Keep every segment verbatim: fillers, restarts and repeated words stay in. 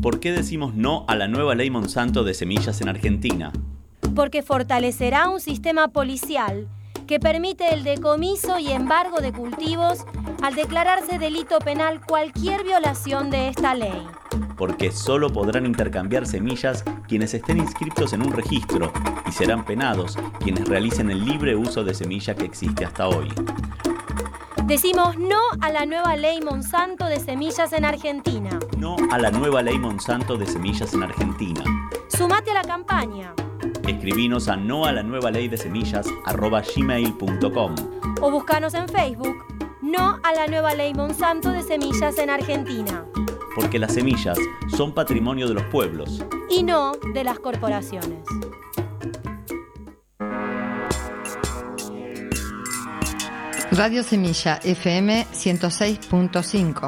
¿Por qué decimos no a la nueva ley Monsanto de semillas en Argentina? Porque fortalecerá un sistema policial que permite el decomiso y embargo de cultivos al declararse delito penal cualquier violación de esta ley. Porque solo podrán intercambiar semillas quienes estén inscritos en un registro y serán penados quienes realicen el libre uso de semilla que existe hasta hoy. Decimos no a la nueva ley Monsanto de semillas en Argentina. No a la nueva ley Monsanto de semillas en Argentina. Sumate a la campaña. Escribinos a no a la nueva ley de semillas arroba gmail punto com o buscanos en Facebook no a la nueva ley Monsanto de semillas en Argentina. Porque las semillas son patrimonio de los pueblos y no de las corporaciones. Radio Semilla F M ciento seis punto cinco.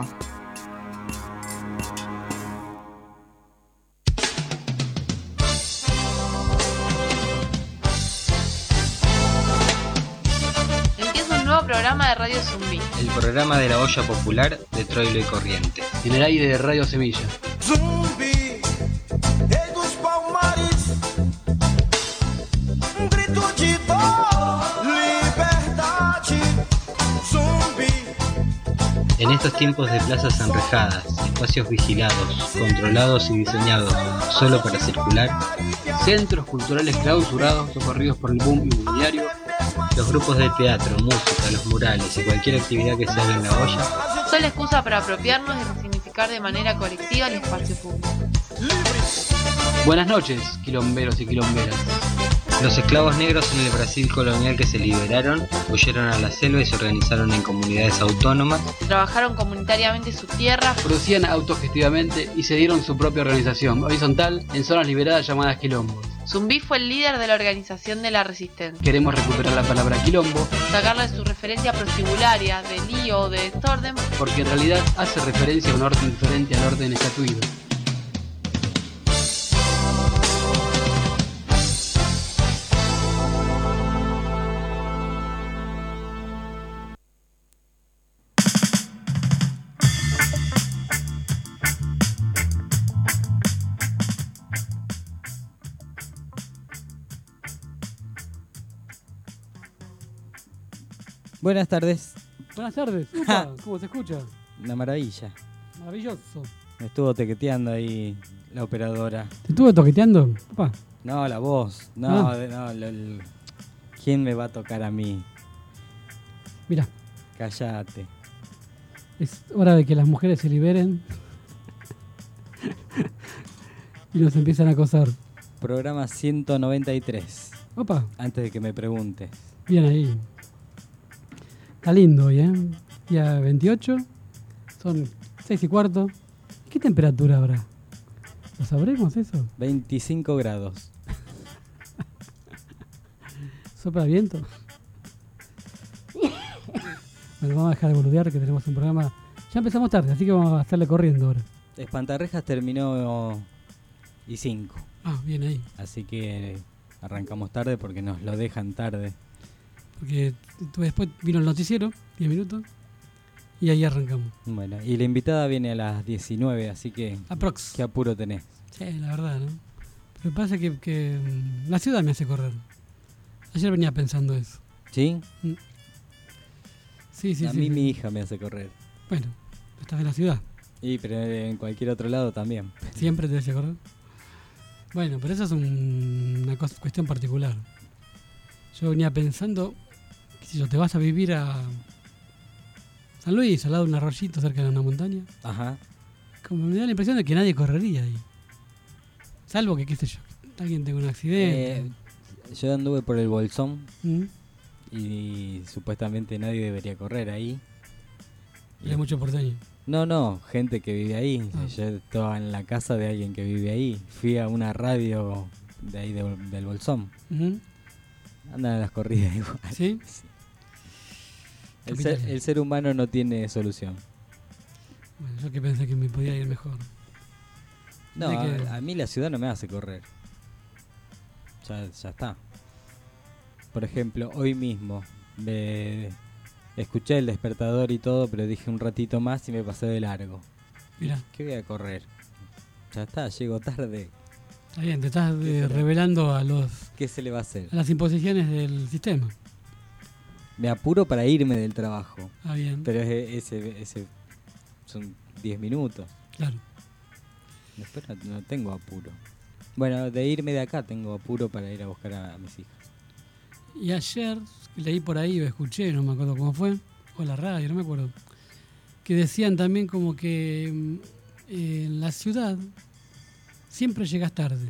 Empieza un nuevo programa de Radio Zumbí. El programa de la olla popular de Troilo y Corrientes. En el aire de Radio Semilla. Zumbi, rei dos palmares, um grito de dor, liberdade. Zumbi. En estos tiempos de plazas enrejadas, espacios vigilados, controlados y diseñados solo para circular, centros culturales clausurados, socorridos por el boom inmobiliario, los grupos de teatro, música, los murales y cualquier actividad que se haga en la olla son la excusa para apropiarnos y resignificar de manera colectiva el espacio público. Buenas noches, quilomberos y quilomberas. Los esclavos negros en el Brasil colonial que se liberaron, huyeron a la selva y se organizaron en comunidades autónomas. Trabajaron comunitariamente su tierra, producían autogestivamente y se dieron su propia organización horizontal en zonas liberadas llamadas quilombos. Zumbí fue el líder de la organización de la resistencia. Queremos recuperar la palabra quilombo, sacarla de su referencia prostibularia, de lío o de desorden, porque en realidad hace referencia a un orden diferente al orden estatuido. Buenas tardes. Buenas tardes. Upa, ¿cómo se escucha? Una maravilla. Maravilloso. Me estuvo tequeteando ahí la operadora. ¿Te estuvo toqueteando, papá? No, la voz. No, Ah. no, lo- el- ¿quién me va a tocar a mí? Mira, Cállate. es hora de que las mujeres se liberen y nos empiezan a acosar. Programa ciento noventa y tres. Opa, Antes de que me preguntes. bien ahí. Está lindo hoy, ¿eh? Día veintiocho, son seis y cuarto. ¿Qué temperatura habrá? ¿Lo sabremos eso? veinticinco grados. ¿Sopla viento? Bueno, vamos a dejar de boludear que tenemos un programa. Ya empezamos tarde, así que vamos a hacerle corriendo ahora. Espantarrejas terminó y cinco. Ah, bien ahí. Así que arrancamos tarde porque nos lo dejan tarde. Porque tu- después vino el noticiero, diez minutos, y ahí arrancamos. Bueno, y la invitada viene a las diecinueve, así que Aprox. qué apuro tenés. Sí, la verdad, ¿no? Pero pasa que, que mm, la ciudad me hace correr. Ayer venía pensando eso. ¿Sí? Mm. Sí, sí, a sí. mí sí. mi hija me hace correr. Bueno, estás en la ciudad. Y pero en cualquier otro lado también. Siempre te hace correr. Bueno, pero eso es un- una cosa- cuestión particular. Yo venía pensando, que si yo te vas a vivir a San Luis, al lado de un arroyito cerca de una montaña, Ajá. como me da la impresión de que nadie correría ahí. Salvo que, qué sé yo, alguien tenga un accidente. Eh, yo anduve por el Bolsón ¿Mm? y supuestamente nadie debería correr ahí. Y hay mucho porteño. No, no, gente que vive ahí. Ah. Yo estaba en la casa de alguien que vive ahí. Fui a una radio de ahí de- del Bolsón. Ujú. Andan a las corridas igual. ¿Sí? El ser, el ser humano no tiene solución. Bueno, yo que pensé que me podía ir mejor. No, De a, que- a mí la ciudad no me hace correr. Ya, ya está. Por ejemplo, hoy mismo me escuché el despertador y todo, pero dije un ratito más y me pasé de largo. Mirá. ¿Qué voy a correr? Ya está, llego tarde. Está bien, te estás eh, revelando a los ¿Qué se le va a hacer? a las imposiciones del sistema. Me apuro para irme del trabajo. Ah, bien. Pero ese, ese, ese son diez minutos. Claro. Después no, no tengo apuro. Bueno, de irme de acá tengo apuro para ir a buscar a, a mis hijas. Y ayer leí por ahí, o escuché, no me acuerdo cómo fue, o la radio, no me acuerdo, que decían también como que mm, eh, en la ciudad siempre llegas tarde.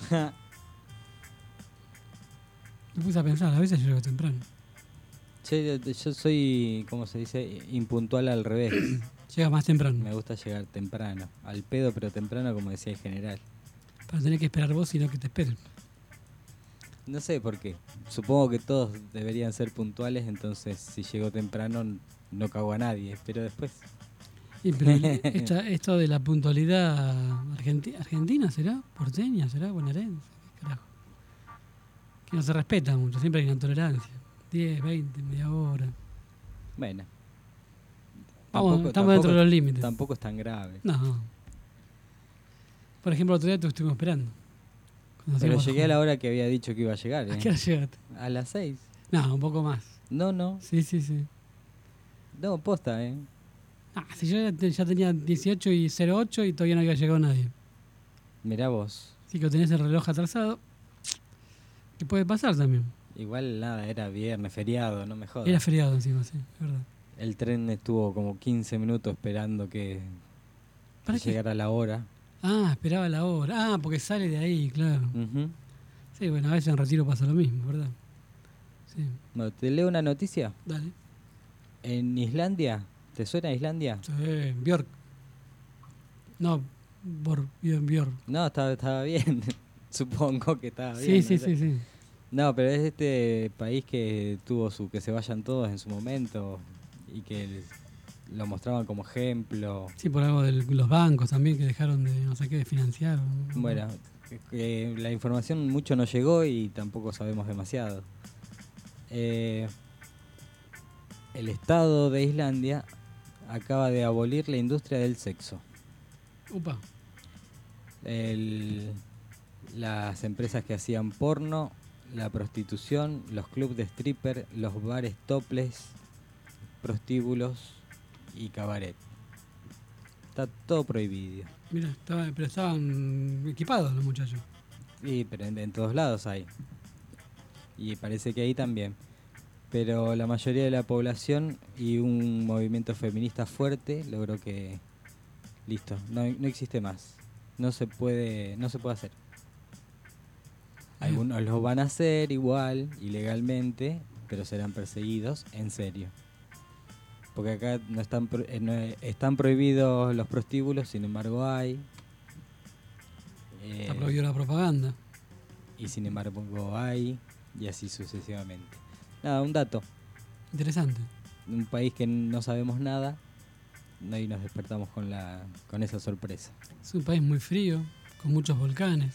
Me puse a pensar, a veces llego temprano. Yo, yo soy, ¿cómo se dice? Impuntual al revés. Llegas más temprano. Me gusta llegar temprano. Al pedo, pero temprano, como decía el general. Para tener que esperar vos y no que te esperen. No sé por qué. Supongo que todos deberían ser puntuales, entonces si llego temprano no cago a nadie. Pero después... Y pero esta, esto de la puntualidad argenti- argentina, ¿será? ¿Porteña? ¿Será? ¿Bonaerense? ¿Qué carajo? Que no se respeta mucho, siempre hay una tolerancia. diez, veinte, media hora. Bueno. Vamos, Tampoco- estamos tampoco- dentro de los límites. Tampoco es tan grave. No. Por ejemplo, el otro día te estuvimos esperando. Cuando Pero hacíamos llegué a la juntos. hora que había dicho que iba a llegar. ¿A ¿eh? qué hora llegaste? A las seis. No, un poco más. No, no. Sí, sí, sí. No, posta, ¿eh? Ah, si yo ya, te- ya tenía dieciocho y cero ocho y todavía no había llegado nadie. Mirá vos. Así que tenés el reloj atrasado. ¿Qué puede pasar también? Igual nada, era viernes, feriado, no me jodas. Era feriado encima, sí, es verdad. El tren estuvo como quince minutos esperando que, ¿Para que qué? llegara la hora. Ah, esperaba la hora. Ah, porque sale de ahí, claro. Ujú. Sí, bueno, a veces en Retiro pasa lo mismo, ¿verdad? Sí, Bueno, te leo una noticia. dale. En Islandia, ¿te suena Islandia? Sí, Björk. No, Bor, Björk. Björk. No, estaba, estaba bien. Supongo que estaba Sí, bien. sí, no sé. sí, sí. No, pero es este país que tuvo su que se vayan todos en su momento y que el- lo mostraban como ejemplo. Sí, por algo de los bancos también que dejaron de, no sé qué, de financiar. ¿no? Bueno, que- que la información mucho no llegó y tampoco sabemos demasiado. Eh, el Estado de Islandia acaba de abolir la industria del sexo. Upa. El- las empresas que hacían porno, la prostitución, los clubes de stripper, los bares topless, prostíbulos y cabaret. Está todo prohibido. Mira, estaba, pero estaban equipados los muchachos. Sí, pero en, en todos lados hay. Y parece que ahí también. Pero la mayoría de la población y un movimiento feminista fuerte logró que... Listo, no, no existe más. No se puede, no se puede hacer. Algunos lo van a hacer igual, ilegalmente, pero serán perseguidos en serio. Porque acá no están pro- eh, no, eh, están prohibidos los prostíbulos, sin embargo hay. Eh, Está prohibido la propaganda. y sin embargo hay, y así sucesivamente. Nada, un dato. Interesante. Un país que no sabemos nada, y nos despertamos con la con esa sorpresa. Es un país muy frío, con muchos volcanes.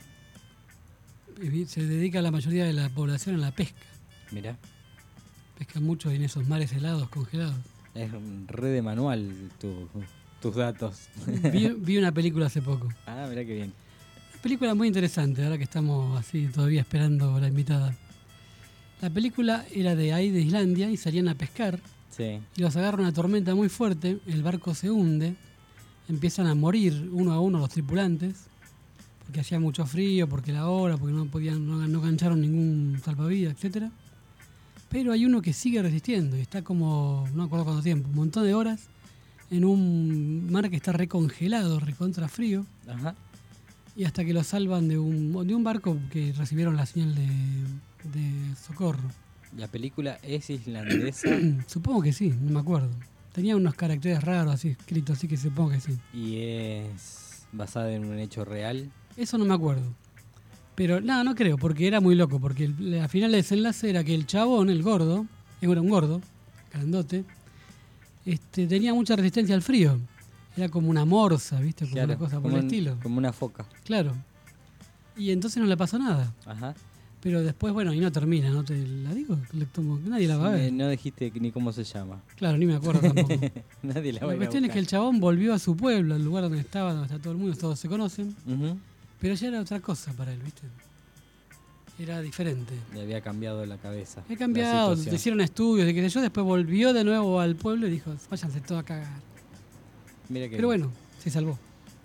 Y se dedica la mayoría de la población a la pesca. Mirá, Pesca mucho en esos mares helados, congelados. es un re de manual tu- tus datos. Vi, vi una película hace poco. Ah, mirá qué bien. Una película muy interesante, ahora que estamos así todavía esperando a la invitada. La película era de ahí, de Islandia, y salían a pescar. Sí. Y los agarra una tormenta muy fuerte, el barco se hunde, empiezan a morir uno a uno los tripulantes, porque hacía mucho frío, porque la hora, porque no podían, no, no gancharon ningún salvavidas, etcétera. Pero hay uno que sigue resistiendo y está como, no me acuerdo cuánto tiempo, un montón de horas en un mar que está recongelado, recontra frío, Ajá. y hasta que lo salvan de un, de un barco que recibieron la señal de, de socorro. La película es islandesa Supongo que sí, no me acuerdo. Tenía unos caracteres raros así escritos, así que supongo que sí. y es basada en un hecho real. Eso no me acuerdo. Pero nada, no creo, porque era muy loco, porque el- al final el desenlace era que el chabón, el gordo, era un gordo, grandote, este, tenía mucha resistencia al frío. Era como una morsa, ¿viste? Como Claro, una cosa por como el un- estilo. Como una foca. Claro. Y entonces no le pasó nada. Ajá. Pero después, bueno, y no termina, ¿no? Te la digo, le tomo- nadie la va a Sí, ver. no dijiste ni cómo se llama. Claro, ni me acuerdo tampoco. Nadie la va a La ir a cuestión es que el buscar. chabón volvió a su pueblo, al lugar donde estaba, donde está todo el mundo, todos se conocen, Ujú. pero ya era otra cosa para él, ¿viste? Era diferente. Le había cambiado la cabeza. He la cambiado, situación. le hicieron estudios y qué sé yo, después volvió de nuevo al pueblo y dijo, váyanse todos a cagar. Mira que Pero bueno, se salvó.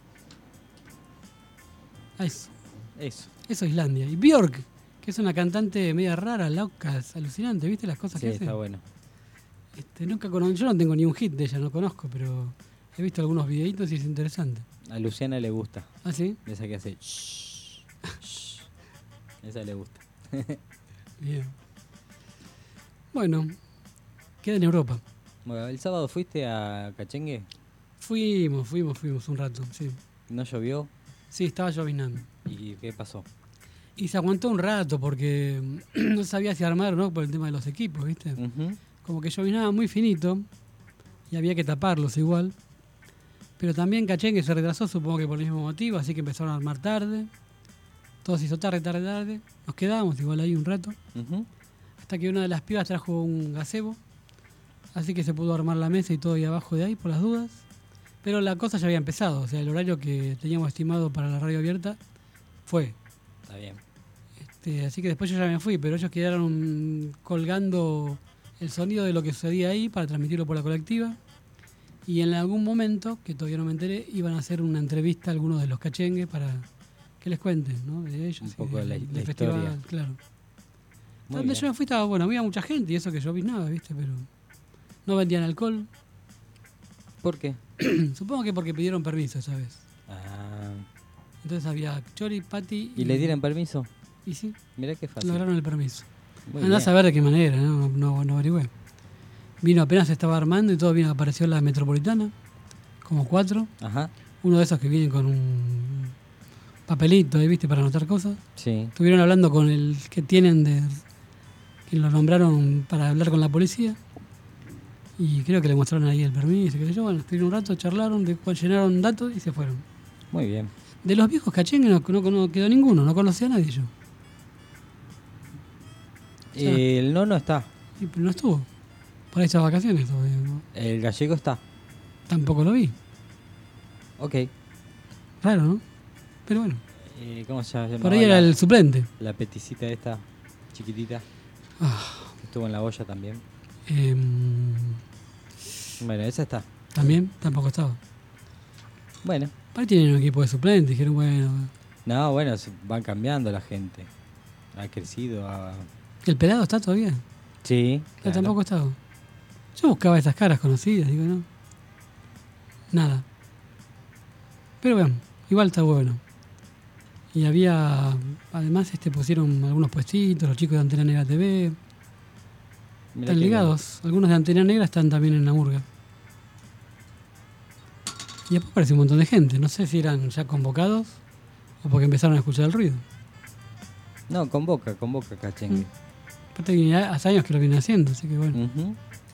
Ah, Eso, Eso. eso es Islandia. Y Björk, que es una cantante media rara, loca, es alucinante, ¿viste las cosas Sí, que hace? está bueno. Este, nunca cono- yo no tengo ni un hit de ella, no conozco, pero he visto algunos videitos y es interesante. A Luciana le gusta. ¿Ah, sí? Esa que hace. shh, shh. Esa le gusta. Bien. Bueno, queda en Europa. Bueno, ¿el sábado fuiste a Cachengue? Fuimos, fuimos, fuimos un rato, sí. ¿No llovió? Sí, estaba llovinando. ¿Y qué pasó? Y se aguantó un rato porque no sabía si armar o no por el tema de los equipos, ¿viste? Ujú. Como que llovinaba muy finito y había que taparlos igual. Pero también Cachengue se retrasó, supongo que por el mismo motivo, así que empezaron a armar tarde. Todo se hizo tarde, tarde, tarde. Nos quedábamos igual ahí un rato. Ujú. Hasta que una de las pibas trajo un gazebo. Así que se pudo armar la mesa y todo ahí abajo de ahí por las dudas. Pero la cosa ya había empezado. O sea, el horario que teníamos estimado para la radio abierta fue. Está bien. Este, así que después yo ya me fui, pero ellos quedaron colgando el sonido de lo que sucedía ahí para transmitirlo por la colectiva. Y en algún momento, que todavía no me enteré, iban a hacer una entrevista a algunos de los cachengues para que les cuenten, ¿no? De ellos. Un y poco de- la- del la festival, historia. claro. Muy Donde bien. yo me fui estaba bueno, había mucha gente y eso que yo vi nada, ¿viste? Pero no vendían alcohol. ¿Por qué? Supongo que porque pidieron permiso esa vez. Ah. Entonces había Chori, Pati ¿Y le dieron permiso? Y sí, Mirá qué fácil. lograron el permiso. Muy Andá a bien. saber de qué manera, ¿no? No, no, no averigüé. Vino apenas se estaba armando y todo vino, apareció la Metropolitana, como cuatro. Ajá. Uno de esos que vienen con un papelito ahí, ¿viste? Para anotar cosas. Sí. Estuvieron hablando con el que tienen de... que lo nombraron para hablar con la policía. Y creo que le mostraron ahí el permiso, qué sé yo. Bueno, estuvieron un rato, charlaron, después llenaron datos y se fueron. Muy bien. De los viejos cachengues no, no, no quedó ninguno, no conocía a nadie yo. sea- Eh, el nono está. Y, pero no estuvo. Por ahí esas vacaciones todavía, ¿no? El gallego está. Tampoco lo vi. Ok. Raro, ¿no? Pero bueno, Eh, ¿Cómo se llama? por ahí era la, el suplente. la peticita esta, chiquitita. Ah, Estuvo en la olla también. em, Bueno, esa está. también, tampoco estaba. Bueno. Por ahí tienen un equipo de suplentes, dijeron, bueno. No, bueno, se- van cambiando la gente. Ha crecido. Ha... ¿El pelado está todavía? Sí. Yo claro. tampoco estaba. Yo buscaba esas caras conocidas, digo, no. Nada. Pero bueno, igual está bueno. Y había, además, este pusieron algunos puestitos, los chicos de Antena Negra T V. Mirá Están qué ligados. Algunos de Antena Negra están también en la murga. Y después aparece un montón de gente. No sé si eran ya convocados o porque empezaron a escuchar el ruido. bien. No, convoca, convoca Cachengue. Aparte que ya hace años que lo viene haciendo, así que bueno. Ujú.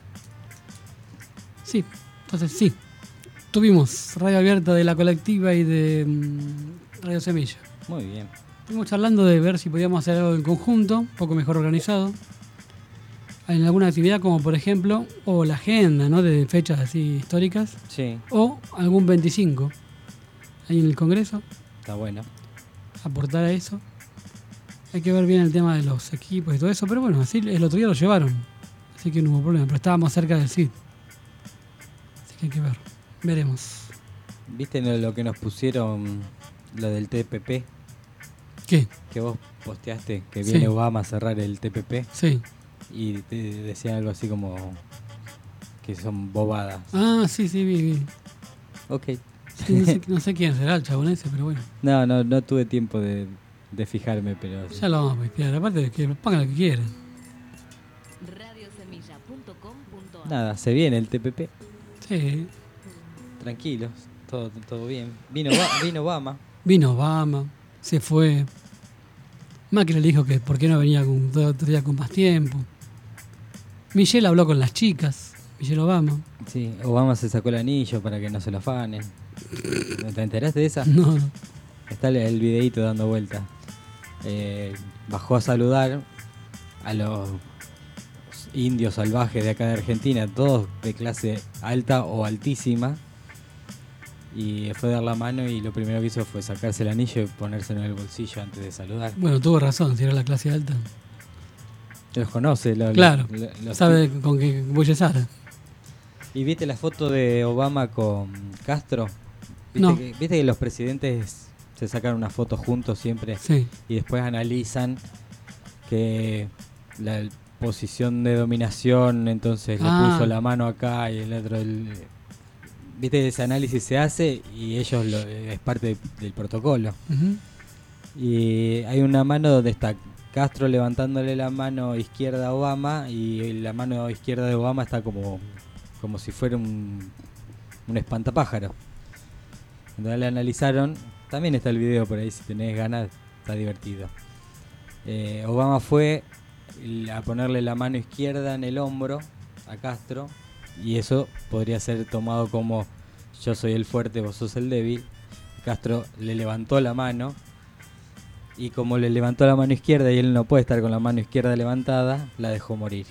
Sí, entonces sí. Tuvimos radio abierta de la colectiva y de mm, Radio Semilla. Muy bien. Estuvimos charlando de ver si podíamos hacer algo en conjunto, un poco mejor organizado. En alguna actividad como por ejemplo, o la agenda, ¿no? De fechas así históricas, Sí, o algún veinticinco ahí en el Congreso, está bueno. aportar a eso. Hay que ver bien el tema de los equipos y todo eso, pero bueno, así el otro día lo llevaron, así que no hubo problema, pero estábamos cerca del C I D. Así que hay que ver, veremos. ¿Viste lo, lo que nos pusieron, lo del T P P? ¿Qué? Que vos posteaste, que Sí. viene Obama a cerrar el T P P. Sí. Y te decían algo así como que son bobadas. Ah, sí, sí, vi, vi. Ok. Sí, no, sé, no sé quién será el chabón ese, pero bueno. No, no, no tuve tiempo de, de fijarme, pero... Ya lo vamos a espiar. Aparte de que pongan lo que quieran. radiosemilla punto com punto a r. Nada, se viene el T P P. Sí. Tranquilos, todo, todo bien. Vino, Oba- vino Obama. Vino Obama, se fue. Macri le dijo que por qué no venía con, todo- otro día con más tiempo. Michelle habló con las chicas, Michelle Obama. Sí, Obama se sacó el anillo para que no se lo afanen. ¿No te enteraste de esa? No, no. Está el, el videíto dando vuelta. eh, bajó a saludar a los indios salvajes de acá de Argentina, todos de clase alta o altísima, y fue a dar la mano y lo primero que hizo fue sacarse el anillo y ponérselo en el bolsillo antes de saludar. Bueno, tuvo razón, si era la clase alta. Los conoce, lo, claro, lo, los sabe t- con qué voy a Sara. ¿Y viste la foto de Obama con Castro? ¿Viste, no. que, ¿Viste que los presidentes se sacan una foto juntos siempre? Sí. Y después analizan que la posición de dominación, entonces Ah. le puso la mano acá y el otro... El, viste, ese análisis se hace y ellos lo, es parte de, del protocolo. Uh-huh. Y hay una mano donde está Castro levantándole la mano izquierda a Obama y la mano izquierda de Obama está como, como si fuera un, un espantapájaro. Entonces le analizaron, también está el video por ahí si tenés ganas, está divertido. Eh, Obama fue a ponerle la mano izquierda en el hombro a Castro y eso podría ser tomado como yo soy el fuerte, vos sos el débil. Castro le levantó la mano y como le levantó la mano izquierda y él no puede estar con la mano izquierda levantada, la dejó morir.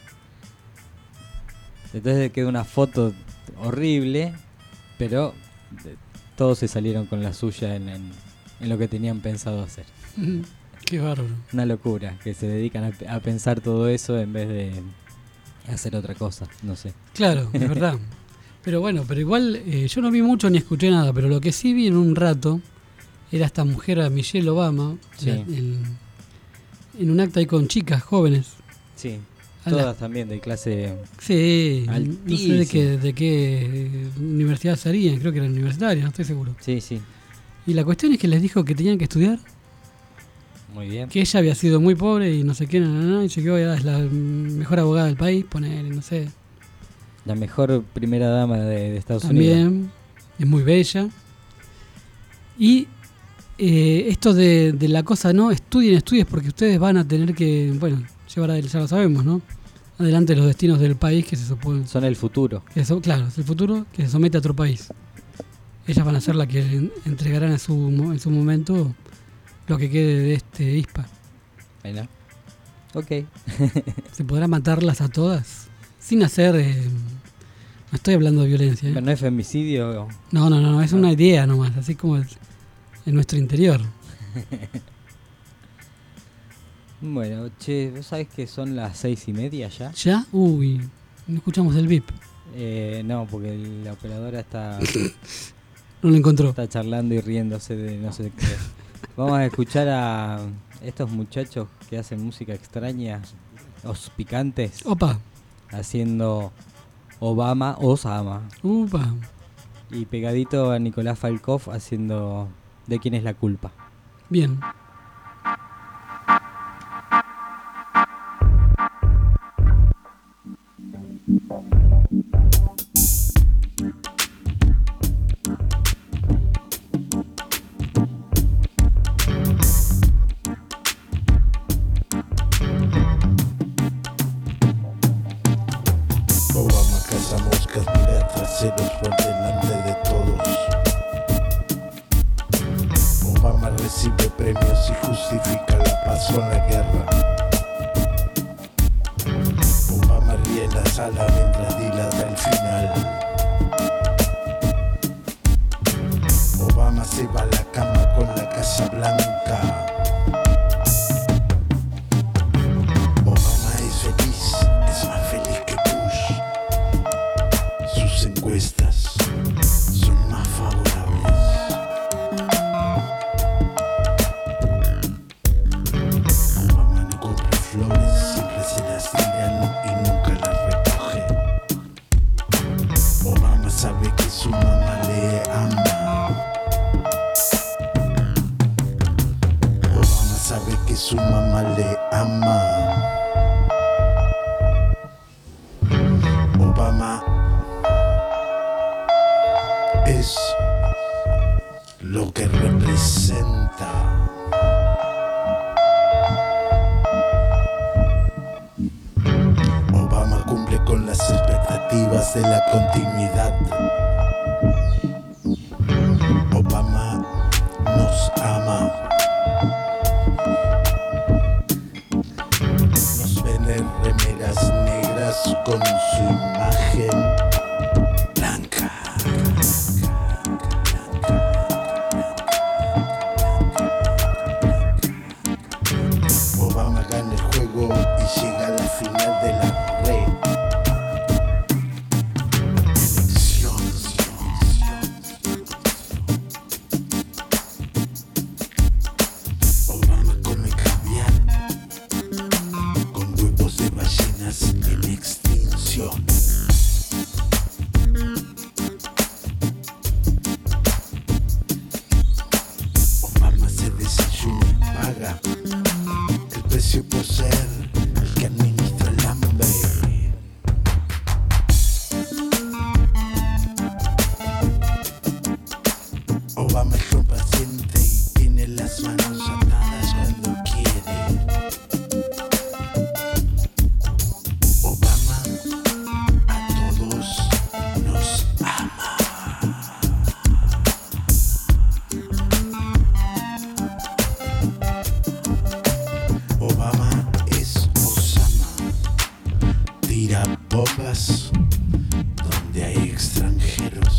Entonces quedó una foto horrible, pero todos se salieron con la suya en, en, en lo que tenían pensado hacer. Qué bárbaro. Una locura, que se dedican a, a pensar todo eso en vez de hacer otra cosa, no sé. Claro, es verdad. Pero bueno, pero igual eh, yo no vi mucho ni escuché nada, pero lo que sí vi en un rato era esta mujer, Michelle Obama, sí. en, en, en un acto ahí con chicas jóvenes. Sí, a todas la, también de clase sí, altísima. No sé de qué, de qué universidad serían, creo que eran universitarias, no estoy seguro. Sí, sí. Y la cuestión es que les dijo que tenían que estudiar. Muy bien. Que ella había sido muy pobre y no sé qué, no, no, no, y se quedó, es la mejor abogada del país, poner, no sé. La mejor primera dama de, de Estados También, Unidos. También, es muy bella. Y eh, esto de, de la cosa, ¿no? Estudien, estudien, porque ustedes van a tener que, bueno, llevar adelante, ya lo sabemos, ¿no? Adelante los destinos del país que se supone. Son el futuro. Que so, claro, es el futuro que se somete a otro país. Ellas van a ser las que en, entregarán a su, en su momento lo que quede de este I S P A. Bueno, ok. ¿Se podrá matarlas a todas? Sin hacer... Eh, no estoy hablando de violencia. ¿eh? ¿No es femicidio? No, no, no, es no. una idea nomás, así como el, en nuestro interior. Bueno, che, ¿vos sabés que son las seis y media ya? ¿Ya? Uy, no escuchamos el bip. Eh, no, porque la operadora está... no lo encontró. Está charlando y riéndose de no sé qué. Vamos a escuchar a estos muchachos que hacen música extraña, los picantes. Opa. Haciendo Obama, Osama. Upa. Y pegadito a Nicolás Falkov haciendo ¿De quién es la culpa? Bien. Obama caza moscas, mira traseros por delante de todos. Obama recibe premios y justifica la paz con la guerra. Obama ríe en la sala mientras dilata el final. Obama se va a la cama con la Casa Blanca. Obama es feliz, es más feliz que Bush. Sus encuestas son más favorables. Obama no compra flores, siempre se las tiran y nunca las recoge. Obama sabe que su mamá le ama. Obama sabe que su mamá le ama. Obama es lo que representa. Obama cumple con las expectativas de la continuidad. Obama nos ama. supo ser el que administra el hambre. Obama es un paciente y tiene las manos atadas cuando quiere. Obama a todos nos ama. Obama es Osama, tira bombas donde hay extranjeros.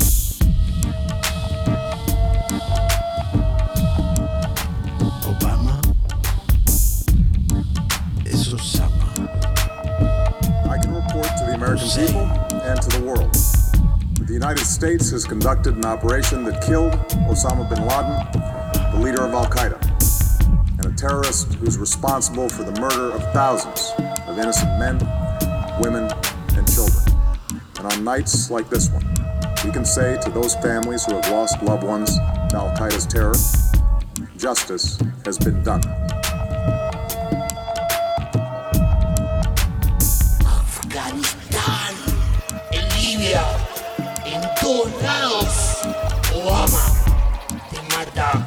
Obama es Osama. I can report to the American people and to the world that the United States has conducted an operation that killed Osama bin Laden, the leader of Al-Qaeda, and a terrorist who's responsible for the murder of thousands of innocent men, women, and children. And on nights like this one, we can say to those families who have lost loved ones to Al-Qaeda's terror, justice has been done. Afganistán, en Libia, en todos lados, Obama te mata.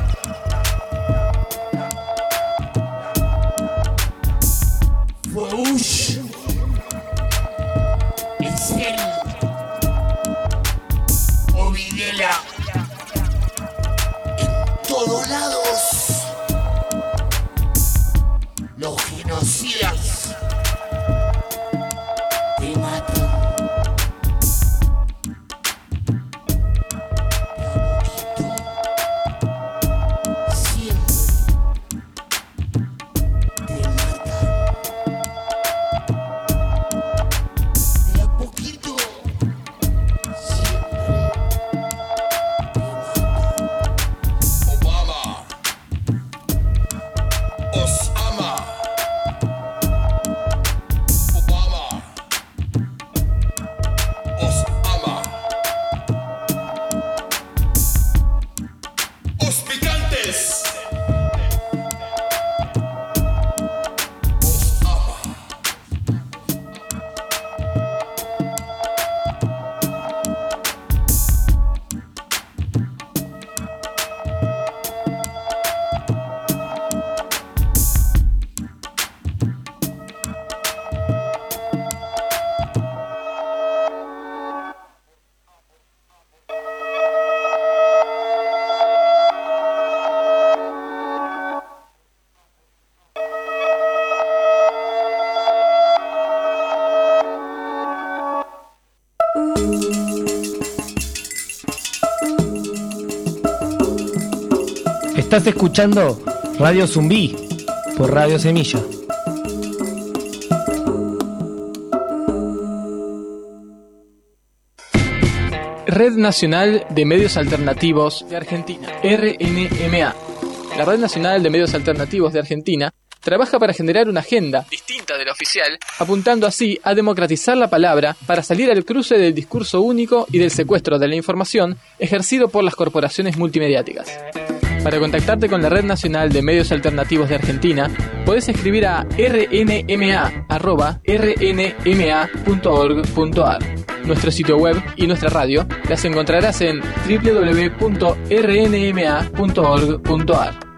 Fue Bush, en serio, o Videla, en todos lados, los genocidas te matan. Estás escuchando Radio Zumbí por Radio Semilla. Red Nacional de Medios Alternativos de Argentina, R N M A. La Red Nacional de Medios Alternativos de Argentina trabaja para generar una agenda distinta de la oficial, apuntando así a democratizar la palabra para salir al cruce del discurso único y del secuestro de la información ejercido por las corporaciones multimediáticas. Para contactarte con la Red Nacional de Medios Alternativos de Argentina, podés escribir a r n m a arroba r n m a punto org punto a r. Nuestro sitio web y nuestra radio las encontrarás en w w w punto r n m a punto org punto a r.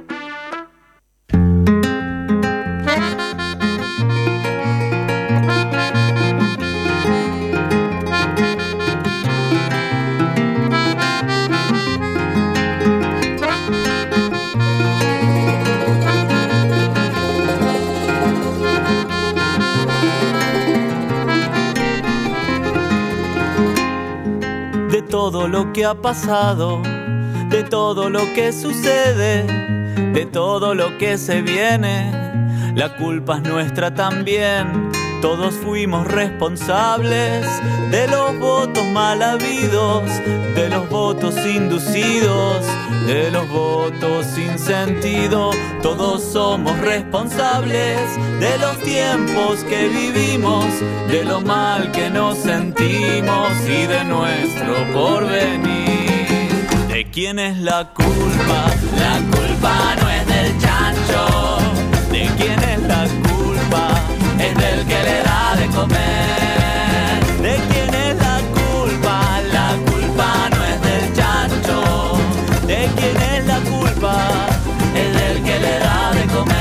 Todo lo que ha pasado, de todo lo que sucede, de todo lo que se viene, la culpa es nuestra también. Todos fuimos responsables de los votos mal habidos, de los votos inducidos, de los votos sin sentido. Todos somos responsables de los tiempos que vivimos, de lo mal que nos sentimos y de nuestro porvenir. ¿De quién es la culpa? La culpa no es del chancho, la culpa? Es del que le da de comer. ¿De quién es la culpa? La culpa no es del chancho. ¿De quién es la culpa? Es del que le da de comer.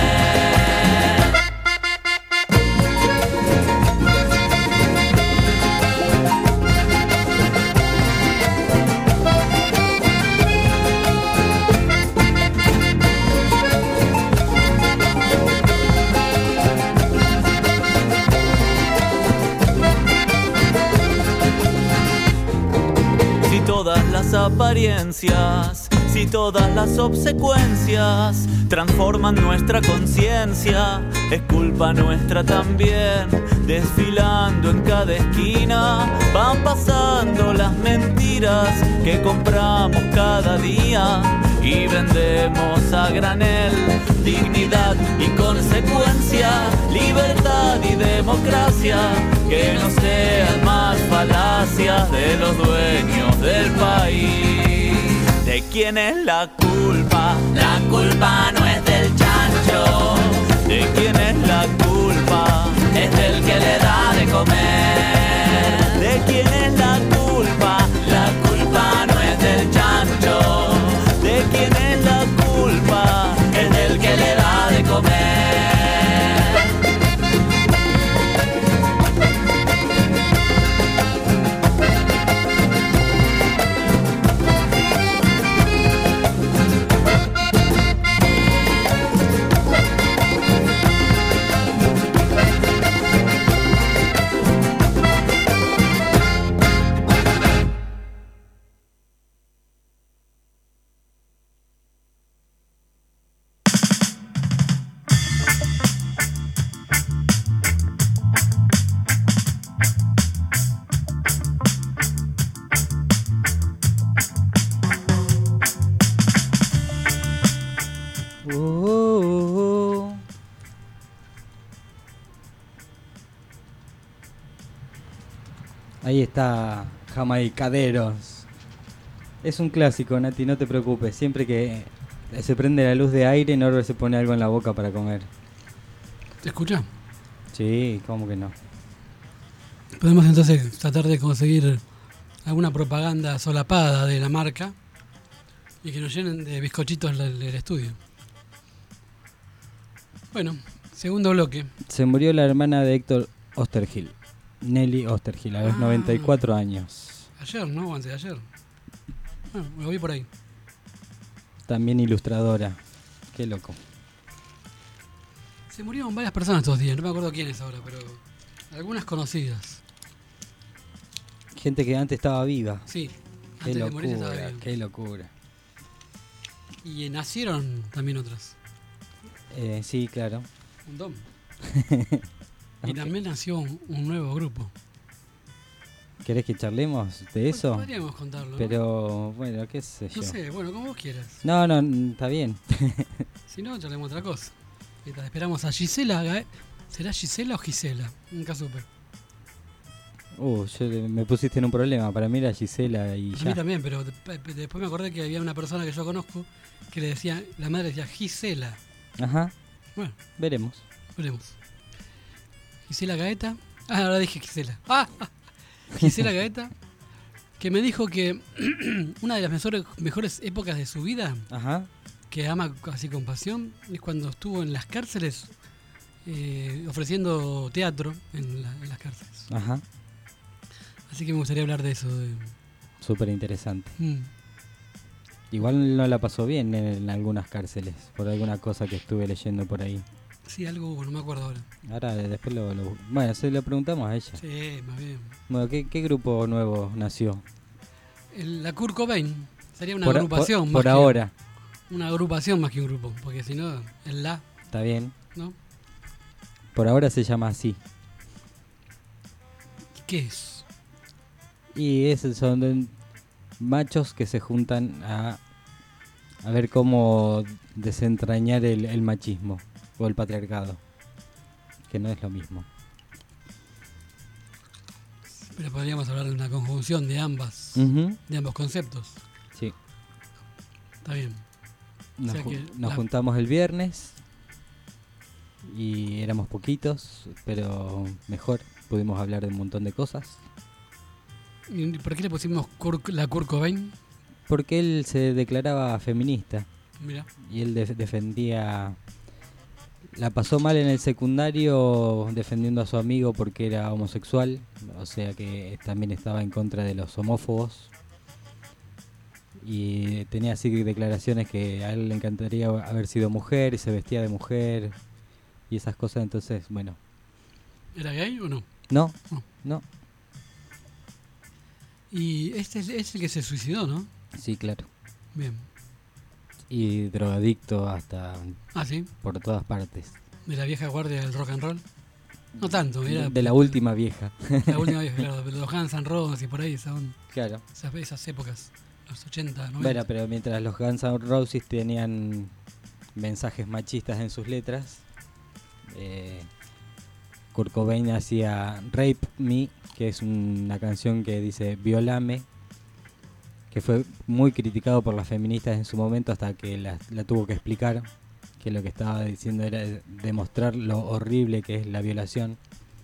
Todas las apariencias, si todas las obsecuencias transforman nuestra conciencia, es culpa nuestra también. Desfilando en cada esquina van pasando las mentiras que compramos cada día y vendemos a granel. Dignidad y consecuencia, libertad y democracia, que no sean más falacias de los dueños del país. ¿De quién es la culpa? La culpa no es del chancho. ¿De quién es la culpa? Es del que le da de comer. ¿De quién es la culpa? La culpa no es del chancho. ¿De quién es la culpa? Es del que le da de comer. Ahí está Jamaicaderos. Es un clásico, Nati, no te preocupes. Siempre que se prende la luz de aire, Norbert se pone algo en la boca para comer. ¿Te escucha? Sí, ¿cómo que no? Podemos entonces tratar de conseguir alguna propaganda solapada de la marca y que nos llenen de bizcochitos el, el estudio. Bueno, segundo bloque. Se murió la hermana de Héctor Oestergil, Nelly Oestergil, a los ah, noventa y cuatro años. Ayer, ¿no? Antes de ayer. Bueno, lo vi por ahí. También ilustradora. Qué loco. Se murieron varias personas estos días, no me acuerdo quiénes ahora, pero algunas conocidas. Gente que antes estaba viva. Sí, qué antes locura, de morirse estaba viva. Qué locura. Y nacieron también otras. Eh, sí, claro. Un montón. Y también nació un, un nuevo grupo. ¿Querés que charlemos de eso? Bueno, podríamos contarlo. Pero, bueno, qué sé yo. No sé, bueno, como vos quieras. No, no, está bien. Si no, charlemos otra cosa. Esperamos a Gisela. ¿eh? ¿Será Gisela o Gisela? Nunca supe. Uh, yo, me pusiste en un problema. Para mí era Gisela y a ya. A mí también, pero después me acordé que había una persona que yo conozco que le decía, la madre decía Gisela. Ajá. Bueno. Veremos. Veremos. Gisela Gaeta. Ah, ahora dije Gisela. Ah, ah. Gisela Gaeta, que me dijo que una de las mejores, mejores épocas de su vida, ajá, que ama así con pasión, es cuando estuvo en las cárceles eh, ofreciendo teatro en, la, en las cárceles. Ajá. Así que me gustaría hablar de eso. De... Súper interesante. Mm. Igual no la pasó bien en, en algunas cárceles, por alguna cosa que estuve leyendo por ahí. Sí, algo hubo, no me acuerdo ahora. Ahora después lo, lo... Bueno, se lo preguntamos a ella. Sí, más bien. Bueno, ¿qué, qué grupo nuevo nació? El, la Kurt Cobain. Sería una por, agrupación. Por, más por que, ahora. Una agrupación más que un grupo, porque si no, el la... Está bien. ¿No? Por ahora se llama así. ¿Qué es? Y esos son machos que se juntan a, a ver cómo desentrañar el, el machismo. O el patriarcado, que no es lo mismo. Pero podríamos hablar de una conjunción de ambas, uh-huh. de ambos conceptos. Sí. Está bien. Nos, o sea ju- que nos la... juntamos el viernes. y éramos poquitos, pero mejor, pudimos hablar de un montón de cosas. ¿Y por qué le pusimos Kurt, la Kurt Cobain? Porque él se declaraba feminista. Mira. Y él de- defendía... La pasó mal en el secundario defendiendo a su amigo porque era homosexual, o sea que también estaba en contra de los homófobos. Y tenía así declaraciones que a él le encantaría haber sido mujer y se vestía de mujer y esas cosas, entonces, bueno. ¿Era gay o no? No, No. no. Y este es, es el que se suicidó, ¿no? Sí, claro. Bien. Y drogadicto hasta Ah, sí. por todas partes. ¿De la vieja guardia del rock and roll? No tanto, era... De la última vieja. La última vieja, claro, de los Guns N' Roses y por ahí, son Claro. esas, esas épocas, los ochenta, noventa. Bueno, pero mientras los Guns N' Roses tenían mensajes machistas en sus letras, eh, Kurt Cobain hacía Rape Me, que es una canción que dice violame, que fue muy criticado por las feministas en su momento hasta que la, la tuvo que explicar, que lo que estaba diciendo era demostrar lo horrible que es la violación.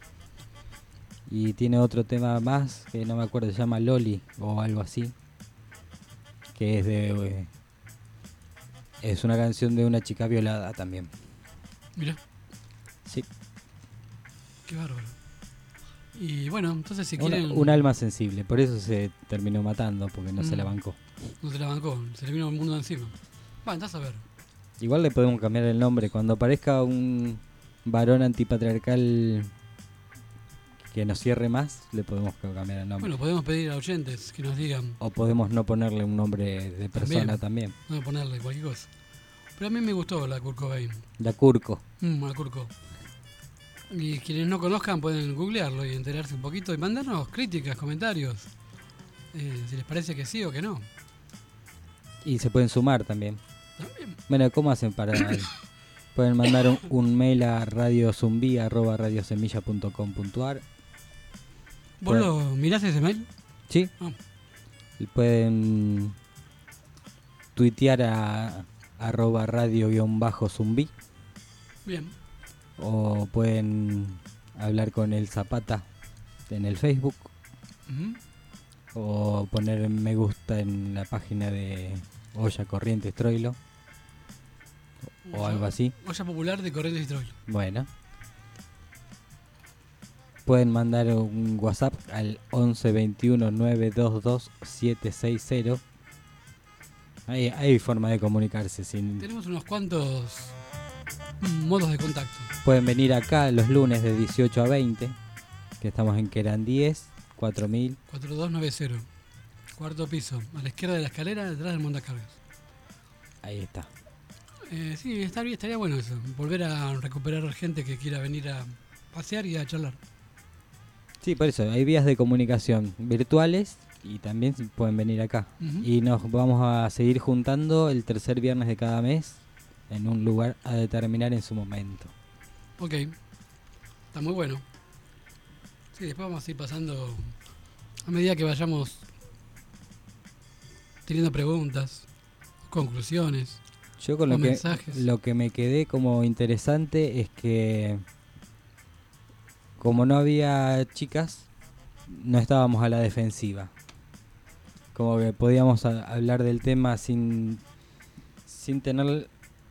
Y tiene otro tema más, que no me acuerdo, se llama Loli o algo así, que es de... eh, es una canción de una chica violada también. Mirá, Sí. qué bárbaro. Y bueno, entonces si Una- quieren... un alma sensible, por eso se terminó matando, porque no se Mm. la bancó. No se la bancó, se le vino el mundo encima. Va, andás a ver. Igual le podemos cambiar el nombre. Cuando aparezca un varón antipatriarcal que nos cierre más, le podemos cambiar el nombre. Bueno, podemos pedir a oyentes que nos digan, O podemos no ponerle un nombre de persona también. no ponerle cualquier cosa. Pero a mí me gustó la Kurt Cobain. La Curco. Mm, la Kurt Cobain. Y quienes no conozcan pueden googlearlo y enterarse un poquito y mandarnos críticas, comentarios. Eh, si les parece que sí o que no. Y se pueden sumar también. También. Bueno, ¿cómo hacen para...? Pueden mandar un, un mail a radiozumbi arroba radiosemilla punto com punto ar. ¿Vos lo mirás ese mail? Sí. Ah. Y pueden tuitear a arroba radio guión bajo zumbi. Bien. O pueden hablar con el Zapata en el Facebook. Ujú. O poner me gusta en la página de Olla Corrientes Troilo. O Olla- algo así. Olla Popular de Corrientes y Troilo. Bueno. Pueden mandar un WhatsApp al once veintiuno nueve dos dos siete seis cero. Hay, hay forma de comunicarse. Sin... Tenemos unos cuantos mm, modos de contacto. Pueden venir acá los lunes de dieciocho a veinte, que estamos en Queran diez, cuatro mil. cuatro dos nueve cero. Cuarto piso. A la izquierda de la escalera, detrás del montacargas. Ahí está. Eh, sí, estaría, estaría bueno eso. Volver a recuperar gente que quiera venir a pasear y a charlar. Sí, por eso, hay vías de comunicación virtuales y también pueden venir acá. Ujú. Y nos vamos a seguir juntando el tercer viernes de cada mes en un lugar a determinar en su momento. Ok. Está muy bueno. Sí, después vamos a ir pasando a medida que vayamos teniendo preguntas, conclusiones. Yo con o lo que, mensajes. lo que me quedé como interesante es que como no había chicas, no estábamos a la defensiva. Como que podíamos a- hablar del tema sin, sin tener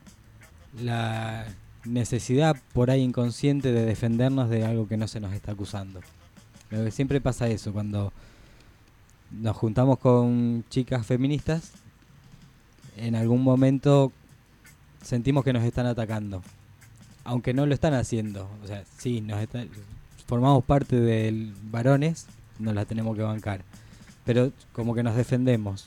la necesidad por ahí inconsciente de defendernos de algo que no se nos está acusando. Lo que siempre pasa eso, cuando nos juntamos con chicas feministas, en algún momento sentimos que nos están atacando, aunque no lo están haciendo. O sea, sí, nos está- formamos parte de varones, nos la tenemos que bancar, pero como que nos defendemos.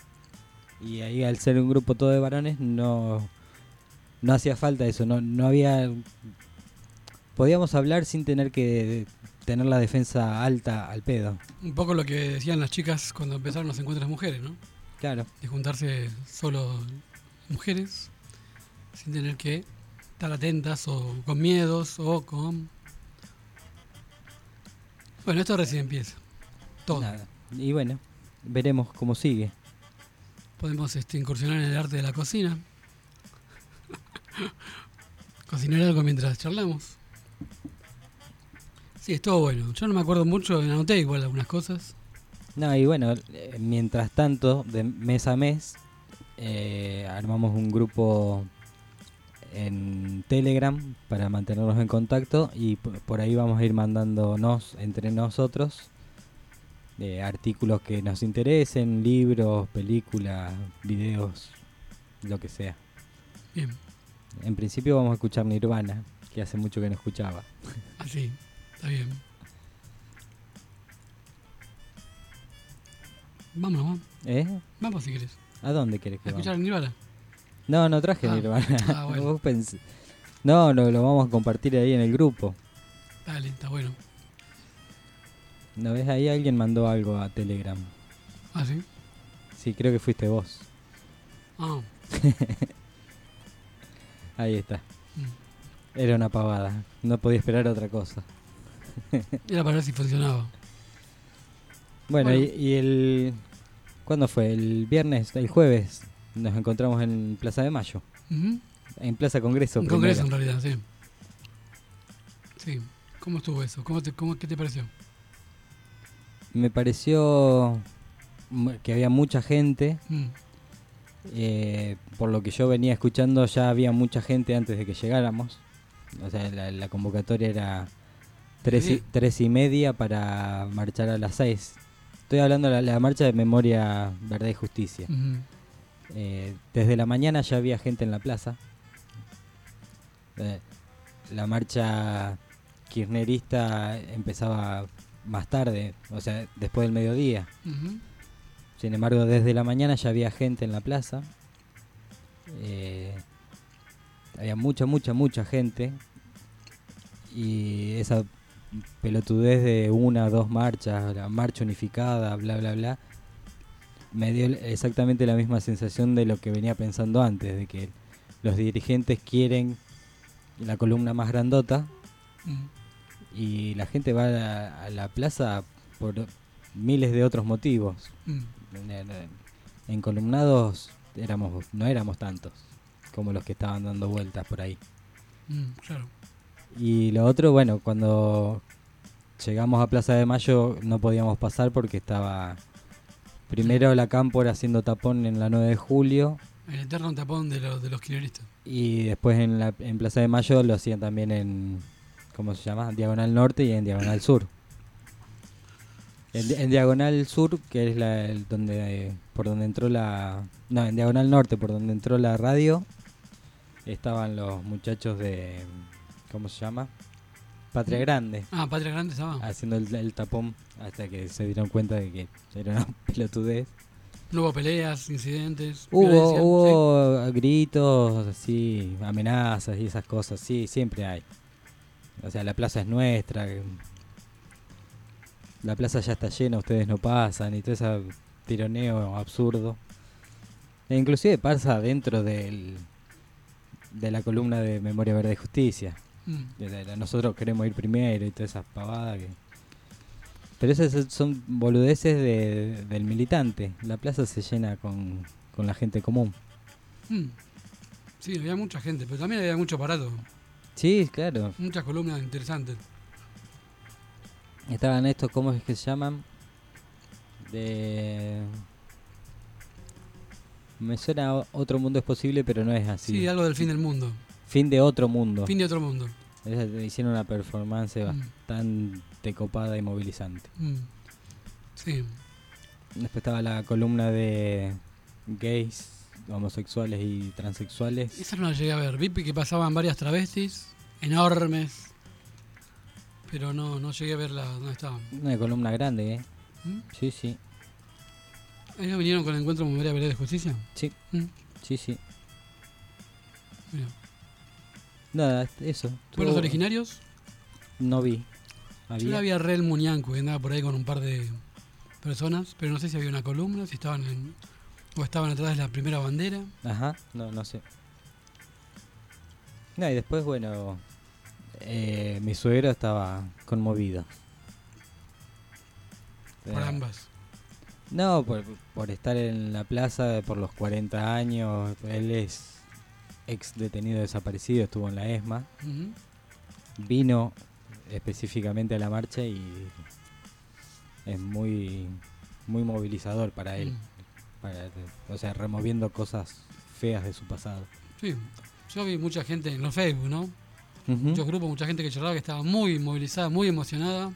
Y ahí, al ser un grupo todo de varones, no no hacía falta eso, no no había, podíamos hablar sin tener que tener la defensa alta al pedo. Un poco lo que decían las chicas cuando empezaron los encuentros de mujeres, ¿no? Claro. De juntarse solo mujeres sin tener que estar atentas o con miedos o con... Bueno, esto recién empieza. Todo. Nada. Y bueno, veremos cómo sigue. Podemos este, incursionar en el arte de la cocina. cocinar algo mientras charlamos. Sí, estuvo bueno. Yo no me acuerdo mucho, anoté igual algunas cosas. No, y bueno, eh, mientras tanto, de mes a mes, eh, armamos un grupo en Telegram para mantenernos en contacto y p- por ahí vamos a ir mandándonos entre nosotros eh, artículos que nos interesen, libros, películas, videos, lo que sea. Bien. En principio vamos a escuchar Nirvana, que hace mucho que no escuchaba. Ah, sí, está bien. Vamos, vamos. ¿Eh? Vamos si querés. ¿A dónde querés que ¿A vamos? escuchar Nirvana? No, no traje Ah, Nirvana. ah, bueno. Vos pensé- No, no, lo vamos a compartir ahí en el grupo. Dale, está bueno. ¿No ves? Ahí alguien mandó algo a Telegram. ¿Ah, sí? Sí, creo que fuiste vos. Ah, Ahí está. Mm. Era una pavada. No podía esperar otra cosa. era para ver si funcionaba. Bueno, Bueno. Y, y el... ¿Cuándo fue? El viernes, el jueves, nos encontramos en Plaza de Mayo. Ujú. En Plaza Congreso. Un primero. congreso en realidad, sí. Sí. ¿Cómo estuvo eso? ¿Cómo te, cómo, ¿Qué te pareció? Me pareció mu- que había mucha gente. Mm. Eh, por lo que yo venía escuchando, ya había mucha gente antes de que llegáramos. O sea, la, la convocatoria era tres y, Sí. tres y media para marchar a las seis. Estoy hablando de la, la marcha de Memoria, Verdad y Justicia. Ujú. Eh, desde la mañana ya había gente en la plaza. Eh, la marcha kirchnerista empezaba más tarde, o sea, después del mediodía. Ujú. Sin embargo, desde la mañana ya había gente en la plaza. Eh, había mucha, mucha, mucha gente. Y esa pelotudez de una o dos marchas, la marcha unificada, bla, bla, bla, me dio exactamente la misma sensación de lo que venía pensando antes, de que los dirigentes quieren la columna más grandota Mm. y la gente va a la, a la plaza por miles de otros motivos. Mm. En- en- En columnados éramos, no éramos tantos como los que estaban dando vueltas por ahí. Mm, claro. Y lo otro, bueno, cuando llegamos a Plaza de Mayo no podíamos pasar porque estaba primero la Cámpora haciendo tapón en la nueve de julio El eterno tapón de, los de los kirchneristas. y después en, la, en Plaza de Mayo lo hacían también en, ¿cómo se llama? Diagonal Norte y en Diagonal Sur. En, di- en Diagonal Sur, que es la, el donde por donde entró la... No, en Diagonal Norte, por donde entró la radio, estaban los muchachos de... ¿Cómo se llama? Patria Grande. Ah, Patria Grande estaba. Haciendo el, el tapón hasta que se dieron cuenta de que era una pelotudez. No hubo peleas, incidentes. Hubo, violencia, hubo gritos, así, amenazas y esas cosas, sí, siempre hay. O sea, la plaza es nuestra. que- La plaza ya está llena, ustedes no pasan y todo ese tironeo absurdo. E inclusive pasa dentro del de la columna de Memoria Verde y Justicia. sí. Mm. De la- la- Nosotros queremos ir primero y todas esas pavadas que... Pero esas son boludeces de, del militante. La plaza se llena con, con la gente común. Mm. Sí, había mucha gente, pero también había mucho aparato. Sí, claro. Muchas columnas interesantes. Estaban estos, ¿cómo es que se llaman? De... Me suena a Otro Mundo es Posible, pero no es así. Sí, algo del fin del mundo. Fin de Otro Mundo. Fin de otro mundo. Es- Hicieron una performance Mm. bastante copada y movilizante. Mm. Sí. Después estaba la columna de gays, homosexuales y transexuales. Esa no la llegué a ver. Vi que pasaban varias travestis enormes. Pero no, no llegué a verla dónde estaban. Una columna grande, ¿eh? ¿Mm? Sí, sí. ¿Ellos vinieron con el encuentro Memoria Verde de Justicia? Sí. Mm. Sí, sí. Mira. Nada, eso. ¿Pueblos Estuvo- originarios? No vi. Yo Había. la vi a Rel Muñanco, que andaba por ahí con un par de personas, pero no sé si había una columna, si estaban en, o estaban atrás de la primera bandera. Ajá, no, no sé. No, y después, bueno, eh, mi suegro estaba conmovido. Por Eh, ambas. No, por, por estar en la plaza por los cuarenta años. Él es ex detenido desaparecido, estuvo en la ESMA. Uh-huh. Vino específicamente a la marcha y es muy muy movilizador para él. Mm. Para, o sea, removiendo cosas feas de su pasado. Sí, yo vi mucha gente en los Facebook, ¿no? Uh-huh. Muchos grupos, mucha gente que charlaba que estaba muy movilizada, muy emocionada.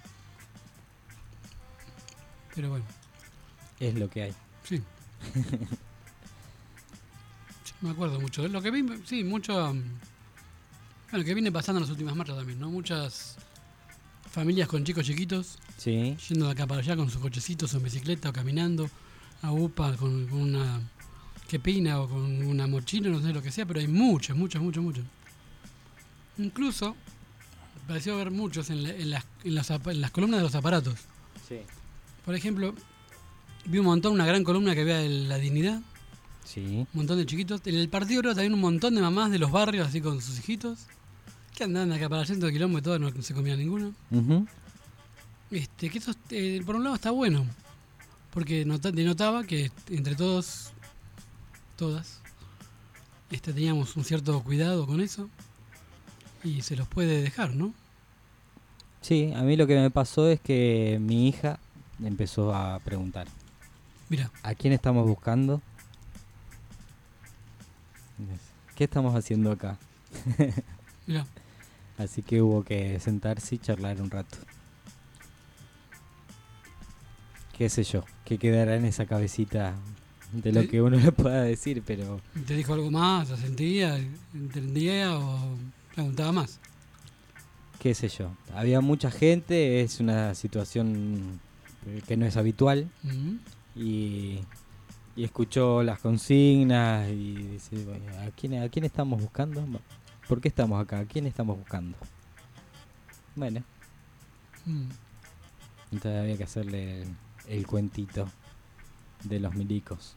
Pero bueno. Es lo que hay. Sí. Me acuerdo mucho. Lo que vi, sí, mucho. Um, bueno, que viene pasando en las últimas marchas también, ¿no? Muchas familias con chicos chiquitos. Sí. Yendo de acá para allá con sus cochecitos o en bicicleta o caminando. A UPA con, con una quepina o con una mochila, no sé lo que sea, pero hay muchos, muchos, muchos, muchos. Incluso pareció haber muchos en, la, en, las, en, las, en las columnas de los aparatos. Sí. Por ejemplo, vi un montón, una gran columna que había de la dignidad. Sí. Un montón de chiquitos. En el partido creo también un montón de mamás de los barrios, así con sus hijitos, que andaban acá para el centro de quilombo y todo, no se comía ninguno. Uh-huh. Este, que eso, eh, por un lado está bueno, porque nota, denotaba que entre todos, todas, este, teníamos un cierto cuidado con eso y se los puede dejar, ¿no? Sí, a mí lo que me pasó es que mi hija empezó a preguntar. Mira. ¿A quién estamos buscando? ¿Qué estamos haciendo acá? Mira. Así que hubo que sentarse y charlar un rato. Qué sé yo, qué quedará en esa cabecita de lo que uno le pueda decir, pero... ¿Te dijo algo más? ¿Se sentía? ¿Entendía o preguntaba más? Qué sé yo. Había mucha gente, es una situación que no es habitual. Uh-huh. Y, y escuchó las consignas y dice, ¿a quién, ¿a quién estamos buscando? ¿Por qué estamos acá? ¿A quién estamos buscando? Bueno. Mm. Entonces había que hacerle el, el cuentito de los milicos.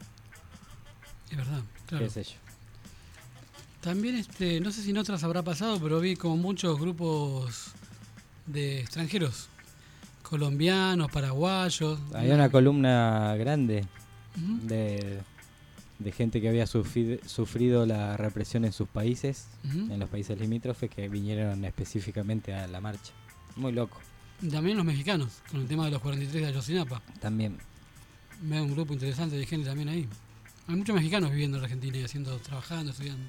Es verdad, claro. Qué sé yo. También, este, no sé si en otras habrá pasado, pero vi como muchos grupos de extranjeros, colombianos, paraguayos. Había una columna grande uh-huh. de, de gente que había sufrido, sufrido la represión en sus países, uh-huh. en los países limítrofes, que vinieron específicamente a la marcha. Muy loco. También los mexicanos, con el tema de los cuarenta y tres de Ayotzinapa. También. Me da un grupo interesante de gente también ahí. Hay muchos mexicanos viviendo en Argentina y haciendo, trabajando, estudiando.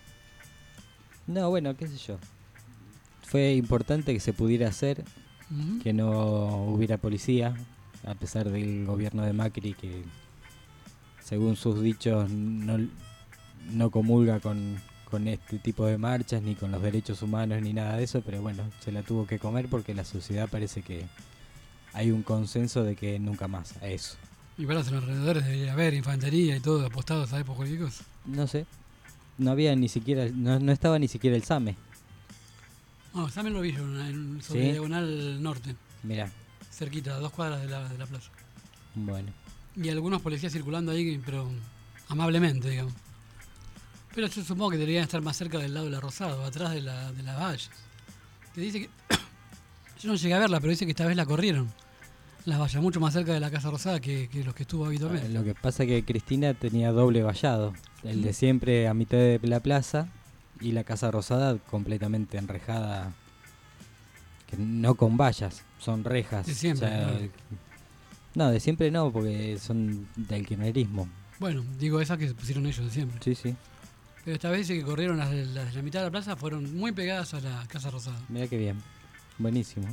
No, bueno, qué sé yo. Fue importante que se pudiera hacer, uh-huh. que no hubiera policía, a pesar del gobierno de Macri, que según sus dichos no, no comulga con, con este tipo de marchas, ni con los derechos humanos, ni nada de eso, pero bueno, se la tuvo que comer porque la sociedad parece que hay un consenso de que nunca más a eso. ¿Y para los alrededores debería haber infantería y todo apostados a épocas políticos? No sé. No había ni siquiera, no, no estaba ni siquiera el SAME. No, el SAME lo vi yo en, sobre ¿Sí? Diagonal Norte. Mirá. Cerquita, a dos cuadras de la, de la plaza. Bueno. Y algunos policías circulando ahí, pero amablemente, digamos. Pero yo supongo que deberían estar más cerca del lado de la Rosada, atrás de la, de las vallas. Que dice que... yo no llegué a verla, pero dice que esta vez la corrieron. Las vallas, mucho más cerca de la Casa Rosada que, que los que estuvo habitualmente. Lo que pasa es que Cristina tenía doble vallado. El de siempre a mitad de la plaza y la Casa Rosada completamente enrejada. Que no con vallas, son rejas. De siempre. O sea, Claro. No, de siempre no, porque son del kirchnerismo. Bueno, digo esas que pusieron ellos de siempre. Sí, sí. Pero esta vez dice que corrieron las de, las de la mitad de la plaza, fueron muy pegadas a la Casa Rosada. Mirá qué bien. Buenísimo.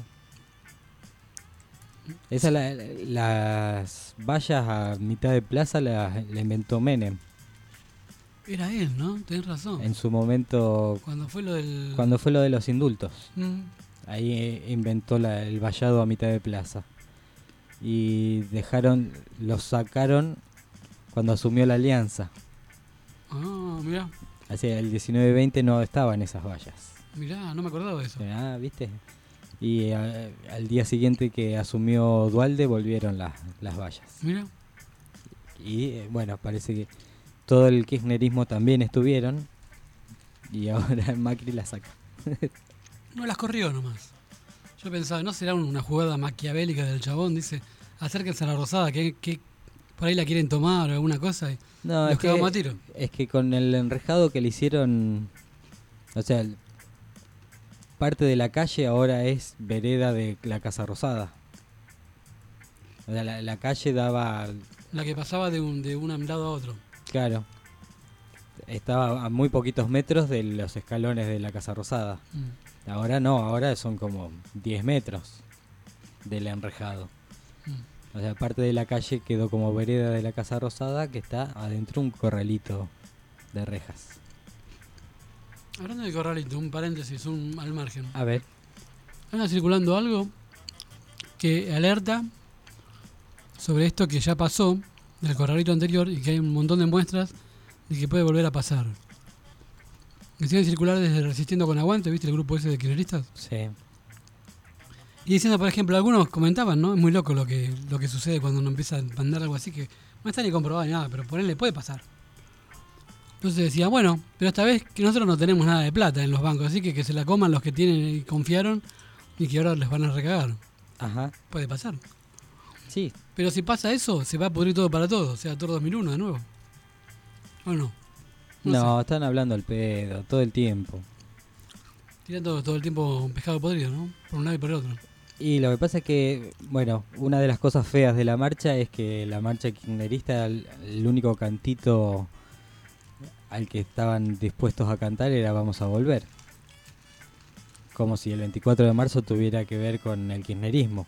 Esa la, las vallas a mitad de plaza la, la inventó Menem. Era él, ¿no? Tenés razón. En su momento. Cuando fue lo del. Cuando fue lo de los indultos. Mm. Ahí eh, inventó la, el vallado a mitad de plaza. Y dejaron. Los sacaron cuando asumió la alianza. Ah, mirá. Así el diecinueve veinte no estaban esas vallas. Mirá, no me acordaba de eso. Ah, ¿viste? Y a, al día siguiente que asumió Duhalde volvieron las, las vallas. Mira. Y eh, bueno, parece que todo el kirchnerismo también estuvieron y ahora Macri la saca. No las corrió nomás. Yo pensaba, ¿no será una jugada maquiavélica del chabón? Dice, acérquense a la Rosada, que, que por ahí la quieren tomar o alguna cosa y No, los es quedamos a que, tiro. es que con el enrejado que le hicieron, o sea, el- parte de la calle ahora es vereda de la Casa Rosada. O sea, la, la calle daba, La que pasaba de un, de un lado a otro. claro, estaba a muy poquitos metros de los escalones de la Casa Rosada. Mm. Ahora no, ahora son como diez metros del enrejado. Mm. O sea, parte de la calle quedó como vereda de la Casa Rosada, que está adentro un corralito de rejas. Hablando de corralito, un paréntesis, un al margen. A ver. Anda circulando algo que alerta sobre esto que ya pasó del corralito anterior y que hay un montón de muestras de que puede volver a pasar. Deciden circular desde Resistiendo con Aguante, ¿viste el grupo ese de kirchneristas? Sí. Y diciendo, por ejemplo, algunos comentaban, ¿no? Es muy loco lo que lo que sucede cuando uno empieza a mandar algo así que no está ni comprobado ni nada, pero ponerle puede pasar. Entonces decía, bueno, pero esta vez que nosotros no tenemos nada de plata en los bancos, así que que se la coman los que tienen y confiaron y que ahora les van a recagar. Ajá. Puede pasar. Sí. Pero si pasa eso, se va a pudrir todo para todo, o sea, todo dos mil uno de nuevo. ¿O no? No, están hablando al pedo todo el tiempo. Tiran todo, todo el tiempo un pescado podrido, ¿no? Por un lado y por el otro. Y lo que pasa es que, bueno, una de las cosas feas de la marcha es que la marcha kirchnerista, el, el único cantito al que estaban dispuestos a cantar era Vamos a Volver. Como si el veinticuatro de marzo tuviera que ver con el kirchnerismo.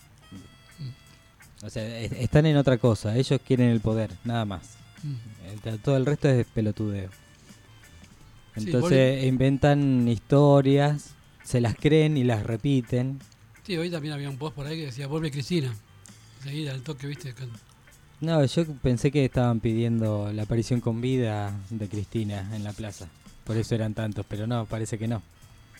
O sea, es- están en otra cosa, ellos quieren el poder, nada más. Mm. El- Todo el resto es pelotudeo. Sí, Entonces inventan historias, se las creen y las repiten. Sí, hoy también había un post por ahí que decía, vuelve Cristina. Seguida al toque, ¿viste? Con- No, yo pensé que estaban pidiendo la aparición con vida de Cristina en la plaza. Por eso eran tantos, pero no, parece que no.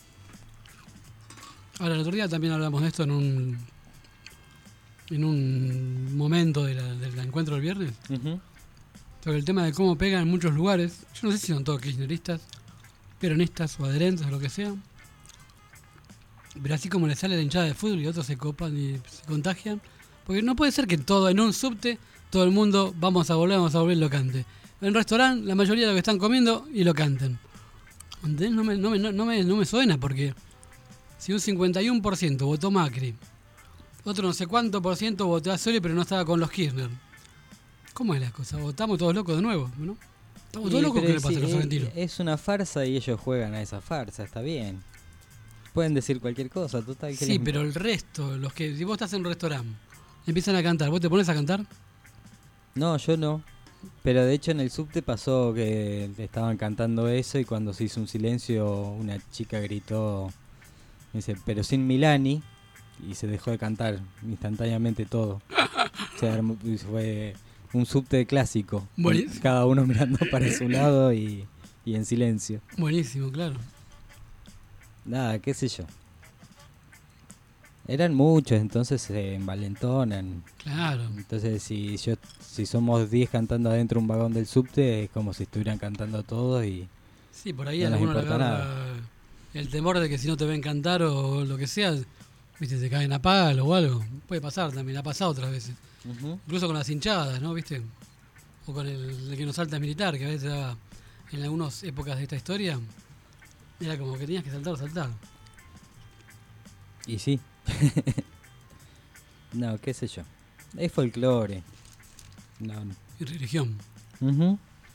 Ahora, el otro día también hablamos de esto en un en un momento de la- del encuentro del viernes. Ujú. Sobre el tema de cómo pega en muchos lugares. Yo no sé si son todos kirchneristas, peronistas o adherentes o lo que sea. Pero así como le sale la hinchada de fútbol y otros se copan y se contagian. Porque no puede ser que todo en un subte, todo el mundo vamos a volver, vamos a volver y lo cante. En un restaurante, la mayoría de lo que están comiendo y lo canten. ¿Entendés? No me, no me, no, no me, no me suena porque si un cincuenta y uno por ciento votó Macri, otro no sé cuánto por ciento votó a Scioli pero no estaba con los Kirchner. ¿Cómo es la cosa? ¿Estamos todos locos de nuevo? ¿No? ¿Estamos todos Y, locos? pero ¿Qué le sí, pasa a los es- argentinos? Es una farsa y ellos juegan a esa farsa, está bien. Pueden decir cualquier cosa, total. ¿qué Sí, les- pero el resto, los que si vos estás en un restaurante, empiezan a cantar, ¿vos te pones a cantar? No, yo no. Pero de hecho en el subte pasó que estaban cantando eso y cuando se hizo un silencio una chica gritó, dice, pero sin Milani, y se dejó de cantar instantáneamente todo. Se armó- y fue un subte clásico, Buenísimo. cada uno mirando para su lado y, y en silencio. Buenísimo, claro. Nada, qué sé yo. Eran muchos, entonces se envalentonan. Claro. Entonces si yo si somos diez cantando adentro de un vagón del subte, es como si estuvieran cantando todos y Sí, por ahí no a les alguno le importa agarra el temor de que si no te ven cantar o lo que sea, viste, te caen a palo o algo. Puede pasar también, ha pasado otras veces. Ujú. Incluso con las hinchadas, ¿no? ¿Viste? O con el, el que nos salta militar, que a veces daba, en algunas épocas de esta historia, era como que tenías que saltar, saltar. Y sí. No, qué sé yo. Es folclore. No, no. Y religión. Ujú.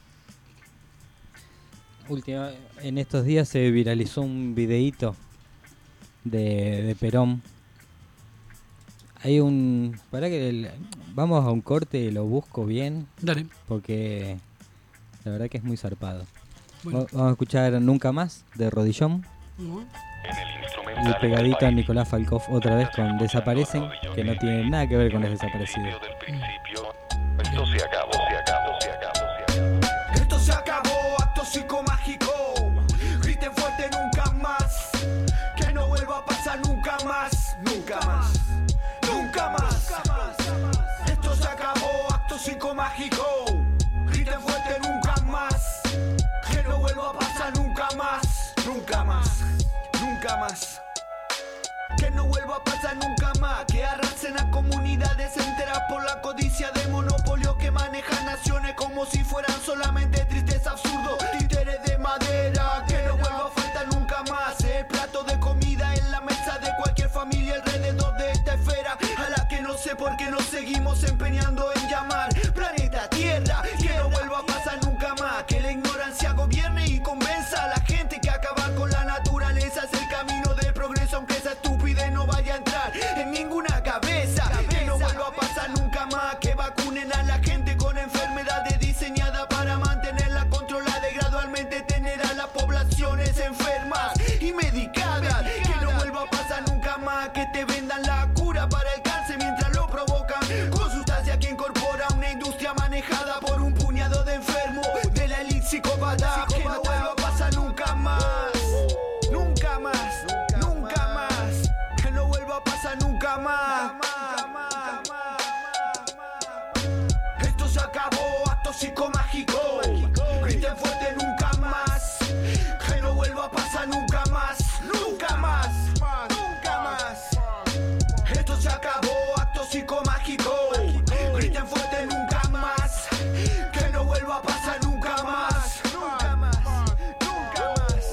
Última, en estos días se viralizó un videíto de, de Perón. Hay un... Para que el- vamos a un corte y lo busco bien. Dale. Porque la verdad que es muy zarpado. Bueno. Va- Vamos a escuchar Nunca Más de Rodillón. Ujú. Y pegadito a Nicolás Falkov otra vez con Desaparecen, que no tiene nada que ver con los desaparecidos. Esto se acabó, se acabó, se acabó, se acabó. Esto se acabó, acto psicomágico. Griten fuerte nunca más. Que no vuelva a pasar nunca más. Nunca más. Nunca más. Esto se acabó, acto psicomágico. Griten fuerte nunca más. Que no vuelva a pasar nunca más. Nunca más. Nunca más. Que no vuelva a pasar nunca más. Que arrasen a comunidades enteras por la codicia de monopolio que manejan naciones como si fueran solamente tristes absurdos, títeres de madera. Que no vuelva a faltar nunca más el plato de comida en la mesa de cualquier familia alrededor de esta esfera, a la que no sé por qué nos seguimos empeñando en llamar planeta Tierra. Que no vuelva a pasar nunca más, que la ignorancia gobierne y convenza a la gente que acabar con la naturaleza es el camino del progreso, aunque esa estupidez no vaya a entrar en ninguna cabeza. Que no vuelva a pasar nunca más, que vacunen a la gente con enfermedades diseñadas para mantenerla controlada y gradualmente tener a las poblaciones enfermas y medicadas. Que no vuelva a pasar nunca más, que te vendan la cura para el cáncer mientras lo provocan con sustancia que incorpora una industria manejada por un puñado de enfermos de la elite psicópata. Que no vuelva a pasar nunca más, nunca más, nunca más. Que no vuelva a pasar nunca más. Esto se acabó, acto psicomágico. Griten fuerte nunca más. Que no vuelva a pasar nunca más, nunca más, nunca más. Esto se acabó, acto psicomágico. Griten fuerte nunca más. Que no vuelva a pasar nunca más, nunca más, nunca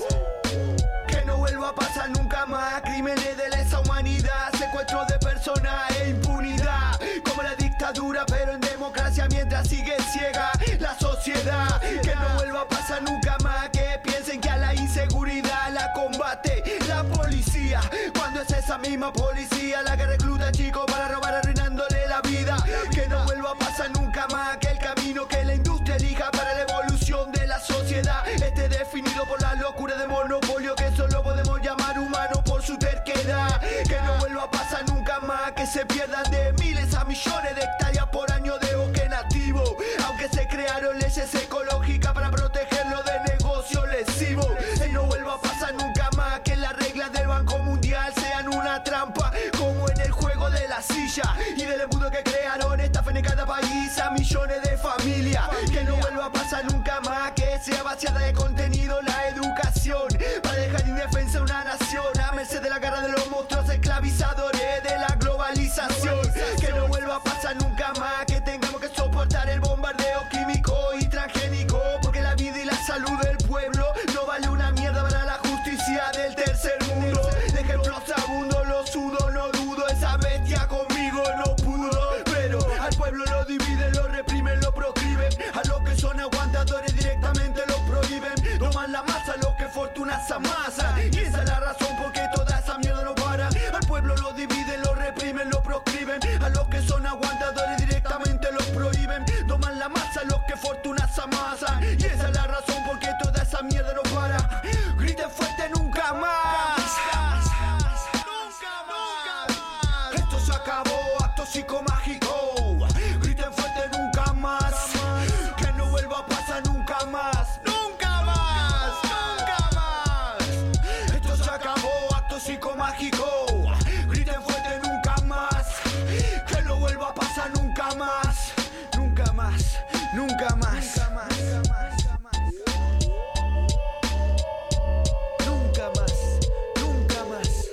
más. Que no vuelva a pasar nunca más. Crímenes de lesa humanidad, secuestro de personas e impunidad, como la dictadura pero en democracia mientras sigue ciega la sociedad. Que no vuelva a pasar nunca más, que piensen que a la inseguridad la combate la policía, cuando es esa misma policía la que recluta chicos para robar arruinándole la vida. Que no vuelva a pasar nunca más, que el camino que la industria elija para la evolución de la sociedad esté definido por la locura de monopolio que solo podemos llamar humano por su terquedad. Que no vuelva a pasar nunca más, que se pierdan de miles a millones de hectáreas por año de bosque nativo, aunque se crearon leyes ecológicas para protegerlo de negocios lesivos. Que no vuelva a pasar nunca más, que las reglas del Banco Mundial sean una trampa como en el juego de la silla y del embudo que crearon esta fe en cada país a millones de familias. Que no vuelva a pasar nunca más, que sea vaciada de contenido la educación para dejar indefensa una nación a merced de la garra de los monstruos esclavizadores de la globalización. Que no vuelva a pasar nunca más, que tengamos que soportar el bombardeo químico y transgénico, porque la vida y la salud del pueblo no vale una mierda para la justicia del tercer mundo. De ejemplos abundos, lo sudo, no dudo, esa bestia conmigo no pudo. Pero al pueblo lo dividen, lo reprimen, lo proscriben, a los que son aguantadores directamente lo prohíben. Toman la masa, los que fortunas amasan, y esa es la razón por qué toda esa mierda no para. Al pueblo lo dividen, lo reprimen, lo proscriben, a los que son aguantadores directamente los prohíben. Toman la masa, los que fortunas amasan, y esa es la razón por qué toda esa mierda no para. Griten fuerte nunca más, nunca más. Esto se acabó, acto psicomágico. Griten fuerte nunca más, que no vuelva a pasar nunca más, nunca más, nunca más. Esto se acabó, acto psicomágico. Griten fuerte nunca más, que no vuelva a pasar nunca más, nunca más, nunca más, nunca más, nunca más, nunca más.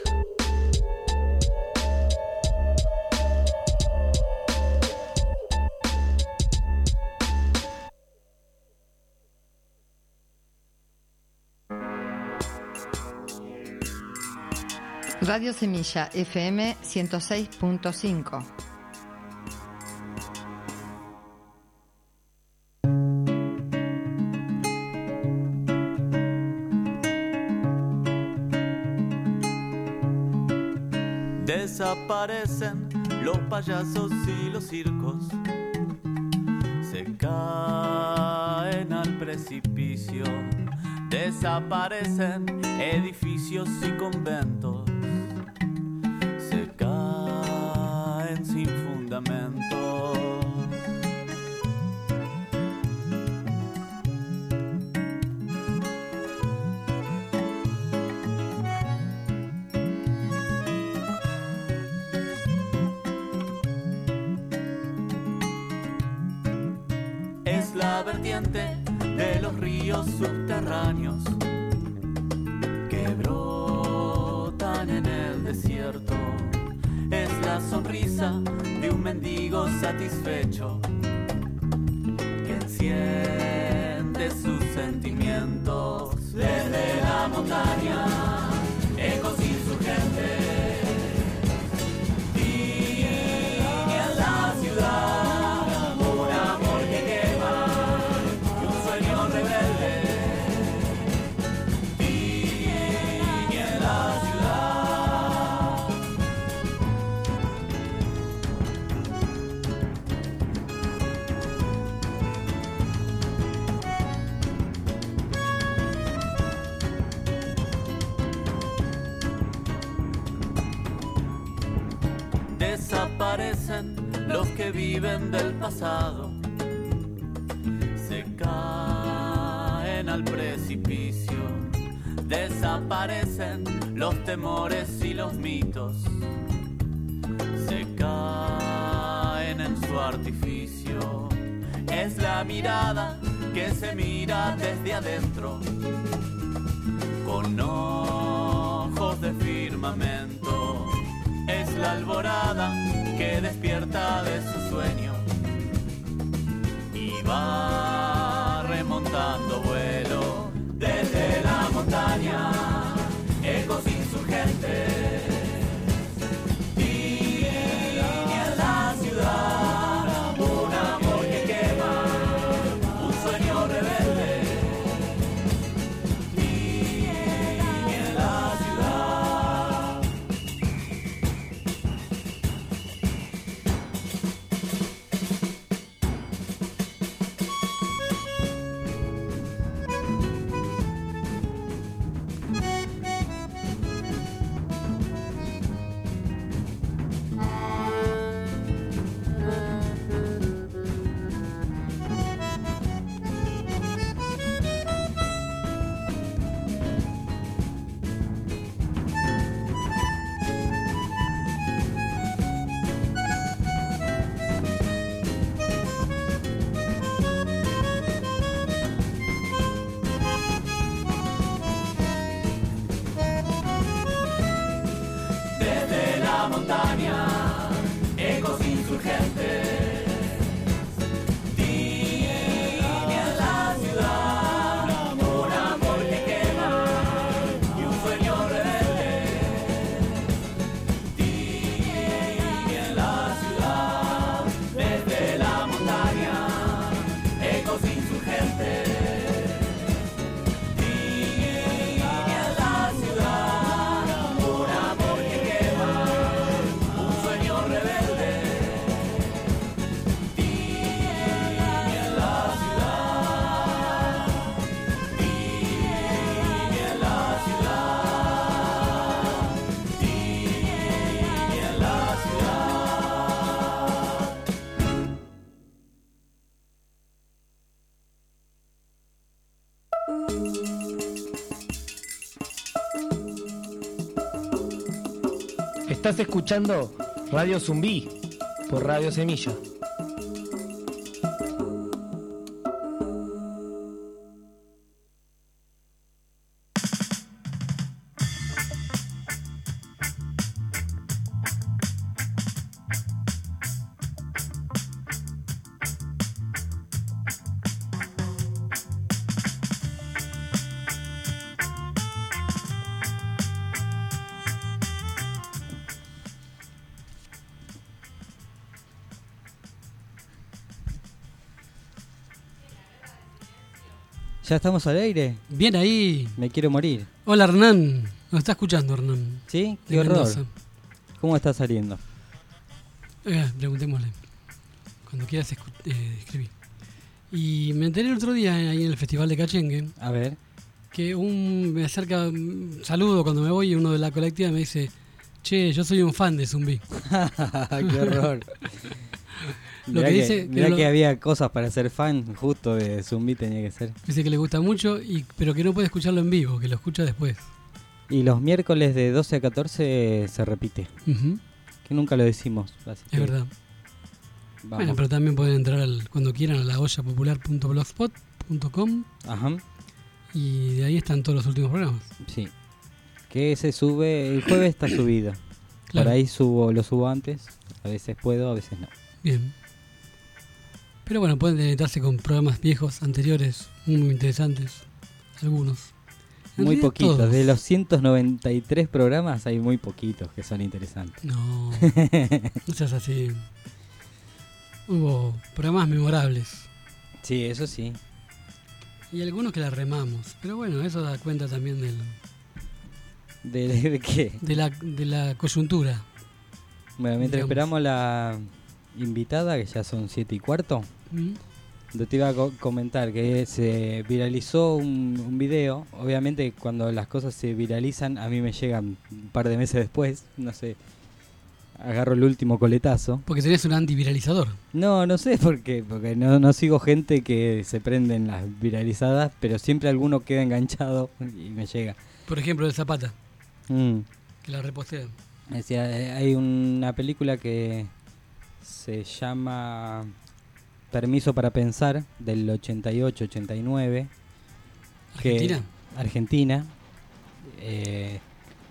Radio Semilla F M ciento seis punto cinco. Desaparecen los payasos y los circos, se caen al precipicio. Desaparecen edificios y conventos, se caen sin fundamento. Es la vertiente de los ríos subterráneos que brotan en el desierto. Es la sonrisa de un mendigo satisfecho siente sus sentimientos desde la montaña, ecos insurgentes. Y en la ciudad, un amor que quema y un sueño rebelde. Y en la ciudad. Desaparecen los que viven del pasado, se caen al precipicio. Desaparecen los temores y los mitos, se caen en su artificio. Es la mirada que se mira desde adentro, con ojos de firmamento. Es la alborada que despierta de su sueño y va remontando vuelo desde la montaña, ecos insurgentes. Y en la ciudad, un amor que quema, un sueño rebelde. Y en la ciudad. Desde la montaña, ecos insurgentes. Y en la ciudad, un amor que quema y un sueño rebelde. Y en la ciudad, desde la montaña, ecos insurgentes. Estás escuchando Radio Zumbí por Radio Semilla. ¿Ya estamos al aire? Bien ahí. Me quiero morir. Hola Hernán, nos está escuchando Hernán. ¿Sí? Qué De horror. Mendoza. ¿Cómo está saliendo? Eh, preguntémosle. Cuando quieras escu- eh, escribir. Y me enteré el otro día ahí en el Festival de Cachengue. A ver. Que un me acerca, un saludo cuando me voy y uno de la colectiva me dice, che, yo soy un fan de Zumbí. Qué horror. Lo mirá que que, dice mirá que, que lo- había cosas para ser fan, justo de Zumbí tenía que ser. dice que le gusta mucho, y pero que no puede escucharlo en vivo, que lo escucha después. Y los miércoles de doce a catorce se repite. Ujú. Que nunca lo decimos. Así Es que verdad. vamos. Bueno, pero también pueden entrar al, cuando quieran a la olla popular punto blogspot punto com. Ajá. Y de ahí están todos los últimos programas. Sí. Que se sube, el jueves está subido. Claro. Por ahí subo, lo subo antes. A veces puedo, a veces no. Bien. Pero bueno, pueden deleitarse con programas viejos, anteriores, muy interesantes. Algunos. En Muy realidad, poquitos. todos. De los ciento noventa y tres programas hay muy poquitos que son interesantes. No, no seas así. Hubo programas memorables. Sí, eso sí. Y algunos que la remamos. Pero bueno, eso da cuenta también del, ¿De, de, de qué? de, la, de la coyuntura. Bueno, mientras Digamos. esperamos la invitada, que ya son siete y cuarto, ¿Mm? yo te iba a co- comentar que se viralizó un, un video. Obviamente cuando las cosas se viralizan, a mí me llegan un par de meses después, no sé, agarro el último coletazo. Porque tenés un antiviralizador. No, no sé por qué, porque no, no sigo gente que se prende en las viralizadas, pero siempre alguno queda enganchado y me llega. Por ejemplo, el Zapata, Mm. que la repostean. Decía, eh, hay una película que se llama Permiso para Pensar, del ochenta y ocho ochenta y nueve. ¿Argentina? Que, Argentina. Eh,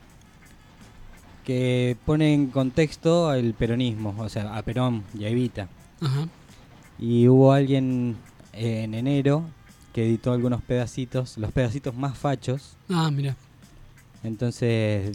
que pone en contexto el peronismo, o sea, a Perón y a Evita. Ajá. Y hubo alguien eh, en enero que editó algunos pedacitos, los pedacitos más fachos. Ah, mira. Entonces,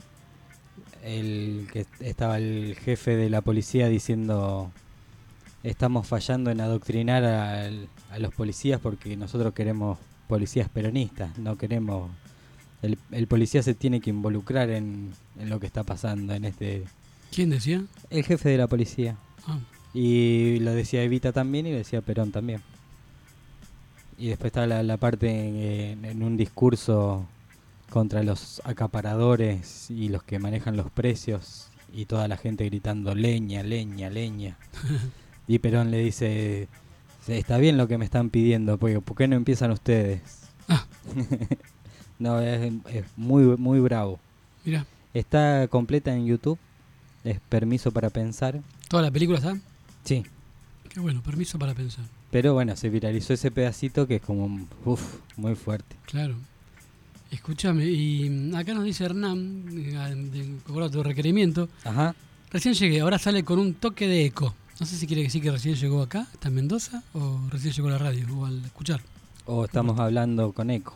el que estaba el jefe de la policía diciendo: estamos fallando en adoctrinar al- a los policías porque nosotros queremos policías peronistas, no queremos... El, el policía se tiene que involucrar en, en lo que está pasando en este... ¿Quién decía? El jefe de la policía. Ah. Y lo decía Evita también y lo decía Perón también. Y después está la, la parte en, en un discurso contra los acaparadores y los que manejan los precios y toda la gente gritando leña, leña, leña. Y Perón le dice: está bien lo que me están pidiendo, porque ¿por qué no empiezan ustedes? Ah. No, es, es muy, muy bravo. Mira. Está completa en YouTube. Es Permiso para Pensar. ¿Toda la película está? Sí. Qué bueno, permiso para pensar. Pero bueno, se viralizó ese pedacito que es como, uff, muy fuerte. Claro. Escúchame, y acá nos dice Hernán, eh, de cobrar tu requerimiento. Ajá. Recién llegué, ahora sale con un toque de eco. No sé si quiere decir que recién llegó acá, está en Mendoza, o recién llegó a la radio, o al escuchar. O estamos hablando con eco.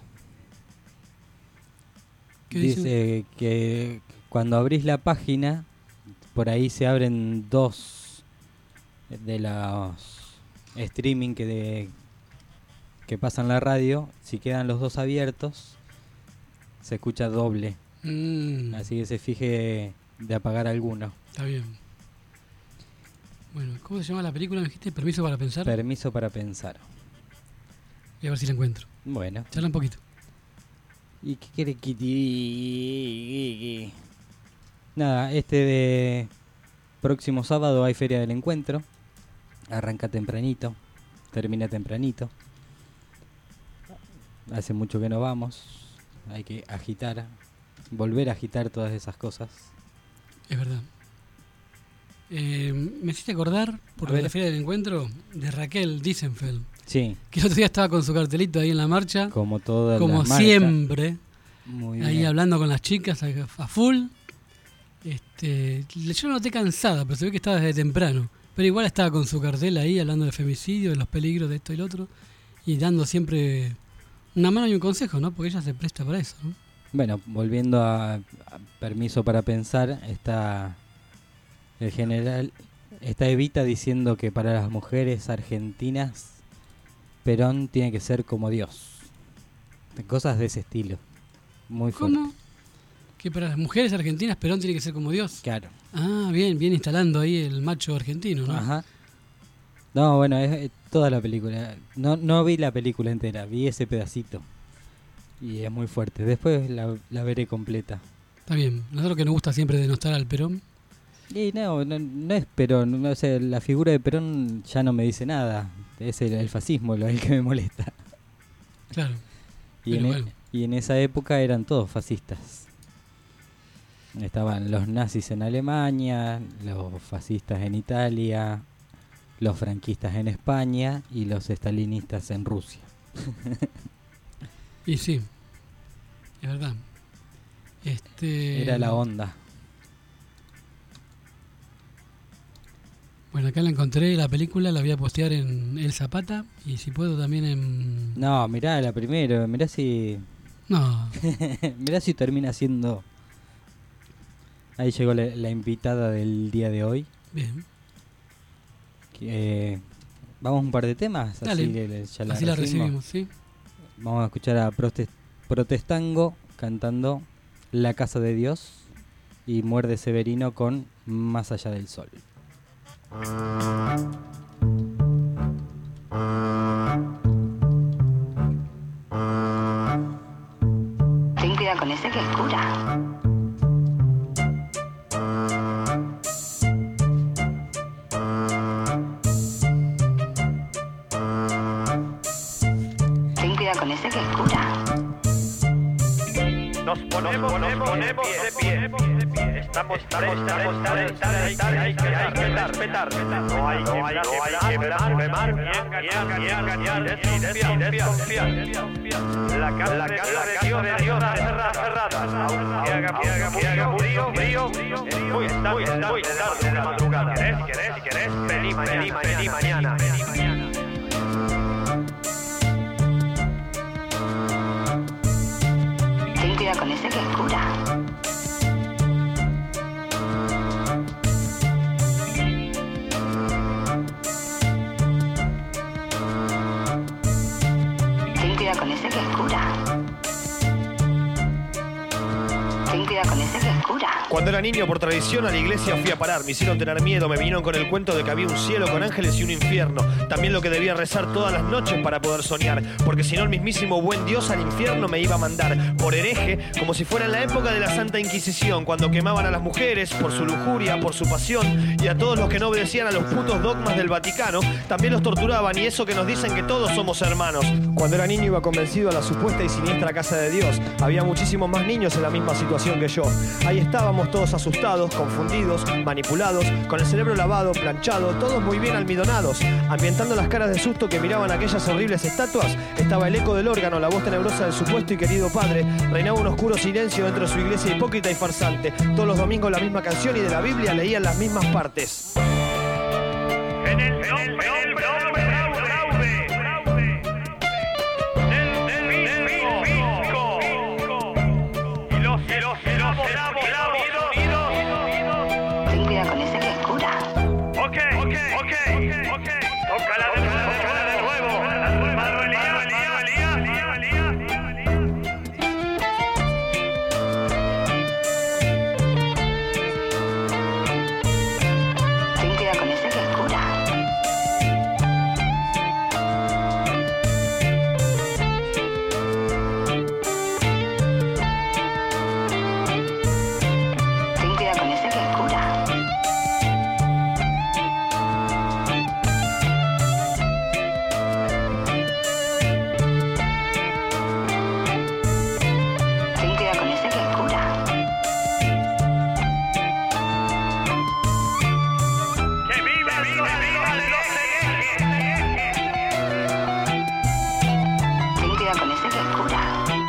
¿Qué Dice dice? que cuando abrís la página, por ahí se abren dos de los streaming que, de, que pasan la radio. Si quedan los dos abiertos, se escucha doble. Mm, Así que se fije de apagar alguno. está bien. Bueno, ¿cómo se llama la película? ¿Me dijiste? ¿Permiso para pensar? Permiso para Pensar. Voy a ver si la encuentro. Bueno. Charla un poquito. ¿Y qué quiere Kitty? Nada, este de próximo sábado hay Feria del Encuentro. Arranca tempranito, termina tempranito. Hace mucho que no vamos. Hay que agitar, volver a agitar todas esas cosas. Es verdad. Eh, me hiciste acordar, por A lo de ver. la Feria del Encuentro, de Raquel Dissenfeld. Sí. Que el otro día estaba con su cartelito ahí en la marcha. Como todas Como las marchas. siempre. Muy ahí bien. hablando con las chicas a, a full. Este, yo no noté cansada, pero se ve que estaba desde temprano. Pero igual estaba con su cartel ahí hablando del femicidio, de los peligros de esto y lo otro. Y dando siempre una mano y un consejo, ¿no? Porque ella se presta para eso, ¿no? Bueno, volviendo a, a Permiso para Pensar, está el general, está Evita diciendo que para las mujeres argentinas Perón tiene que ser como Dios. Cosas de ese estilo. Muy fuerte. ¿Cómo? Que para las mujeres argentinas Perón tiene que ser como Dios. Claro. Ah, bien, bien instalando ahí el macho argentino, ¿no? Ajá. No, bueno, es, es toda la película. No, no vi la película entera, vi ese pedacito. Y es muy fuerte. Después la, la veré completa. Está bien. Nosotros que nos gusta siempre denostar al Perón. Y no, no, no es Perón. No, o sea, la figura de Perón ya no me dice nada. Es el, el fascismo lo el que me molesta. Claro. Y Pero en, e- bueno. y en esa época eran todos fascistas. Estaban los nazis en Alemania, los fascistas en Italia, los franquistas en España y los estalinistas en Rusia. Y sí, es verdad. Este... Era la onda. Bueno, acá la encontré, la película, la voy a postear en El Zapata y si puedo también en... No, mirá la primera, mirá si... No. Mirá si termina siendo... Ahí llegó la, la invitada del día de hoy. Bien. Eh, Vamos a un par de temas, Dale. así, le, le, ya la, así la recibimos, ¿sí? Vamos a escuchar a Prote- Protestango cantando La Casa de Dios y Muerde Severino con Más Allá del Sol. Ten cuidado con ese que es cura. Ten cuidado con ese que es cura. Nos ponemos, ponemos, ponemos de pie. Estamos, estamos, estamos, hay que respetar. No hay que quebrar, quemar, ni engañar, ni desconfiar. La casa de Dios está cerrada. Aunque haga frío, frío, muy tarde de la madrugada. ¿Querés, querés, querés? Vení, vení, vení mañana. Ten cuidado con ese que es cura. Ten cuidado con ese que es cura. Ten cuidado con ese que es cura. Cuando era niño, por tradición, a la iglesia fui a parar. Me hicieron tener miedo, me vinieron con el cuento de que había un cielo con ángeles y un infierno. También lo que debía rezar todas las noches para poder soñar. Porque si no, el mismísimo buen Dios al infierno me iba a mandar. Por hereje, como si fuera en la época de la Santa Inquisición, cuando quemaban a las mujeres por su lujuria, por su pasión. Y a todos los que no obedecían a los putos dogmas del Vaticano, también los torturaban. Y eso que nos dicen que todos somos hermanos. Cuando era niño iba convencido a la supuesta y siniestra casa de Dios. Había muchísimos más niños en la misma situación que yo. Ahí estábamos todos asustados, confundidos, manipulados, con el cerebro lavado, planchado, todos muy bien almidonados. Ambientando las caras de susto que miraban aquellas horribles estatuas, estaba el eco del órgano, la voz tenebrosa del supuesto y querido padre. Reinaba un oscuro silencio dentro de su iglesia hipócrita y farsante. Todos los domingos la misma canción y de la Biblia leían las mismas partes. En el nombre Ten cuidado con ese que es cura. Ok, ok, ok, ok. Tócala de nuevo, tócala de nuevo. Hermano Elías, Elías, Elías, Elías. Ten cuidado con ese que es cura. Ten cuidado con ese que es cura. Ten cuidado con ese que es cura. ¡Que viva, viva, viva los herejes! Ten cuidado con ese que es cura.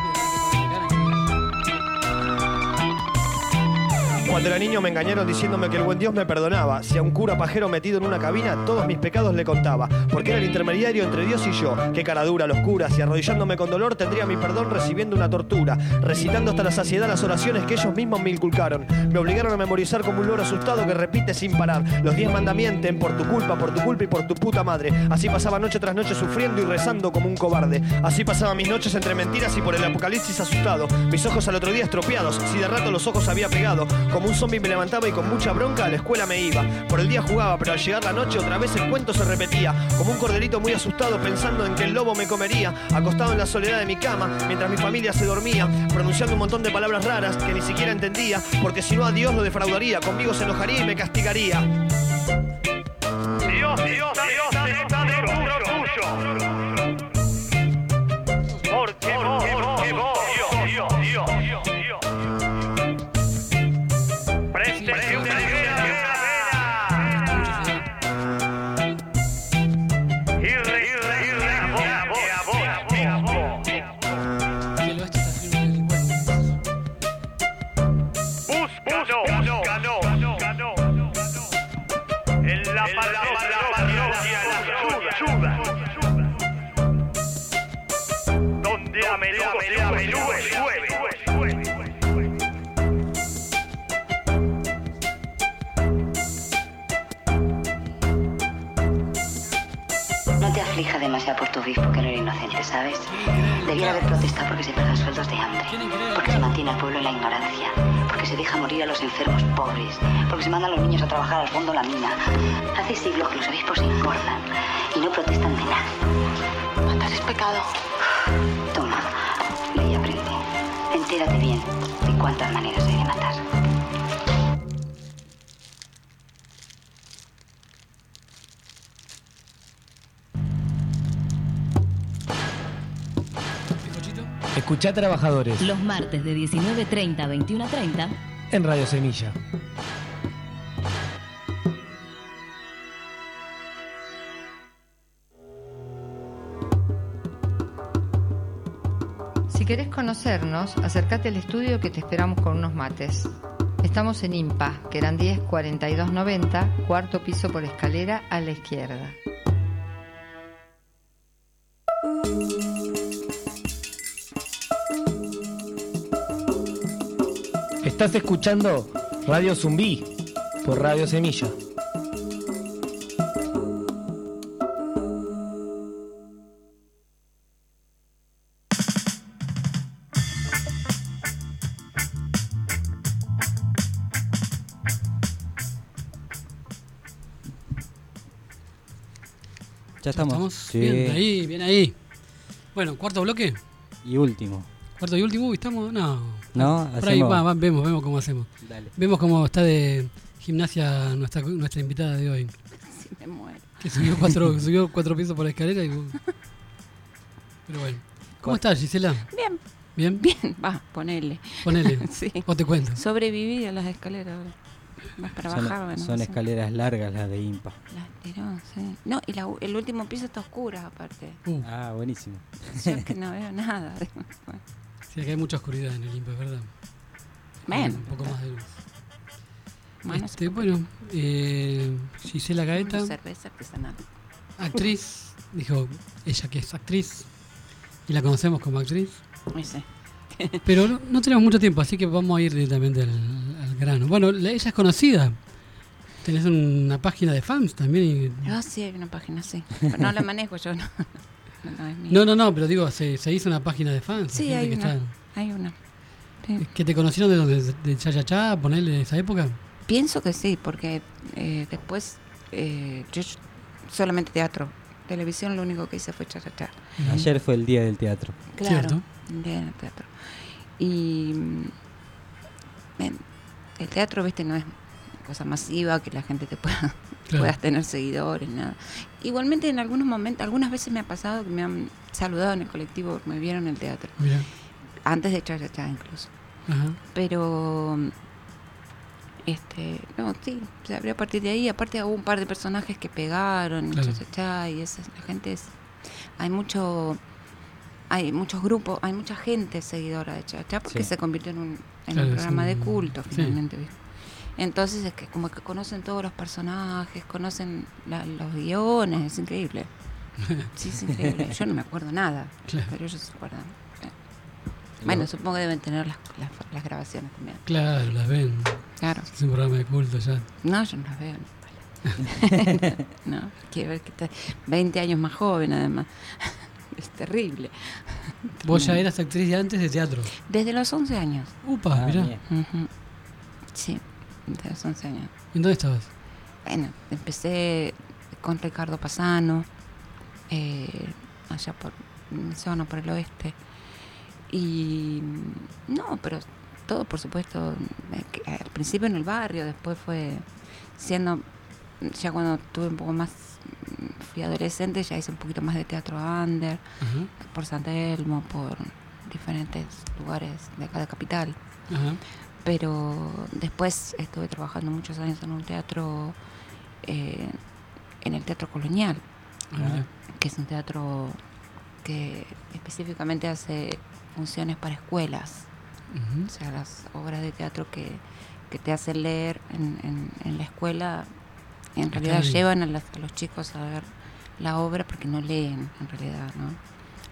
Cuando era niño me engañaron diciéndome que el buen Dios me perdonaba. Si a un cura pajero metido en una cabina, todos mis pecados le contaba. Porque era el intermediario entre Dios y yo. Qué cara dura los curas. Y arrodillándome con dolor tendría mi perdón recibiendo una tortura. Recitando hasta la saciedad las oraciones que ellos mismos me inculcaron. Me obligaron a memorizar como un loro asustado que repite sin parar. Los diez mandamientos por tu culpa, por tu culpa y por tu puta madre. Así pasaba noche tras noche sufriendo y rezando como un cobarde. Así pasaba mis noches entre mentiras y por el apocalipsis asustado. Mis ojos al otro día estropeados. Si de rato los ojos había pegado. Como un zombie me levantaba y con mucha bronca a la escuela me iba. Por el día jugaba, pero al llegar la noche otra vez el cuento se repetía. Como un corderito muy asustado pensando en que el lobo me comería. Acostado en la soledad de mi cama, mientras mi familia se dormía. Pronunciando un montón de palabras raras que ni siquiera entendía. Porque si no a Dios lo defraudaría. Conmigo se enojaría y me castigaría. Dios, Dios, Dios está dentro tuyo. Porque vos, porque vos, Dios, Dios, Dios, Dios. Preste una vela. Y re, y re, y re, a vos, a vos, a vos. Búscalo, búscalo. No te aflija demasiado por tu obispo, que no era inocente, ¿sabes? Debiera haber protestado porque se pagan sueldos de hambre, porque se mantiene al pueblo en la ignorancia, porque se deja morir a los enfermos pobres, porque se mandan a los niños a trabajar al fondo de la mina. Hace siglos que los obispos se engordan y no protestan de nada. Matar es pecado. Toma, lee y aprende. Entérate bien de cuántas maneras hay de matar. Escuchá Trabajadores Los martes de diecinueve treinta a veintiuno treinta en Radio Semilla. Si querés conocernos, acércate al estudio que te esperamos con unos mates. Estamos en IMPA, que eran diez cuarenta y dos noventa, cuarto piso por escalera a la izquierda. Estás escuchando Radio Zumbí por Radio Semilla. Ya estamos. ¿Estamos? Sí. Bien ahí, bien ahí. Bueno, cuarto bloque. Y último. Cuarto y último, uy, estamos. No. No, por ahí hacemos- va, va, vemos, vemos cómo hacemos. Dale. Vemos cómo está de gimnasia nuestra nuestra invitada de hoy. Sí, me muero. Que subió cuatro, subió cuatro pisos por la escalera y. Pero bueno. ¿Cómo estás, Gisela? Bien. ¿Bien? Bien, va, ponele. Ponele. Sí. Vos te cuento. Sobreviví a las escaleras. Vas para Son, bajar, bueno. son sí. escaleras largas las de IMPA. Las tiró, sí. No, y la- el último piso está oscuro, aparte. Uh. Ah, buenísimo. Yo es que no veo nada. Bueno. Sí, acá hay mucha oscuridad en el I M P, es verdad. Bueno. Un poco más de luz. Bueno, Este, bueno, eh, Gisela Gaeta, cerveza artesanal. actriz, dijo ella que es actriz y la conocemos como actriz. Ay, sí. Pero no, no tenemos mucho tiempo, así que vamos a ir directamente al, al grano. Bueno, la- ella es conocida. Tenés una página de fans también. y- Ah, sí, hay una página, sí. Pero no la manejo yo, no. No, no, es mía. No, no, no, pero digo, se, se hizo una página de fans. Sí, gente hay que una. está- Hay una. Sí. ¿Que te conocieron de dónde? ¿De Cha Cha Cha? ¿Ponerle de esa época? Pienso que sí, porque eh, después eh, yo solamente teatro. Televisión lo único que hice fue cha cha cha. Ayer fue el día del teatro. Claro, Cierto. el día del teatro. Y mm, en- el teatro, viste, no es cosa masiva que la gente te pueda Claro. puedas tener seguidores, nada. Igualmente en algunos momentos, algunas veces me ha pasado que me han saludado en el colectivo, me vieron en el teatro. Mira. Antes de cha cha cha incluso. Ajá. Pero este, no, sí, se abrió a partir de ahí. Aparte hubo un par de personajes que pegaron, Claro. cha, cha, cha, y esa, la gente es, hay mucho, hay muchos grupos, hay mucha gente seguidora de Cha Cha porque Sí. se convirtió en un, en Claro, un es programa un- de culto sí. finalmente, ¿viste? Entonces es que como que conocen todos los personajes, conocen la- los guiones, es increíble. Sí, es increíble. Yo no me acuerdo nada, Claro. pero ellos se acuerdan. Eh. Bueno, supongo que deben tener las, las, las grabaciones también. Claro, las ven. Claro. Es un programa de culto ya. No, yo no las veo. No, quiero ver que está veinte años más joven además. Es terrible. Vos ya eras actriz de antes de teatro. Desde los once años. Upa, Ah, mirá. bien. Ujú. Sí, desde los once años. ¿En dónde estabas? Bueno, empecé con Ricardo Pasano, eh, allá por mi zona, por el oeste. Y no, pero todo, por supuesto, eh, que al principio en el barrio, después fue siendo, ya cuando tuve un poco más, fui adolescente, ya hice un poquito más de teatro under, Ajá. por San Telmo, por diferentes lugares de acá de Capital. Ajá. Pero después estuve trabajando muchos años en un teatro, eh, en el Teatro Colonial, Ah, mirá. que es un teatro que específicamente hace funciones para escuelas. Ujú. O sea, las obras de teatro que, que te hacen leer en, en, en la escuela, en Está realidad bien. llevan a, las- a los chicos a ver la obra porque no leen, en realidad, ¿no?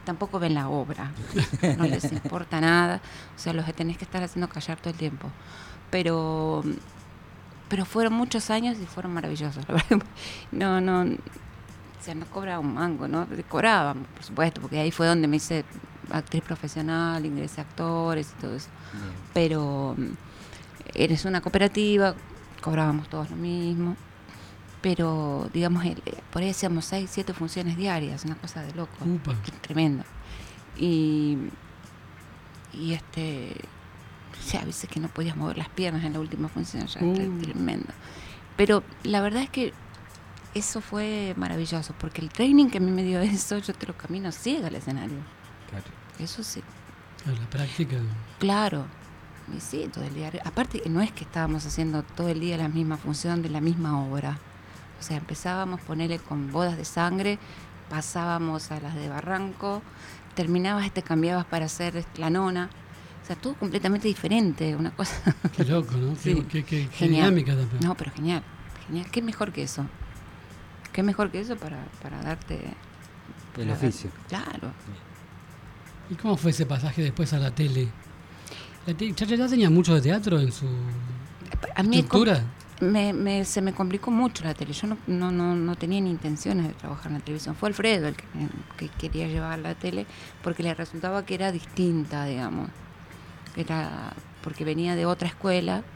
tampoco ven la obra, no les importa nada, o sea, los que tenés que estar haciendo callar todo el tiempo. Pero, pero fueron muchos años y fueron maravillosos, la verdad. No, no, o sea, no cobraba un mango, ¿no? Cobraba, por supuesto, porque ahí fue donde me hice actriz profesional, ingresé a actores y todo eso. Bien. Pero eres una cooperativa, cobrábamos todos lo mismo. Pero, digamos, el, por ahí hacíamos seis, siete funciones diarias, una cosa de loco, Upa. Tremendo. Y, y este, o sea, a veces que no podías mover las piernas en la última función, ya uh. tremendo. Pero la verdad es que eso fue maravilloso, porque el training que a mí me dio eso, yo te lo camino ciega al escenario. Claro. Eso sí. Claro, la práctica. Claro. Y sí, todo el día. Aparte, no es que estábamos haciendo todo el día la misma función de la misma obra. O sea, empezábamos a ponerle con Bodas de Sangre, pasábamos a las de Barranco, terminabas y te cambiabas para hacer La Nona. O sea, todo completamente diferente, una cosa... Qué loco, ¿no? Sí. Qué, qué, qué dinámica también. No, pero genial, genial. ¿Qué mejor que eso? ¿Qué mejor que eso para, para darte... El oficio. Dar, claro. ¿Y cómo fue ese pasaje después a la tele? ¿La te- Chacha ya tenía mucho de teatro en su a mí estructura? Me, me, se me complicó mucho la tele. Yo no, no, no, no tenía ni intenciones de trabajar en la televisión. Fue Alfredo el que, que quería llevar la tele porque le resultaba que era distinta, digamos. Era porque venía de otra escuela.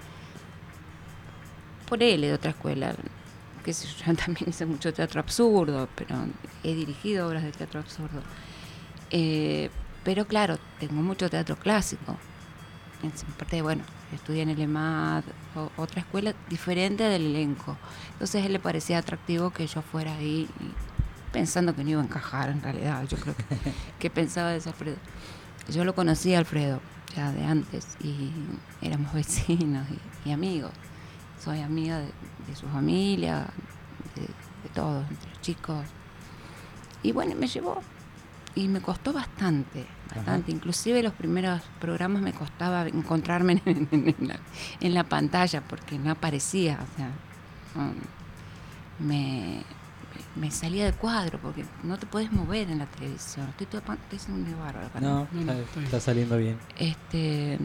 Por él, de otra escuela. Que yo también hice mucho teatro absurdo, pero he dirigido obras de teatro absurdo. Eh, pero claro, tengo mucho teatro clásico. En parte, bueno, estudié en el EMAD, o, otra escuela diferente del elenco. Entonces a él le parecía atractivo que yo fuera ahí, y pensando que no iba a encajar en realidad. Yo creo que, que pensaba de eso Alfredo. Yo lo conocí a Alfredo ya de antes y éramos vecinos y, y amigos. Soy amiga de, de su familia, de, de todos, de los chicos. Y bueno, me llevó. Y me costó bastante, bastante. Ajá. Inclusive los primeros programas me costaba encontrarme en, en, en, la, en la pantalla porque no aparecía. O sea, um, me, me salía de cuadro porque no te puedes mover en la televisión. Estoy todo estoy siendo muy bárbaro. No, no, está, está saliendo bien. Este,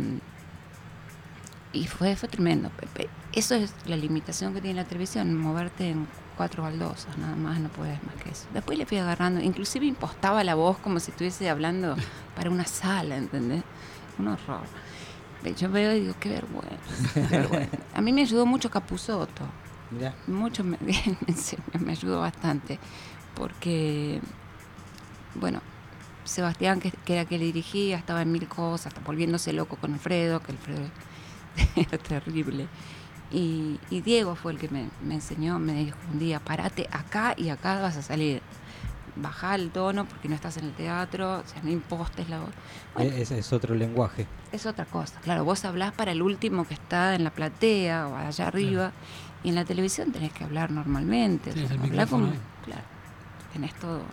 y fue, fue tremendo. Eso es la limitación que tiene la televisión, moverte en cuatro baldosas, nada más, no puedes más que eso. Después le fui agarrando, inclusive impostaba la voz como si estuviese hablando para una sala, ¿entendés? Un horror. Yo veo y digo, qué vergüenza, qué vergüenza. A mí me ayudó mucho Capusotto. Mirá. Mucho, me, me ayudó bastante, porque, bueno, Sebastián, que, que era que le dirigía, estaba en mil cosas, hasta volviéndose loco con Alfredo, que Alfredo era terrible. Y, y Diego fue el que me, me enseñó, me dijo un día, parate acá y acá vas a salir. Bajá el tono porque no estás en el teatro, o sea, no impostes la voz. Bueno, es, es otro lenguaje. Es otra cosa. Claro, vos hablás para el último que está en la platea o allá arriba, claro. Y en la televisión tenés que hablar normalmente. Sí, o sea, el hablar como, ahí. claro, tenés todo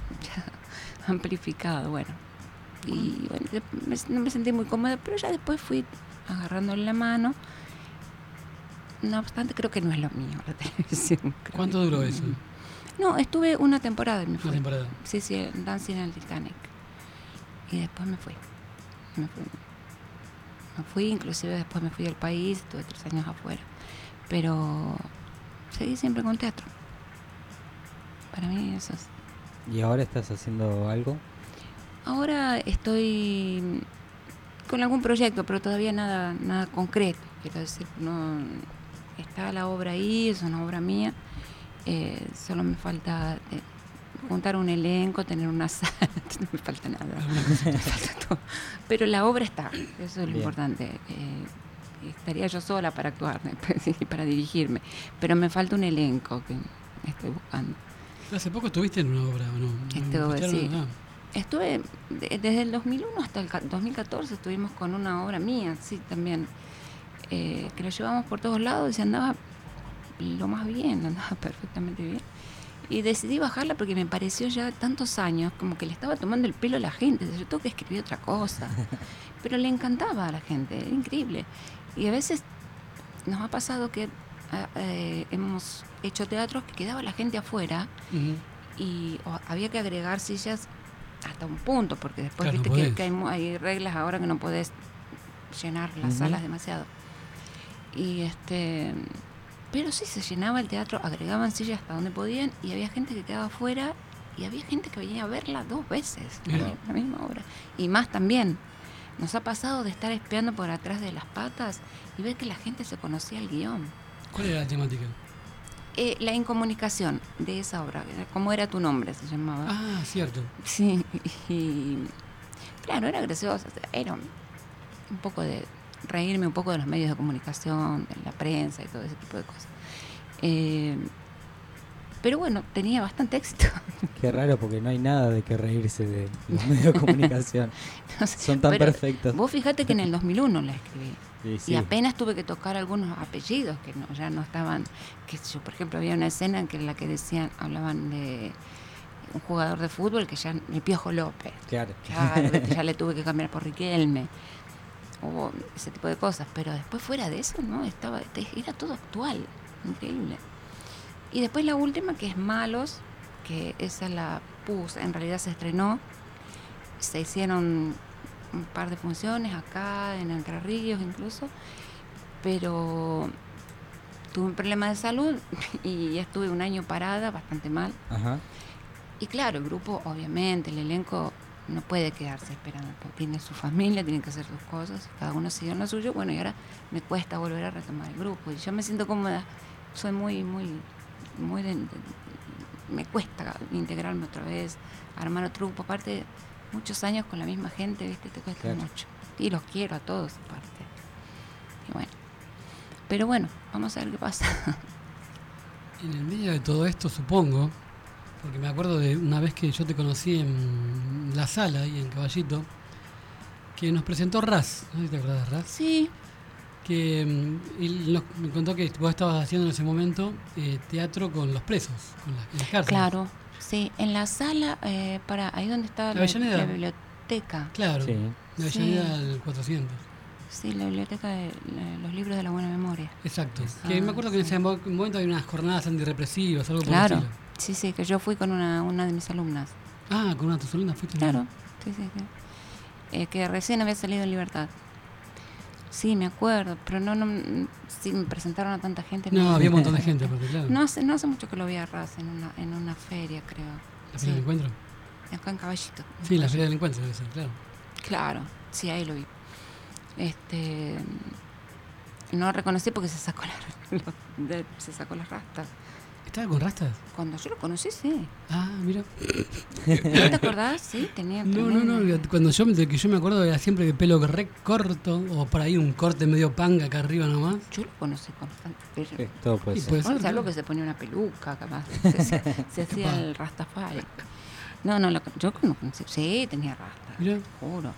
amplificado, bueno. Y bueno, me, no me sentí muy cómoda, pero ya después fui agarrándole la mano. No obstante, creo que no es lo mío la televisión. ¿Cuánto duró eso? No, estuve una temporada y me fui. ¿Una temporada? Sí, sí, en Dancing en el Titanic. Y después me fui. Me fui. Me fui, inclusive después me fui del país, estuve tres años afuera. Pero seguí siempre con teatro. Para mí eso es... ¿Y ahora estás haciendo algo? Ahora estoy con algún proyecto, pero todavía nada, nada concreto. Quiero decir, no... Está la obra ahí, es una obra mía. Eh, solo me falta eh, juntar un elenco, tener una sala, no me falta nada, me falta todo. Pero la obra está, eso es lo Bien. importante. Eh, estaría yo sola para actuar y para dirigirme, pero me falta un elenco que estoy buscando. ¿Hace poco estuviste en una obra o no? Estuve, sí. Ah. Estuve de, desde el dos mil uno hasta el dos mil catorce, estuvimos con una obra mía, sí, también. Eh, que lo llevamos por todos lados y se andaba lo más bien, andaba perfectamente bien. Y decidí bajarla porque me pareció ya tantos años como que le estaba tomando el pelo a la gente. Yo tengo que escribir otra cosa. Pero le encantaba a la gente, era increíble. Y a veces nos ha pasado que eh, hemos hecho teatros que quedaba la gente afuera uh-huh. y o, había que agregar sillas hasta un punto, porque después Claro, viste no que, podés. que hay, mu- hay reglas ahora que no podés llenar las Ujú. salas demasiado. Y este, pero sí se llenaba el teatro, agregaban sillas hasta donde podían y había gente que quedaba afuera y había gente que venía a verla dos veces, la, Mira. mi- la misma obra. Y más también. Nos ha pasado de estar espiando por atrás de las patas y ver que la gente se conocía el guión. ¿Cuál era la temática? Eh, la incomunicación de esa obra, ¿cómo era tu nombre? Se llamaba. Ah, cierto. Sí, y claro, era gracioso, o sea, era un, un poco de reírme un poco de los medios de comunicación, de la prensa y todo ese tipo de cosas. Eh, pero bueno, tenía bastante éxito. Qué raro, porque no hay nada de que reírse de los medios de comunicación. No sé, Son tan pero perfectos. Vos fíjate que en el dos mil uno la escribí. Y sí. Y apenas tuve que tocar algunos apellidos que no, ya no estaban, que yo, por ejemplo, había una escena en que en la que decían, hablaban de un jugador de fútbol que ya, el Piojo López. Claro. Claro, que ya le tuve que cambiar por Riquelme. Hubo ese tipo de cosas, pero después fuera de eso, ¿no? Estaba, era todo actual, increíble. Y después la última, que es Malos, que esa la puse, en realidad se estrenó, se hicieron un par de funciones acá, en Entre Ríos incluso, pero tuve un problema de salud y ya estuve un año parada, bastante mal. Ajá. Y claro, el grupo, obviamente, el elenco no puede quedarse esperando, porque tiene su familia, tiene que hacer sus cosas, cada uno sigue en lo suyo, bueno, y ahora me cuesta volver a retomar el grupo, y yo me siento cómoda, soy muy, muy, muy, de, de, me cuesta integrarme otra vez, armar otro grupo, aparte, muchos años con la misma gente, viste, te cuesta Claro. mucho, y los quiero a todos, aparte, y bueno, pero bueno, vamos a ver qué pasa. En el medio de todo esto, supongo, porque me acuerdo de una vez que yo te conocí en la sala y en Caballito, que nos presentó Raz, no sé si te acordás de Raz. Sí. Que mm, él nos, me contó que vos estabas haciendo en ese momento eh, teatro con los presos, con las, en las cárceles. Claro, sí, en la sala, eh, para ahí donde está La la, Avellaneda. la biblioteca. Claro, Sí. la Avellaneda del cuatrocientos. Sí, la biblioteca de la- los libros de la buena memoria. Exacto. Ah, Que me acuerdo que en ese mo- momento había unas jornadas antirrepresivas, algo por el Claro, estilo. sí, sí, que yo fui con una, una de mis alumnas. Ah, con una de tus alumnas fuiste. Claro, sí, sí, sí. Eh, que recién había salido en libertad. Sí, me acuerdo, pero no, no, mm, sí, me presentaron a tanta gente. No, había un montón de gente, aparte, claro. No hace, no hace mucho que lo vi a Raz en una, en una feria, creo. ¿La Sí, Feria del Encuentro? acá en Caballito. Sí, la Feria del Encuentro debe ser, claro. Claro, sí, ahí lo vi. Este, no lo reconocí porque se sacó la, lo- de- se sacó las rastas. ¿Estaba con rastas? Cuando yo lo conocí, sí. Ah, mira. ¿No te acordás? Sí, tenía. No, no, tremendo. no. Cuando yo, de que yo me acuerdo era siempre de pelo re corto o por ahí un corte medio panga acá arriba nomás. Yo lo conocí con bastante pelo. Sí, todo puede Y ser. puede Bueno, ser, salvo claro. que se ponía una peluca, capaz. Se, se- se hacía Capaz. el rastafari. No, no, lo, yo no conocí. Sí, tenía rastas. Mira. Juro.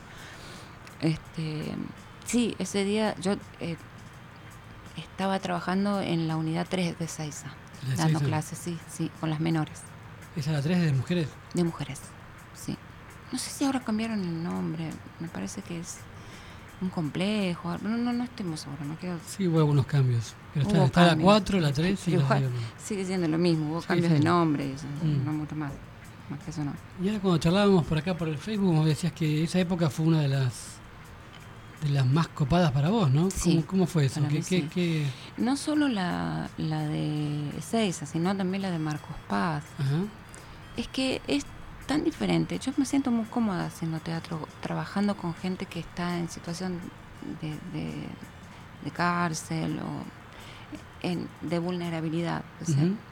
Este, sí, ese día yo eh, estaba trabajando en la unidad tres de Seiza, ¿De dando Seiza? clases, sí, sí, con las menores, ¿Esa es la tres de mujeres? de mujeres, sí. No sé si ahora cambiaron el nombre, me parece que es un complejo, no, no, no estoy muy segura, no quiero... Sí, hubo algunos cambios. Pero está, Hubo está la cambios. cuatro, la tres y Pero la igual, nueve. sigue siendo lo mismo, hubo Sí, cambios sí. de nombre, y eso, Mm. no mucho más, más que eso no. Y ahora cuando charlábamos por acá por el Facebook, vos decías que esa época fue una de las de las más copadas para vos, ¿no? Sí, ¿Cómo, cómo fue eso? para ¿Qué, mí qué, sí. qué- No solo la, la de Ezeiza, sino también la de Marcos Paz. Ajá. Es que es tan diferente. Yo me siento muy cómoda haciendo teatro, trabajando con gente que está en situación de, de, de cárcel o en- de vulnerabilidad. O sea, Ujú.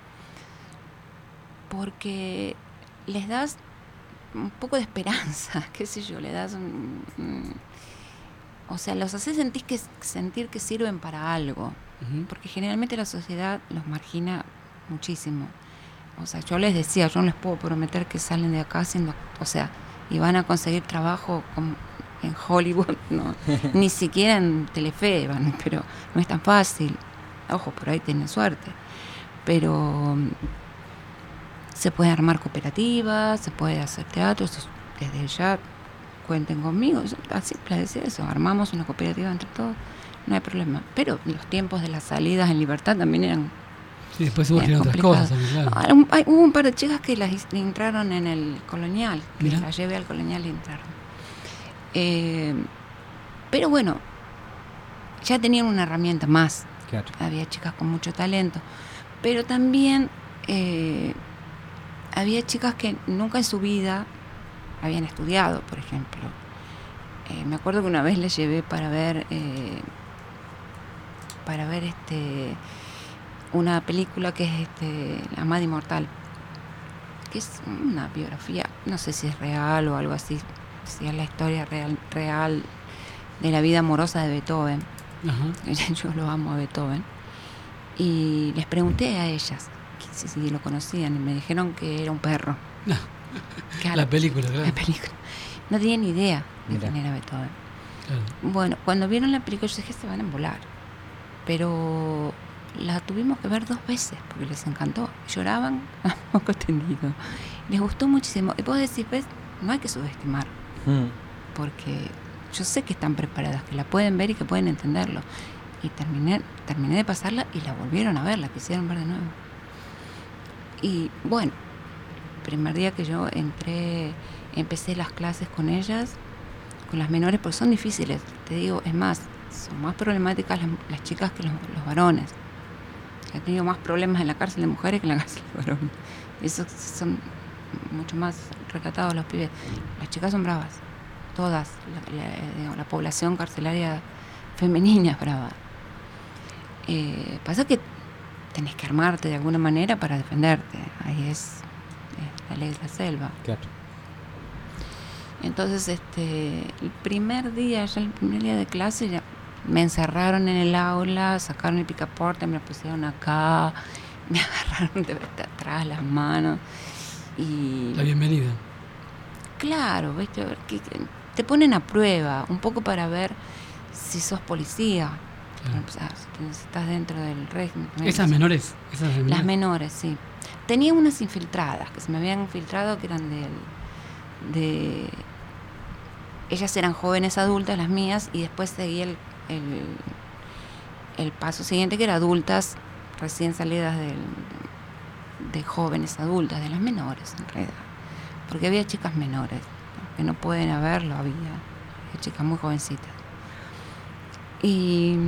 porque les das un poco de esperanza, qué sé yo, le das un, un- o sea, los haces sentir que, sentir que sirven para algo, Ujú. porque generalmente la sociedad los margina muchísimo. O sea, yo les decía, yo no les puedo prometer que salen de acá haciendo, o sea, y van a conseguir trabajo con- en Hollywood, no, ni siquiera en Telefe, van, pero no es tan fácil. Ojo, por ahí tienen suerte. Pero mm, se puede armar cooperativas, se puede hacer teatro, eso, desde ya cuenten conmigo. Yo, así simple decir eso, armamos una cooperativa entre todos, no hay problema. Pero los tiempos de las salidas en libertad también eran Sí, después surgieron otras cosas también, claro. Ah, un- hay- hubo un par de chicas que las is- entraron en el Colonial, que Mirá. las llevé al Colonial y entraron. Eh, pero bueno, ya tenían una herramienta más. Claro. Había chicas con mucho talento. Pero también eh, había chicas que nunca en su vida habían estudiado, por ejemplo. Eh, me acuerdo que una vez les llevé para ver eh, para ver este una película que es este La Amada Inmortal, que es una biografía, no sé si es real o algo así, si es la historia real, real de la vida amorosa de Beethoven. Ajá. Yo lo amo a Beethoven. Y les pregunté a ellas que si, si lo conocían y me dijeron que era un perro. Claro, La película, claro. la película. No tenía ni idea de Mirá. quién era Beethoven. Claro. Bueno, cuando vieron la película yo dije, se van a embolar. Pero la tuvimos que ver dos veces porque les encantó. Lloraban a poco tendido. Les gustó muchísimo. Y vos decís, ves, no hay que subestimar. Mm. Porque yo sé que están preparadas, que la pueden ver y que pueden entenderlo. Y terminé, terminé de pasarla y la volvieron a ver, la quisieron ver de nuevo. Y bueno, primer día que yo entré, empecé las clases con ellas, con las menores, porque son difíciles. Te digo, es más, son más problemáticas las, las chicas que los, los varones. He tenido más problemas en la cárcel de mujeres que en la cárcel de varones. Esos son mucho más recatados los pibes. Las chicas son bravas, todas. La, la, digamos, la población carcelaria femenina es brava. Eh, pasa que tenés que armarte de alguna manera para defenderte. Ahí es, es la ley de la selva. Claro. Entonces, este, el primer día, ya el primer día de clase, ya me encerraron en el aula, sacaron el picaporte, me lo pusieron acá, me agarraron de atrás las manos y... La bienvenida. Claro, ¿viste? Que, que te ponen a prueba, un poco para ver si sos policía. Claro. O sea, si estás dentro del régimen. Esas menores, esas menores. Las menores, sí. Tenía unas infiltradas que se me habían infiltrado que eran del, de... Ellas eran jóvenes adultas, las mías, y después seguía el, el, el paso siguiente, que era adultas recién salidas del, de jóvenes adultas, de las menores en realidad. Porque había chicas menores, que no pueden haberlo, había, había chicas muy jovencitas. Y,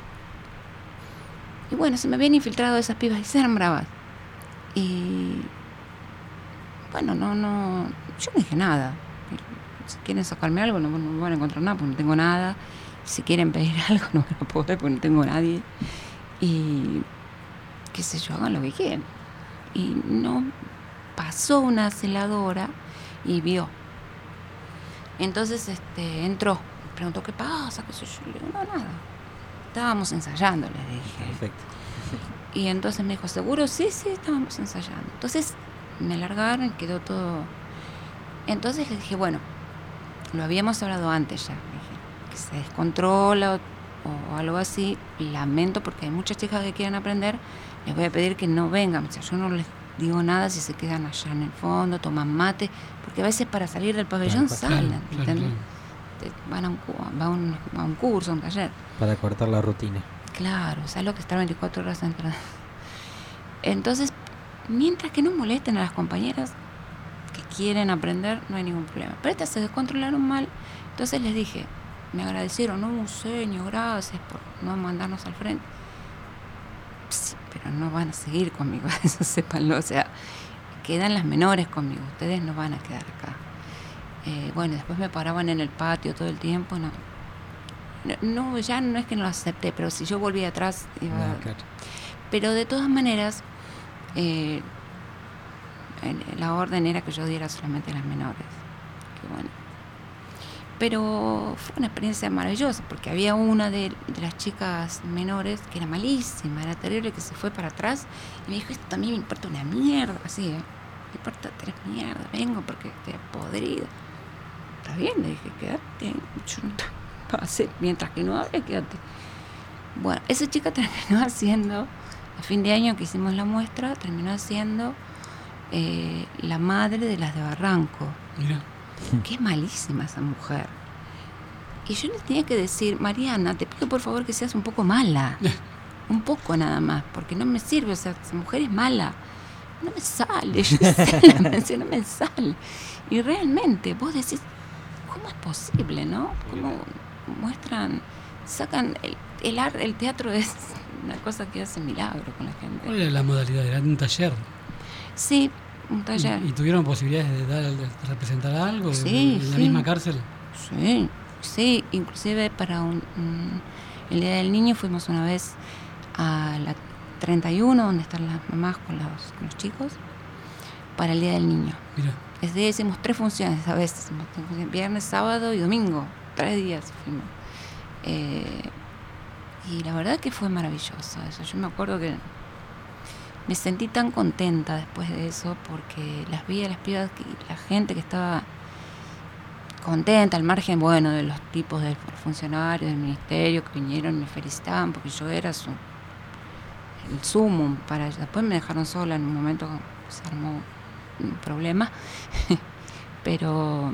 y bueno, se me habían infiltrado esas pibas y se eran bravas. Y bueno, no, no, yo no dije nada. Si quieren sacarme algo, no, no van a encontrar nada porque no tengo nada. Si quieren pedir algo, no van a poder porque no tengo nadie. Y qué sé yo, hagan lo que quieran. Y no pasó una celadora y vio. Entonces este entró. Preguntó qué pasa, qué sé yo. Le digo, no, nada. Estábamos ensayando, le dije. Perfecto. Y entonces me dijo, ¿seguro? Sí, sí, estábamos ensayando. Entonces me largaron y quedó todo. Entonces le dije, bueno, lo habíamos hablado antes ya. Le dije, que se descontrola o, o algo así. Lamento porque hay muchas chicas que quieren aprender. Les voy a pedir que no vengan. O sea, yo no les digo nada si se quedan allá en el fondo, toman mate. Porque a veces para salir del pabellón Claro, salen, claro, claro, ¿entendés? claro. Van a un, cu- va a un, a un curso, a un taller. Para cortar la rutina. Claro, ¿sabes lo que estar veinticuatro horas entrada? Entonces, mientras que no molesten a las compañeras que quieren aprender, no hay ningún problema. Pero estas se descontrolaron mal, entonces les dije, me agradecieron, no, señor, gracias por no mandarnos al frente. Sí, pero no van a seguir conmigo, eso sépanlo, o sea, quedan las menores conmigo, ustedes no van a quedar acá. Eh, bueno, después me paraban en el patio todo el tiempo, no. No, ya no es que no lo acepté, pero si yo volvía atrás iba... No, claro. Pero de todas maneras, eh, la orden era que yo diera solamente a las menores. Que bueno. Pero fue una experiencia maravillosa, porque había una de, de las chicas menores que era malísima, era terrible, que se fue para atrás y me dijo, esto también me importa una mierda, así, ¿eh? Me importa tres mierdas, vengo porque estoy podrida. Está bien, le dije, quédate, yo no te pasé, mientras que no hable, quédate. Bueno, esa chica terminó haciendo, a fin de año que hicimos la muestra, terminó haciendo eh, la madre de las de Barranco. Mira. Qué malísima esa mujer. Y yo le tenía que decir, Mariana, te pido por favor que seas un poco mala. un poco nada más, porque no me sirve, o sea, esa mujer es mala, no me sale, yo sé la mención, no me sale. Y realmente vos decís, ¿cómo es posible, no? ¿Cómo muestran, sacan el, el, ar, el teatro es una cosa que hace milagro con la gente. ¿Cuál era la modalidad? ¿Era un taller? Sí, un taller. ¿Y, y tuvieron posibilidades de, dar, de representar algo sí, en la sí. misma cárcel? Sí, sí, inclusive para un, un, el Día del Niño fuimos una vez a la treinta y uno, donde están las mamás con los, con los chicos, para el Día del Niño. Mira. Ese día hicimos tres funciones a veces, viernes, sábado y domingo, tres días fuimos. Eh, y la verdad que fue maravilloso eso. Yo me acuerdo que me sentí tan contenta después de eso, porque las vi a las pibas, que la gente que estaba contenta, al margen, bueno, de los tipos de funcionarios del ministerio que vinieron y me felicitaban, porque yo era su, el sumum para ellos. Después me dejaron sola, en un momento se armó un problema, pero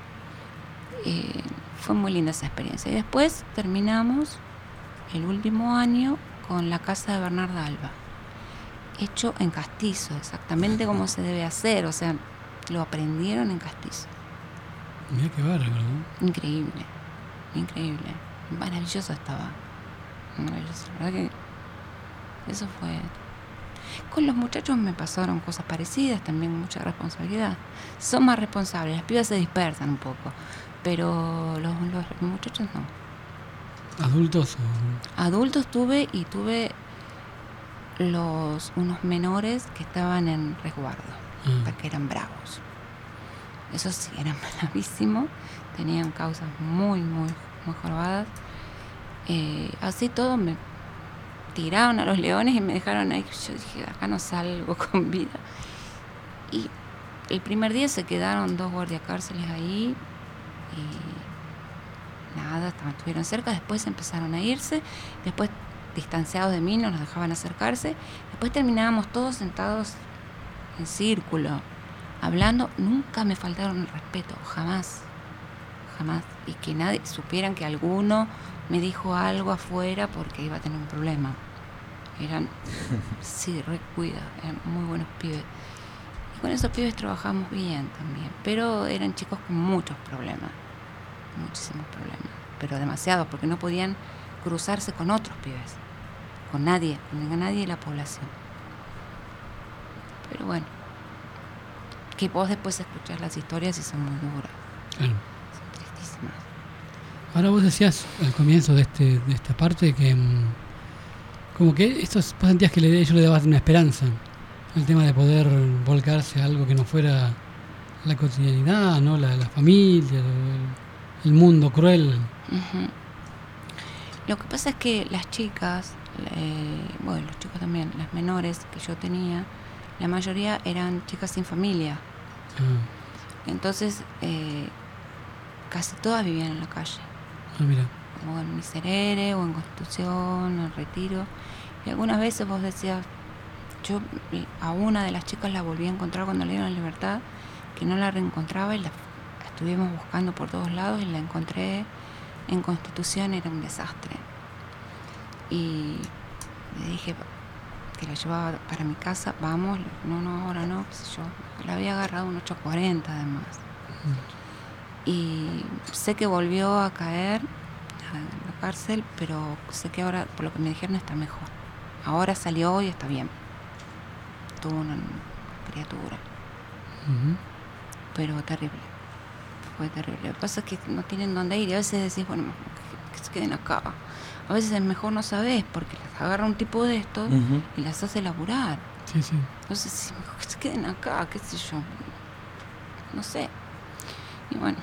eh, fue muy linda esa experiencia. Y después terminamos el último año con la casa de Bernarda Alba, hecho en castizo, exactamente como se debe hacer, o sea, lo aprendieron en castizo. Mira qué bárbaro, ¿no? Increíble, increíble, maravilloso estaba, maravilloso, la verdad que eso fue. Con los muchachos me pasaron cosas parecidas, también mucha responsabilidad. Son más responsables, las pibas se dispersan un poco, pero los, los muchachos no. ¿Adultos o...? Adultos tuve y tuve los unos menores que estaban en resguardo, ah. porque eran bravos. Esos sí eran bravísimos, tenían causas muy, muy, muy jorobadas. Eh, así todo me tiraron a los leones y me dejaron ahí. Yo dije, acá no salgo con vida. Y el primer día se quedaron dos guardiacárceles ahí y nada, estaban, estuvieron cerca. Después empezaron a irse, después distanciados de mí, no nos dejaban acercarse. Después terminábamos todos sentados en círculo, hablando. Nunca me faltaron el respeto, jamás, jamás. Y que nadie supieran que alguno me dijo algo afuera porque iba a tener un problema. Eran, sí, re cuida, eran muy buenos pibes. Y con esos pibes trabajamos bien también, pero eran chicos con muchos problemas, muchísimos problemas, pero demasiados, porque no podían cruzarse con otros pibes, con nadie, con nadie de la población. Pero bueno, que vos después escuchás las historias y son muy duras. Claro. Son tristísimas. Ahora vos decías al comienzo de este de esta parte que mmm, como que estos, vos sentías que le, ellos le daban una esperanza, el tema de poder volcarse a algo que no fuera la cotidianidad, ¿no? La, la familia, el, el mundo cruel. Uh-huh. Lo que pasa es que las chicas, eh, bueno, los chicos también, las menores que yo tenía, la mayoría eran chicas sin familia. Ah. Entonces, eh, casi todas vivían en la calle. Ah, mira. O en Miserere, o en Constitución, o en Retiro. Y algunas veces vos decías, yo a una de las chicas la volví a encontrar cuando le dieron la libertad, que no la reencontraba y la, la estuvimos buscando por todos lados y la encontré en Constitución, era un desastre. Y le dije que la llevaba para mi casa, vamos, no, no, ahora no, qué sé yo. La había agarrado un ocho cuarenta además. Mm. Y sé que volvió a caer en la cárcel, pero sé que ahora, por lo que me dijeron, está mejor. Ahora salió y está bien. Tuvo una criatura. Uh-huh. Pero terrible. Fue terrible. Lo que pasa es que no tienen dónde ir y a veces decís, bueno, que, que se queden acá. A veces es mejor no sabés porque las agarra un tipo de estos uh-huh. y las hace laburar. Sí, sí. Entonces, sí, mejor que se queden acá, qué sé yo. No sé. Y bueno.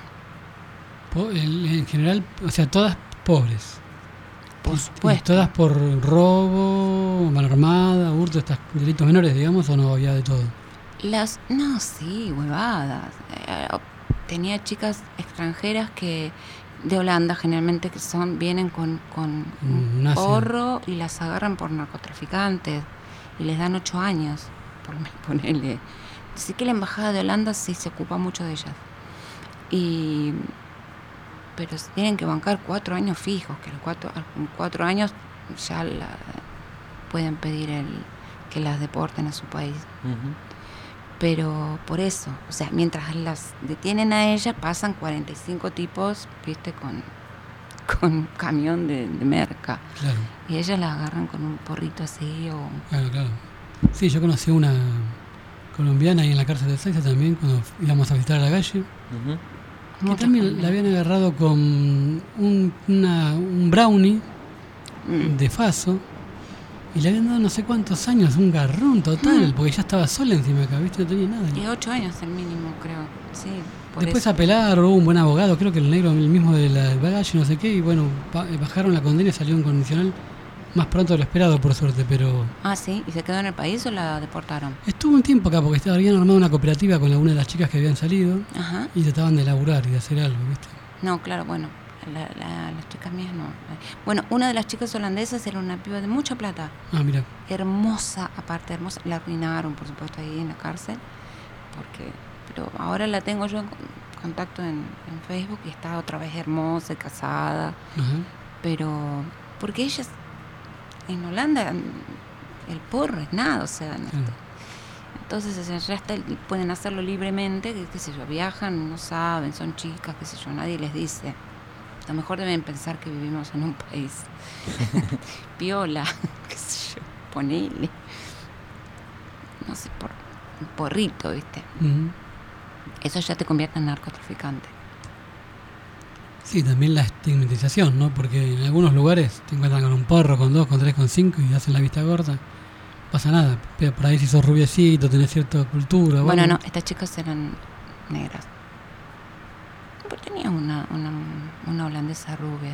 En general, o sea, todas pobres. Por supuesto. ¿Todas por robo, mano armada, hurto, estos delitos menores, digamos, o no había de todo? Las, no, sí, huevadas. Eh, tenía chicas extranjeras que de Holanda generalmente que son vienen con, con un porro y las agarran por narcotraficantes y les dan ocho años por ponerle. Así que la embajada de Holanda sí se ocupa mucho de ellas. Y pero tienen que bancar cuatro años fijos, que los cuatro, en cuatro años ya la, pueden pedir el que las deporten a su país. Ujú. Pero por eso, o sea, mientras las detienen a ella, pasan cuarenta y cinco tipos, viste, con, con un camión de, de merca. Claro. Y ellas las agarran con un porrito así o... Claro, claro. Sí, yo conocí una colombiana ahí en la cárcel de Seiza también, cuando íbamos a visitar a la calle. Ujú. Que Muchas también también. la habían agarrado con un, una- un brownie Mm. de Faso y le habían dado no sé cuántos años, un garrón total, Mm. porque ya estaba sola encima acá, ¿viste? No tenía nada. Y ocho años el mínimo, creo. Sí, por Después eso. apelaron, hubo un buen abogado, creo que el negro, el mismo de la del bagaje, no sé qué, y bueno, ba- bajaron la condena y salió un condicional más pronto de lo esperado, por suerte, pero Ah, sí. ¿Y se quedó en el país o la deportaron? estuvo un tiempo acá, porque estaba- habían armado una cooperativa con alguna de las chicas que habían salido Ajá. y trataban de laburar y de hacer algo, ¿viste? No, claro, bueno. La, la- las chicas mías no. Bueno, una de las chicas holandesas era una piba de mucha plata. Ah, mira. Hermosa, aparte hermosa. La arruinaron, por supuesto, ahí en la cárcel. Porque, pero ahora la tengo yo en con- contacto en, en Facebook y está otra vez hermosa y casada. Ajá. Pero, porque ellas en Holanda, el porro es nada, o sea, no- Claro. entonces o sea, ya está, pueden hacerlo libremente, que, qué sé yo, viajan, no saben, son chicas, qué sé yo, nadie les dice. A lo mejor deben pensar que vivimos en un país piola, qué sé yo, ponele. No sé, por un porrito, ¿viste? Ujú. Eso ya te convierte en narcotraficante. Sí, también la estigmatización, ¿no? Porque en algunos lugares te encuentran con un porro, con dos, con tres, con cinco y hacen la vista corta. Pasa nada, pero por ahí si sos rubiecito, tenés cierta cultura. Bueno, no, estas chicas eran negras. Pero tenía una, una, una holandesa rubia.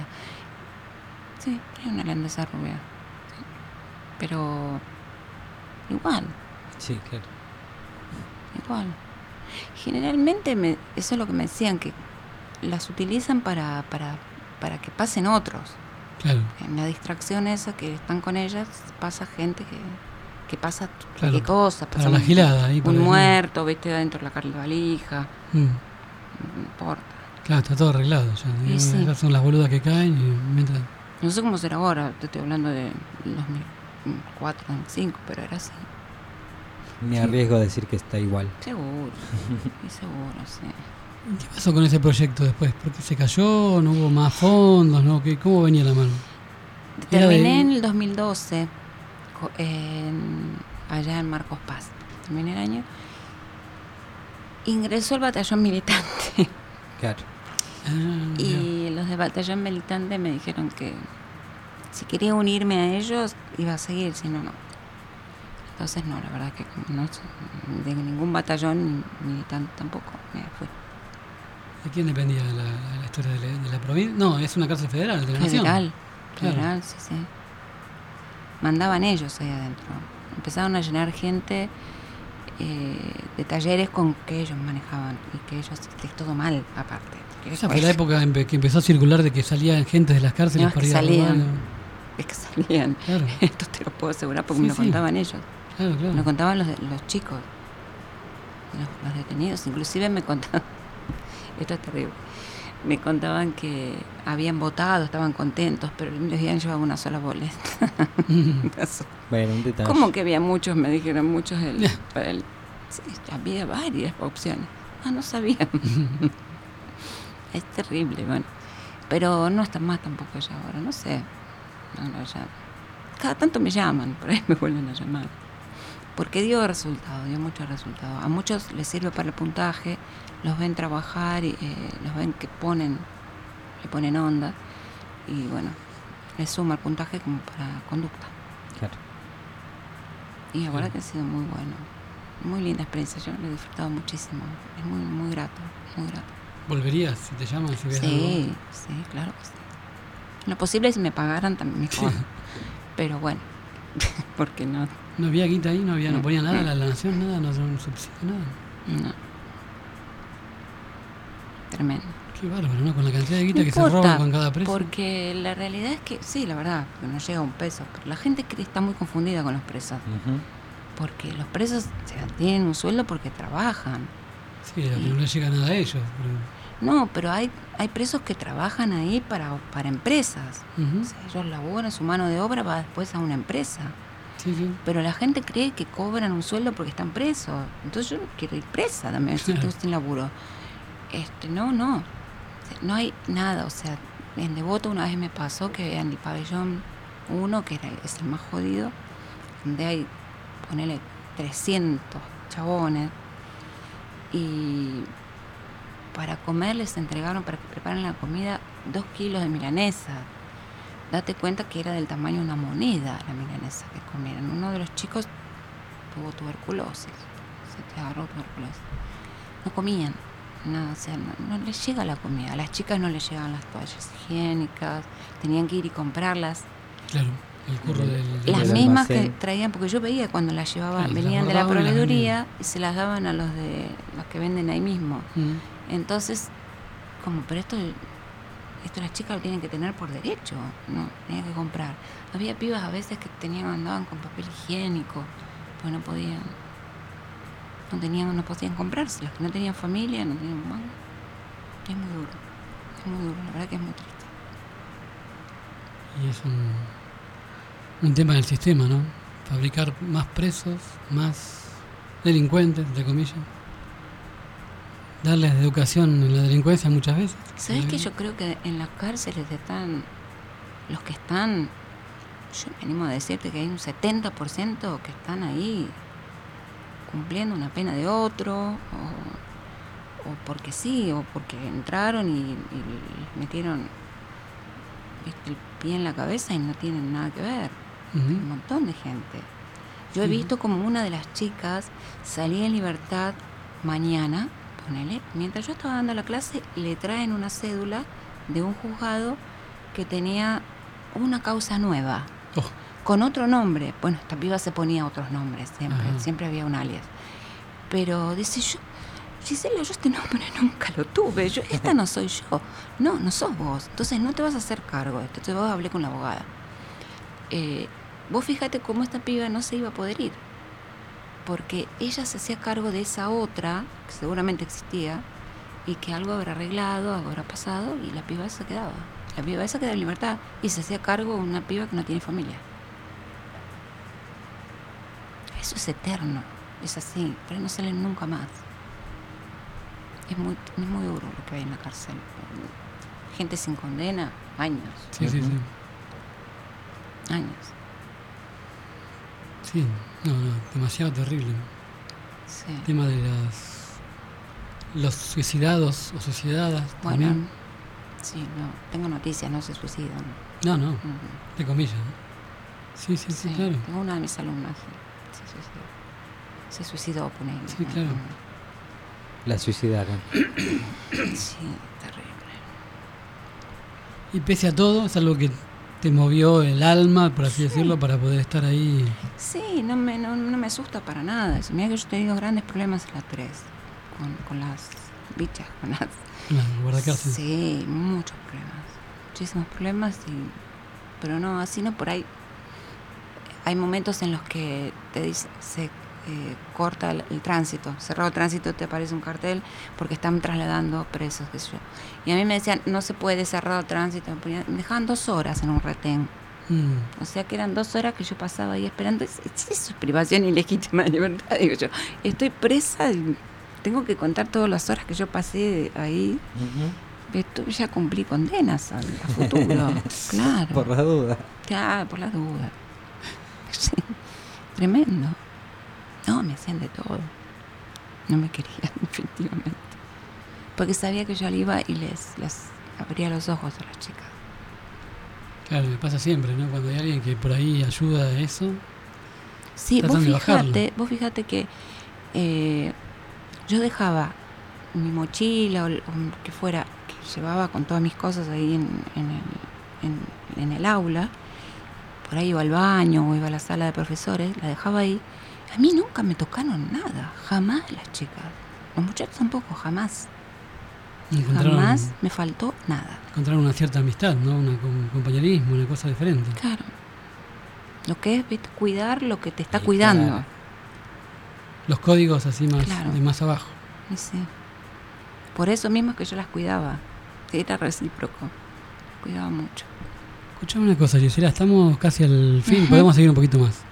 Sí, tenía una holandesa rubia. Sí. Pero igual, Sí, claro. igual. Generalmente me, eso es lo que me decían, que las utilizan para, para, para que pasen otros. Claro. En la distracción esa que están con ellas, pasa gente que, que pasa Claro, qué cosa. para Pasa la un- gilada ahí, para Un la- muerto, viste, adentro de la carne de valija. Mm. No importa. Claro, está todo arreglado ya. Y Eh, sí. Esas son las boludas que caen y mientras... No sé cómo será ahora, te estoy hablando de dos mil cuatro, dos mil cinco, pero era así. Me arriesgo a decir que está igual. Seguro, y seguro, sí. ¿Qué pasó con ese proyecto después? ¿Por qué se cayó? ¿No hubo más fondos? ¿No? ¿Qué, ¿Cómo venía la mano? Era de- Terminé en el dos mil doce, co- en- allá en Marcos Paz. Terminé el año. Ingresó al batallón militante. Claro. Ah, Y los de batallón militante me dijeron que si quería unirme a ellos iba a seguir, si no, no. Entonces no, la verdad que como no soy de ningún batallón militante tampoco me fui. ¿De quién dependía la, la historia de la, de la provincia? No, es una cárcel federal de la nación. Federal, Claro. federal, sí, sí. Mandaban ellos ahí adentro. Empezaron a llenar gente eh, de talleres con que ellos manejaban y que ellos, es todo mal aparte. Esa fue la época en que empezó a circular de que salían gente de las cárceles No, es para que ir a robar. salían. Es que salían. Claro. Esto te lo puedo asegurar porque Sí, me lo sí. contaban ellos. Claro, claro. Me lo contaban los, los chicos, los, los detenidos. Inclusive me contaban, esto es terrible, me contaban que habían votado, estaban contentos, pero les habían llevado una sola boleta. Bueno, un detalle. ¿Cómo que había muchos? Me dijeron muchos. El, para el, sí, había varias opciones. Ah, no sabía. Es terrible, bueno. Pero no están más tampoco ya ahora, no sé. No, no, ya. Cada tanto me llaman, por ahí me vuelven a llamar. Porque dio resultado, dio mucho resultado. A muchos les sirve para el puntaje, los ven trabajar, y, eh, los ven que ponen, le ponen onda. Y bueno, les suma el puntaje como para conducta. Claro. Y la verdad que ha sido muy bueno. Muy linda experiencia, yo lo he disfrutado muchísimo. Es muy, muy grato, muy grato. ¿Volverías si te llaman? Si ves Sí, algo? sí, claro que sí. Lo posible si me pagaran también mejor. Pero bueno, porque no. ¿No había guita ahí? ¿No había, no Mm, ponía nada mm. la, la nación? ¿Nada? ¿No no subsidio nada? No. Tremendo. Qué bárbaro, ¿no? Con la cantidad de guita No que se importa, roban con cada preso. Porque la realidad es que, sí, la verdad, porque no llega a un peso, pero la gente cree, está muy confundida con los presos. Ujú. Porque los presos, o sea, tienen un sueldo porque trabajan. Sí, a que no les llega nada a ellos. Pero... No, pero hay hay presos que trabajan ahí para, para empresas. Ujú. O sea, ellos laburan, su mano de obra va después a una empresa. Sí, sí. Pero la gente cree que cobran un sueldo porque están presos. Entonces yo quiero ir presa también, si estoy sin laburo. Este, no, no. No hay nada. O sea, en Devoto una vez me pasó que en el pabellón uno, que era, es el más jodido, donde hay, ponele, trescientos chabones, y para comer les entregaron, para que preparen la comida, dos kilos de milanesa. Date cuenta que era del tamaño de una moneda la milanesa que comieron. Uno de los chicos tuvo tuberculosis, se te agarró tuberculosis. No comían nada, o sea, no, no les llega la comida. A las chicas no les llegaban las toallas higiénicas, tenían que ir y comprarlas. Claro, el curro del, del Las del mismas almacén. que traían, porque yo veía cuando las llevaban, Ah, y venían las de la guardaban y las proveeduría y se las daban a los de los que venden ahí mismo. Mm. Entonces, como, pero esto, esto las chicas lo tienen que tener por derecho, no, tenían que comprar. Había pibas a veces que tenían, andaban con papel higiénico, pues no podían, no tenían, no podían comprarse, las que no tenían familia, no tenían mamá. Es muy duro, es muy duro, la verdad que es muy triste. Y es un, un tema del sistema, ¿no? Fabricar más presos, más delincuentes, entre comillas. Darles educación en la delincuencia muchas veces. ¿Sabes que yo creo que en las cárceles están, los que están, yo me animo a decirte que hay un setenta por ciento que están ahí cumpliendo una pena de otro, o, o porque sí, o porque entraron y, y les metieron, ¿viste?, el pie en la cabeza y no tienen nada que ver. Ujú. Hay un montón de gente. Yo he Sí. visto como una de las chicas salía en libertad mañana, ponele, mientras yo estaba dando la clase, le traen una cédula de un juzgado que tenía una causa nueva, Oh. con otro nombre. Bueno, esta piba se ponía otros nombres, siempre, Ajá. siempre había un alias. Pero dice yo, Gisela, yo este nombre nunca lo tuve, yo, esta no soy yo. No, no sos vos, entonces no te vas a hacer cargo de esto. Entonces vos hablé con la abogada. Eh, vos fíjate cómo esta piba no se iba a poder ir, porque ella se hacía cargo de esa otra, que seguramente existía, y que algo habrá arreglado, algo habrá pasado, y la piba se quedaba. La piba esa quedaba en libertad, y se hacía cargo de una piba que no tiene familia. Eso es eterno, es así, pero no salen nunca más. Es muy, es muy duro lo que hay en la cárcel. Gente sin condena, años. Sí, sí, sí. Años. Sí, no, no, demasiado terrible. Sí. El tema de las los suicidados o suicidadas Bueno, también. sí, no, tengo noticias, no se suicidan. No, no, Ujú. de comillas, ¿no? Sí, sí, sí, Sí, claro. tengo una de mis alumnas que se suicidó. Se suicidó, ponele. Sí, claro. La suicidaron. Sí, terrible. Y pese a todo, es algo que te movió el alma, por así decirlo, para poder estar ahí. Sí, no me, no, no me asusta para nada. Mira que yo he tenido grandes problemas en la tres, con, con las bichas, con las... La guardacárcel. Sí, muchos problemas. Muchísimos problemas, y, pero no, así no, por ahí. Hay momentos en los que te dice, se eh, corta el, el tránsito, cerrado el tránsito, te aparece un cartel porque están trasladando presos, qué sé yo. Y a mí me decían, no se puede cerrar el tránsito, me, ponían, me dejaban dos horas en un retén. Mm. O sea que eran dos horas que yo pasaba ahí esperando. Es- es- Eso es privación ilegítima de libertad, digo yo. Estoy presa y tengo que contar todas las horas que yo pasé ahí. Esto ya cumplí condenas a, a futuro. Claro. Por la duda. Claro, por la duda. Sí, tremendo. No, me hacían de todo. No me querían, definitivamente. Porque sabía que yo iba y les, les abría los ojos a las chicas. Claro, me pasa siempre, ¿no? Cuando hay alguien que por ahí ayuda a eso. Sí, vos tratan de bajarlo. fíjate, vos fíjate que eh, yo dejaba mi mochila o, o lo que fuera, que llevaba con todas mis cosas ahí en, en, el, en, en el aula, por ahí iba al baño o iba a la sala de profesores, la dejaba ahí. A mí nunca me tocaron nada, jamás las chicas. Los muchachos tampoco, jamás. Encontraron, Jamás me faltó nada. encontraron una cierta amistad, ¿no? Una, un compañerismo, una cosa diferente. Claro. Lo que es, ¿viste?, cuidar lo que te está Sí, cuidando. claro. Los códigos así más Claro. de más abajo. Y sí. Por eso mismo es que yo las cuidaba. Era recíproco. Cuidaba mucho. Escuchame una cosa, Gisela, estamos casi al fin, Ujú. podemos seguir un poquito más.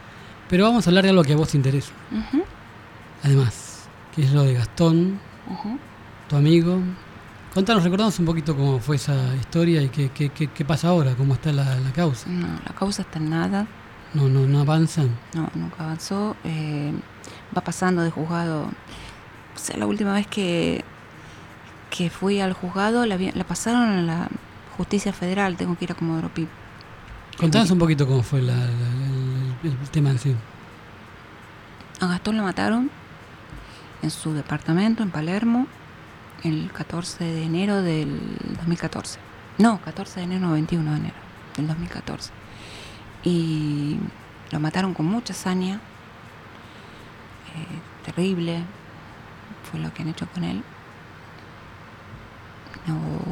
Pero vamos a hablar de algo que a vos te interesa. Ujú. Además, que es lo de Gastón, Ujú. tu amigo. Contanos, recordamos un poquito cómo fue esa historia y qué, qué, qué, qué pasa ahora, cómo está la, la causa. No, la causa está en nada. No, no, no avanzan. No, nunca avanzó. Eh, va pasando de juzgado. O sea, la última vez que, que fui al juzgado la, vi- la pasaron a la Justicia Federal. Tengo que ir a Comodoro Pi. Contanos un poquito cómo fue la, la- la- el, el tema en sí. A Gastón lo mataron en su departamento en Palermo el catorce de enero del dos mil catorce. No, catorce de enero, veintiuno de enero del dos mil catorce. Y lo mataron con mucha hazaña. Eh, terrible fue lo que han hecho con él. No,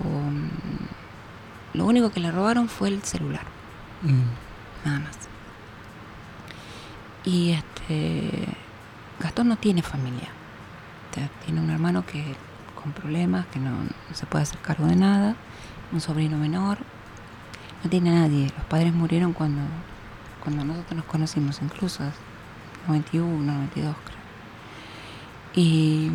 mm, lo único que le robaron fue el celular. Mm. Nada más. Y este Gastón no tiene familia. O sea, tiene un hermano que con problemas, que no, no se puede hacer cargo de nada, un sobrino menor, no tiene a nadie. Los padres murieron cuando, cuando nosotros nos conocimos, incluso noventa y uno, noventa y dos creo. Y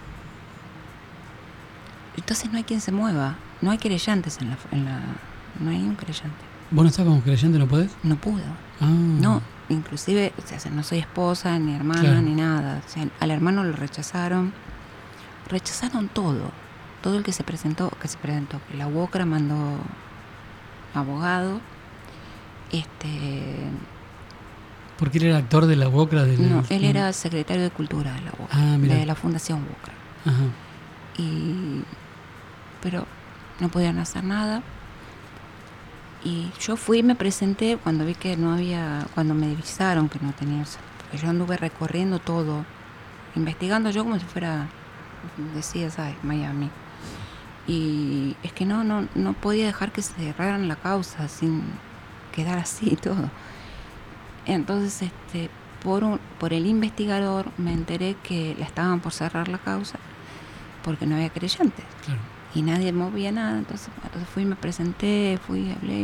entonces no hay quien se mueva, no hay querellantes en la, en la no hay un querellante. ¿Vos no estás como creyente, no podés? No pudo. Ah. No, inclusive, o sea, no soy esposa, ni hermana, Claro. ni nada. O sea, al hermano lo rechazaron. Rechazaron todo. Todo el que se presentó, que se presentó. Que la U O C R A mandó abogado. Este. Porque él era actor de la U O C R A. De la- No, él era secretario de Cultura de la U O C R A. Ah, mira. de la Fundación U O C R A. Ajá. Y. Pero no podían hacer nada. Y yo fui y me presenté cuando vi que no había, cuando me avisaron que no tenía eso. Porque yo anduve recorriendo todo, investigando yo como si fuera, decía, ¿sabes? Miami. Y es que no, no, no podía dejar que se cerraran la causa sin quedar así y todo. Entonces, este, por un, por el investigador me enteré que la estaban por cerrar la causa porque no había creyentes. Claro. Y nadie movía nada, entonces, entonces fui, me presenté, fui, hablé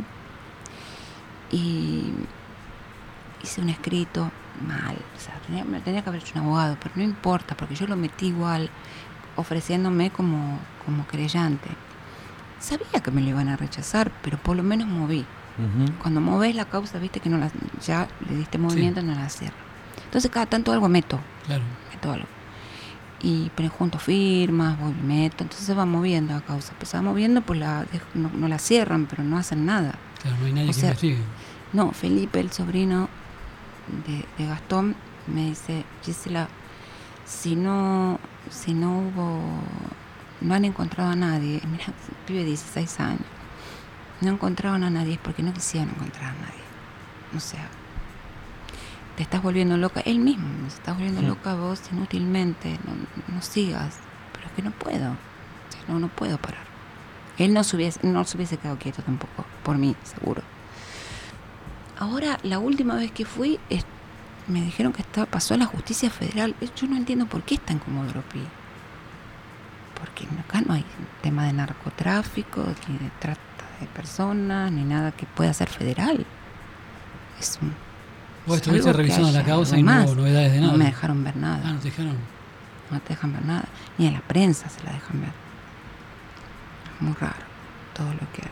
y hice un escrito mal, o sea, tenía, me tenía que haber hecho un abogado, pero no importa, porque yo lo metí igual, ofreciéndome como, como creyente. Sabía que me lo iban a rechazar, pero por lo menos moví. Ujú. Cuando moves la causa, viste que no la, ya le diste movimiento, no la cierra. Entonces cada tanto algo meto, Claro. meto algo. Y pero junto firmas, voy y meto, entonces se va moviendo la causa. Pues se va moviendo, pues la, dej- no, no la cierran, pero no hacen nada. Claro, no hay nadie O que sea, investigue. No, Felipe, el sobrino de, de Gastón, me dice, Gisela, si no, si no hubo, no han encontrado a nadie, mira, pibe de dieciséis años, no encontraron a nadie, es porque no quisieron encontrar a nadie. O sea, te estás volviendo loca, él mismo, se está volviendo Sí. loca vos inútilmente, no, no sigas, pero es que no puedo, o sea, no, no puedo parar. Él no se hubiese, no se hubiese quedado quieto tampoco, por mí, seguro. Ahora, la última vez que fui, es- me dijeron que estaba, pasó a la Justicia Federal. Yo no entiendo por qué está en Comodoro Pi. Porque acá no hay tema de narcotráfico, ni de trata de personas, ni nada que pueda ser federal. Es un, Vos es estuviste algo que revisando la haya causa algo y no más. hubo novedades de nada. No me dejaron ver nada. Ah, no te dejaron. No te dejan ver nada. Ni a la prensa se la dejan ver. Es muy raro todo lo que hay.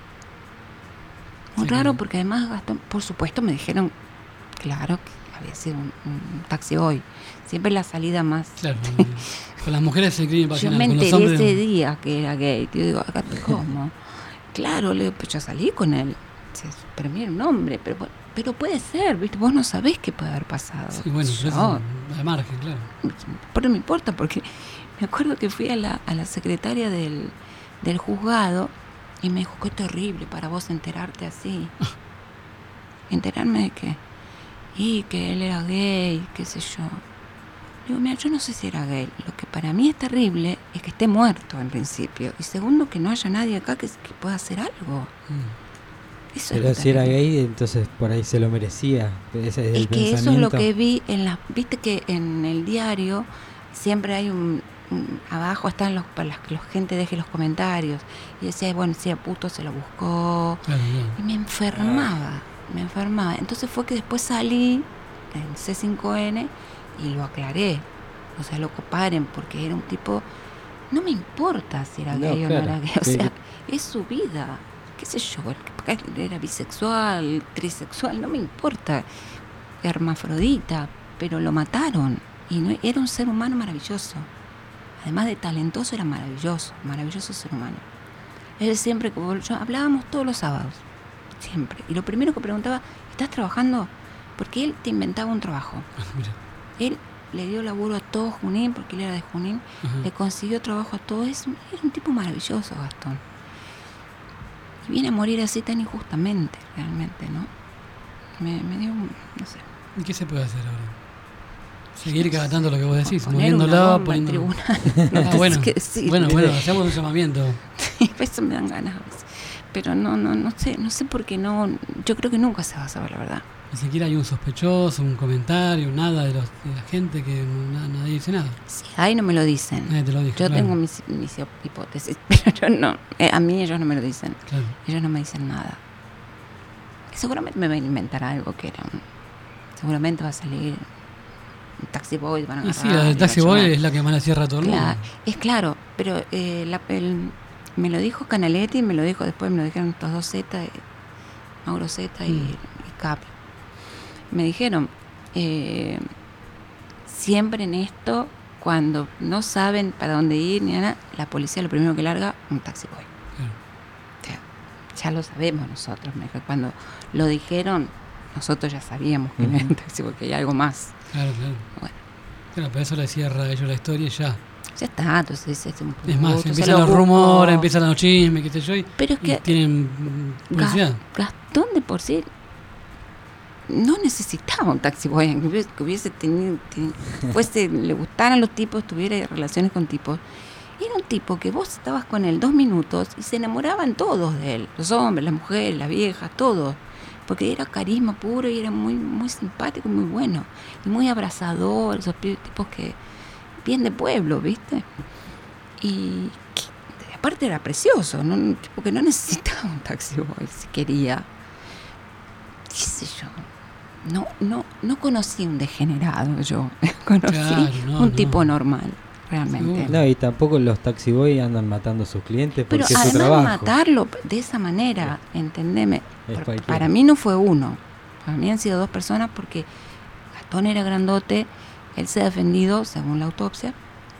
Muy Sí, raro claro. porque además Gastón, por supuesto me dijeron, claro, que había sido un, un taxi boy. Siempre la salida más... Claro. Con las mujeres es el crimen Yo pasional. me con los enteré hombres. ese día que era gay. Yo digo, acá, ¿cómo? Claro, le digo, pues yo salí con él. Dice, pero mira un hombre, pero, pero puede ser, ¿viste? Vos no sabés qué puede haber pasado. Sí, bueno, Yo, pero eso al margen, claro. pero no me importa porque me acuerdo que fui a la, a la secretaria del, del juzgado y me dijo, qué terrible para vos enterarte así. ¿Enterarme de qué? Y que él era gay, qué sé yo. Digo, mira, yo no sé si era gay. Lo que para mí es terrible es que esté muerto en principio. Y segundo, que no haya nadie acá que, que pueda hacer algo. Mm. Eso es Pero lo si era terrible. gay, entonces por ahí se lo merecía. Ese es el Es que eso es lo pensamiento. que vi en las... Viste que en el diario siempre hay un... un- abajo están los... para las que la gente deje los comentarios. Y decía, bueno, si era puto se lo buscó. Claro, claro. Y me enfermaba, me enfermaba. Entonces fue que después salí en C cinco N y lo aclaré. O sea, loco, paren, porque era un tipo... No me importa si era No, gay claro. o no era gay. O Sí. sea, es su vida. ¿Qué sé yo? Él era bisexual, trisexual, no me importa. Hermafrodita, pero lo mataron. Y no, era un ser humano maravilloso. Además de talentoso, era maravilloso. Maravilloso ser humano. Él siempre, como yo, hablábamos todos los sábados. Siempre. Y lo primero que preguntaba, ¿estás trabajando? Porque él te inventaba un trabajo. Mira. Él le dio laburo a todo Junín, porque él era de Junín. Ajá. Le consiguió trabajo a todos. Es un- Era un tipo maravilloso, Gastón. Y viene a morir así tan injustamente, realmente, ¿no? Me, me dio, un- no sé. ¿Y qué se puede hacer ahora? Seguir cada tanto lo que vos decís, Poner una moviéndolo, bomba en poniendo... tribunal. No Ah, sé bueno, qué decir. bueno, bueno, hacemos un llamamiento. A veces me dan ganas a veces. Pero no, no, no sé, no sé por qué no. Yo creo que nunca se va a saber la verdad. Ni siquiera hay un sospechoso, un comentario, nada de, los, de la gente que no- na- nadie dice nada. Si hay, no me lo dicen. Nadie te lo dijo, Yo claro. tengo mis, mis hipótesis, pero yo no. eh, a mí ellos no me lo dicen. Claro. Ellos no me dicen nada. Seguramente me va a inventar algo que era un- seguramente va a salir un taxi boy, van a Y agarrar. sí, la del y taxi lo boy llevan. es la que más la cierra a todo el Claro, mundo. es claro, pero eh, la- el- me lo dijo Canaletti, me lo dijo después, me lo dijeron estos dos Z, eh, Mauro Z y, Mm. y Capi. Me dijeron, eh, siempre en esto, cuando no saben para dónde ir, ni nada, la policía lo primero que larga, un taxi boy. Claro. O sea, ya lo sabemos nosotros. Me dijo, cuando lo dijeron, nosotros ya sabíamos que no era un taxi boy, que hay algo más. Claro, claro. Bueno. Claro, pero eso le cierra a ellos la historia y ya. Ya está, entonces es un Es más, producto, se empiezan lo los busco. rumores, empiezan los chismes, qué sé yo, y, Pero es y que- tienen mm, publicidad. Ga- Gastón de por sí no necesitaba un taxi boy que hubiese, que hubiese tenido, ten- fuese, le gustaran los tipos, tuviera relaciones con tipos. Era un tipo que vos estabas con él dos minutos y se enamoraban todos de él, los hombres, las mujeres, las viejas, todos, porque era carisma puro y era muy, muy simpático y muy bueno y muy abrazador, esos pi- tipos que bien de pueblo, ¿viste? Y que, aparte era precioso, ¿no? Un tipo que no necesitaba un taxi boy si quería. ¿Qué sé yo? No, no, no conocí un degenerado yo. Conocí Claro, no, un no. tipo normal, realmente. No, y tampoco los taxi boy andan matando a sus clientes porque Pero es su además trabajo. matarlo de esa manera, entendeme. Es Por- cualquiera. para mí no fue uno. Para mí han sido dos personas porque Gastón era grandote, él se ha defendido según la autopsia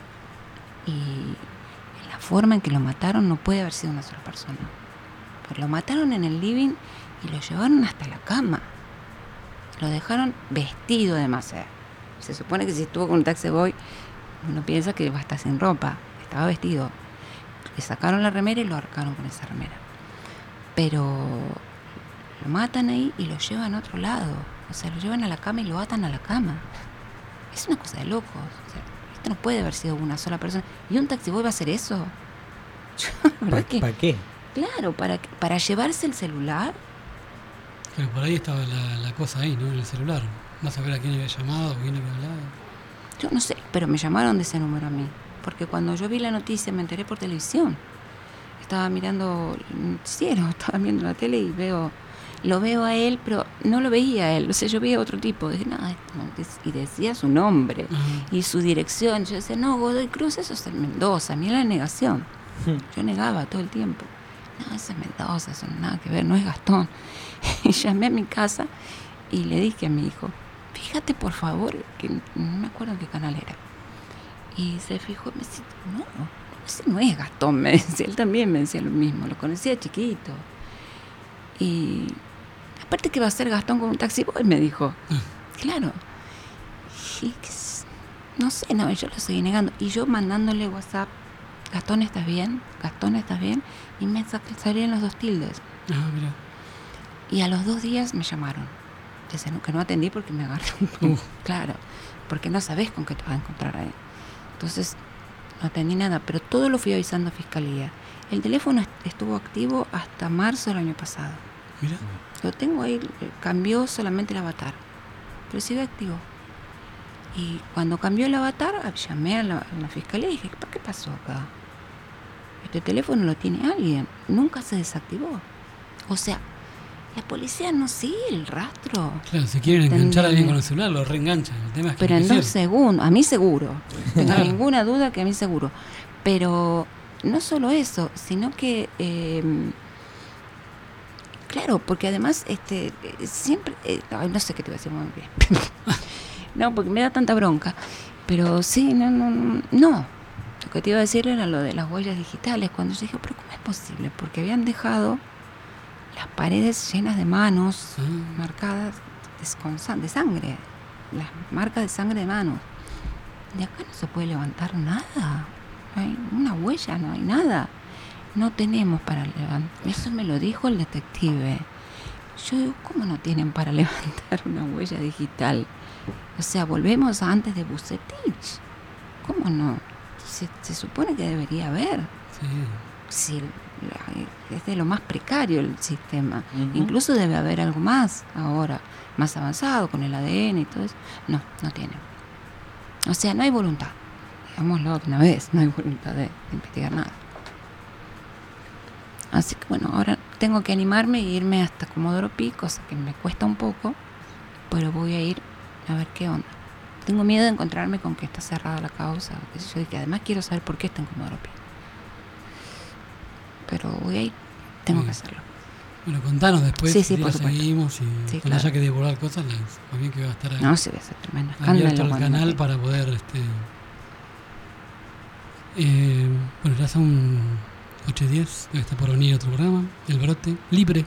y la forma en que lo mataron no puede haber sido una sola persona. Porque lo mataron en el living y lo llevaron hasta la cama. Lo dejaron vestido además. eh. Se supone que si estuvo con un taxi boy, uno piensa que va a estar sin ropa. Estaba vestido. Le sacaron la remera y lo ahorcaron con esa remera. Pero lo matan ahí y lo llevan a otro lado. O sea, lo llevan a la cama y lo atan a la cama. Es una cosa de locos. O sea, esto no puede haber sido una sola persona. ¿Y un taxi boy va a hacer eso? Yo, la verdad que- ¿Para qué? Claro, para, para llevarse el celular. Pero por ahí estaba la, la cosa ahí, ¿no? En el celular. No saber a quién había llamado, quién había hablado. Yo no sé, pero me llamaron de ese número a mí. Porque cuando yo vi la noticia me enteré por televisión. Estaba mirando el noticiero, estaba viendo la tele y veo, lo veo a él, pero no lo veía a él. O sea, yo veía a otro tipo. Dije, no, esto no es- y decía su nombre y su dirección. Yo decía, no, Godoy Cruz, eso es en Mendoza. A mí era la negación. Yo negaba todo el tiempo. No, eso es Mendoza, eso no nada que ver, no es Gastón. Y llamé a mi casa y le dije a mi hijo, fíjate por favor, que no me acuerdo en qué canal era. Y se fijó y me decía, no, ese no es Gastón, me decía. Él también me decía lo mismo, lo conocía chiquito. Y aparte que va a ser Gastón con un taxi boy, me dijo. Claro. Y que s- no sé, no, yo lo seguí negando. Y yo mandándole WhatsApp, Gastón, ¿estás bien? Gastón, ¿estás bien? Y me sa- salían los dos tildes. Ah, mira. Y a los dos días me llamaron. Dice, no, que no atendí porque me agarró. Claro, porque no sabés con qué te vas a encontrar ahí. Entonces, no atendí nada, pero todo lo fui avisando a Fiscalía. El teléfono est- estuvo activo hasta marzo del año pasado. Mira. Lo tengo ahí, eh, cambió solamente el avatar, pero sigue activo. Y cuando cambió el avatar, ah, llamé a la, a la Fiscalía y dije, ¿por qué pasó acá? Este teléfono lo tiene alguien, nunca se desactivó. O sea, La policía no sigue el rastro. Claro, si quieren enganchar a alguien con el celular, lo reenganchan. El tema es que Pero en dos segundos, a mí seguro. No tengo Claro. ninguna duda que a mí seguro. Pero no solo eso, sino que... Eh, claro, porque además este eh, siempre... eh, ay, no sé qué te iba a decir muy bien. No, porque me da tanta bronca. Pero sí, no, no, no, no. Lo que te iba a decir era lo de las huellas digitales. Cuando yo dije, pero ¿cómo es posible? Porque habían dejado las paredes llenas de manos marcadas de, con san- de sangre. Las marcas de sangre de manos. De acá no se puede levantar nada. No hay una huella, no hay nada. No tenemos para levantar. Eso me lo dijo el detective. Yo digo, ¿cómo no tienen para levantar una huella digital? O sea, volvemos a antes de Bucetich. ¿Cómo no? Se, se supone que debería haber. Si la- es de lo más precario el sistema. Ujú. Incluso debe haber algo más ahora, más avanzado con el A D N y todo eso. No, no tiene. O sea, no hay voluntad. Digámoslo de una vez, no hay voluntad de, de investigar nada. Así que bueno, ahora tengo que animarme e irme hasta Comodoro Pi, cosa que me cuesta un poco, pero voy a ir a ver qué onda. Tengo miedo de encontrarme con que está cerrada la causa, qué sé yo, y que además quiero saber por qué está en Comodoro Pi. Pero voy a ir, tengo que hacerlo. Bueno, contanos después. Sí, sí, si por la supuesto. seguimos y Sí, cuando claro. haya que divulgar cosas, las, más bien que va a estar ahí. No, sí, va a ser tremendo abierto escándalo el cuando canal me- para poder, este, eh, bueno, ya son ocho y diez, debe estar por venir otro programa, El Brote, libre.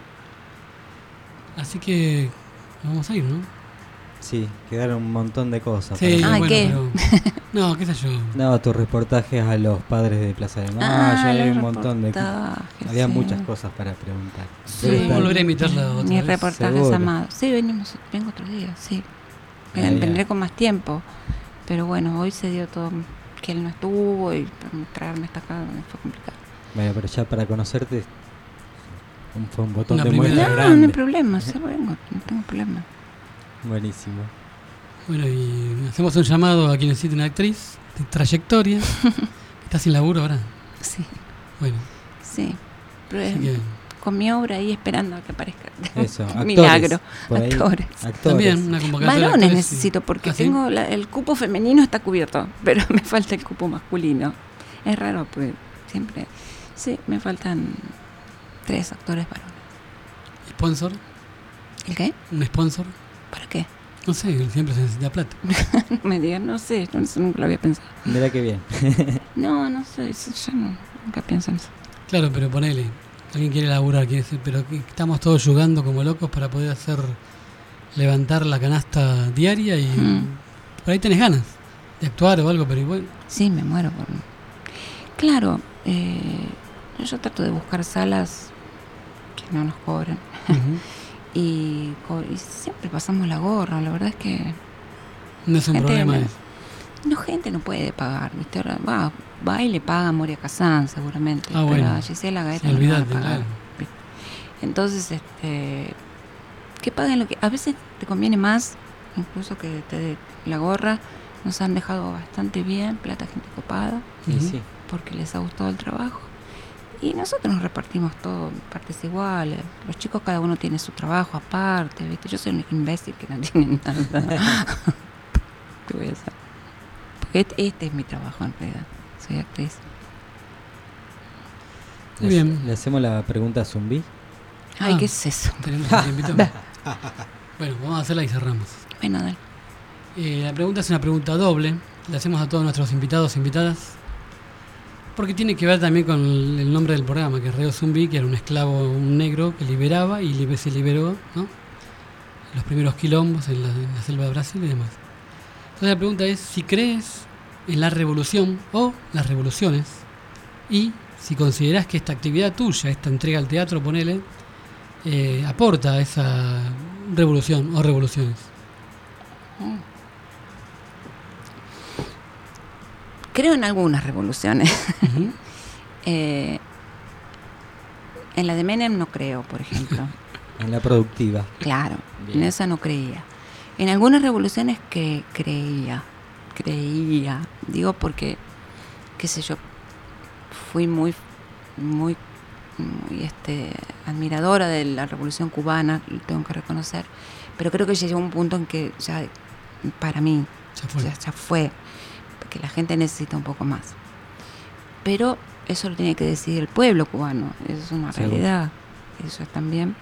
Así que vamos a ir, ¿no? Sí, quedaron un montón de cosas. Sí, para- bueno, pero- no, qué sé yo. No, tus reportajes a los padres de Plaza de Mayo, Ah, hay los un montón de... reportajes, Había sí. muchas cosas para preguntar. Sí. Pero está- Volveré a invitarla otra Mis vez. reportajes Seguro. amados. Sí, venimos, vengo otro día, sí. Ah, Ven- ya. Vendré con más tiempo. Pero bueno, hoy se dio todo que él no estuvo y traerme hasta acá fue complicado. Bueno, pero ya para conocerte un- fue un botón Una de primera muestra No, grande. no hay problema, sí vengo, no tengo problema. Buenísimo. Bueno, y hacemos un llamado a quien necesite una actriz de trayectoria. ¿Está sin laburo ahora? Sí. Bueno. Sí. Pero Así es- que- con mi obra ahí esperando a que aparezca. Eso, Un actores, milagro. por ahí, Actores. actores. También una convocatoria de Varones actores, sí. necesito porque ¿Ah, sí? tengo la- el cupo femenino está cubierto, pero me falta el cupo masculino. Es raro porque siempre sí, me faltan tres actores varones. ¿Sponsor? ¿El qué? ¿Un sponsor? ¿Para qué? No sé, siempre se necesita plata. No me digan, no sé, no, eso nunca lo había pensado. Mirá qué bien. No, no sé, eso yo no, nunca pienso en eso. Claro, pero ponele, alguien quiere laburar, quiere decir, pero que estamos todos jugando como locos para poder hacer, levantar la canasta diaria y Mm. por ahí tenés ganas de actuar o algo, pero igual. Sí, me muero por... Claro, eh, yo trato de buscar salas que no nos cobren. y, co- y siempre pasamos la gorra, la verdad es que... No es un gente problema no- eso. No, gente no puede pagar, ¿viste? Ahora va, va y le paga a Moria Kazan seguramente, Ah, pero bueno. a Gisela Gaeta Sí, no le van a olvídate, pagar. claro. ¿viste? Entonces, este, que paguen lo que... A veces te conviene más, incluso que te dé la gorra. Nos han dejado bastante bien, plata gente copada, Sí, sí. porque les ha gustado el trabajo. Y nosotros nos repartimos todo en partes iguales. Los chicos cada uno tiene su trabajo aparte, ¿viste? Yo soy un imbécil que no tiene nada. ¿Qué voy a hacer? Porque este, este es mi trabajo en realidad. Soy actriz. Le- Muy bien. ¿Le hacemos la pregunta a Zumbi? Ay, Ah, ¿qué es eso? tenemos un tiempito. Bueno, vamos a hacerla y cerramos. Bueno, dale. Eh, la pregunta es una pregunta doble. La hacemos a todos nuestros invitados e invitadas. Porque tiene que ver también con el, el nombre del programa, que es Reo Zumbi, que era un esclavo, un negro que liberaba y libe- se liberó, ¿no? Los primeros quilombos en la, en la selva de Brasil y demás. Entonces la pregunta es si crees en la revolución o las revoluciones y si considerás que esta actividad tuya, esta entrega al teatro, ponele, eh, aporta a esa revolución o revoluciones. Creo en algunas revoluciones. eh, en la de Menem no creo, por ejemplo. En la productiva. Claro, Bien. en esa no creía. En algunas revoluciones que creía, creía, digo porque, qué sé yo, fui muy, muy muy este, admiradora de la Revolución Cubana, lo tengo que reconocer, pero creo que llegó un punto en que ya, para mí, ya fue, ya, ya fue que la gente necesita un poco más. Pero eso lo tiene que decidir el pueblo cubano, eso es una Seguro. realidad, eso también.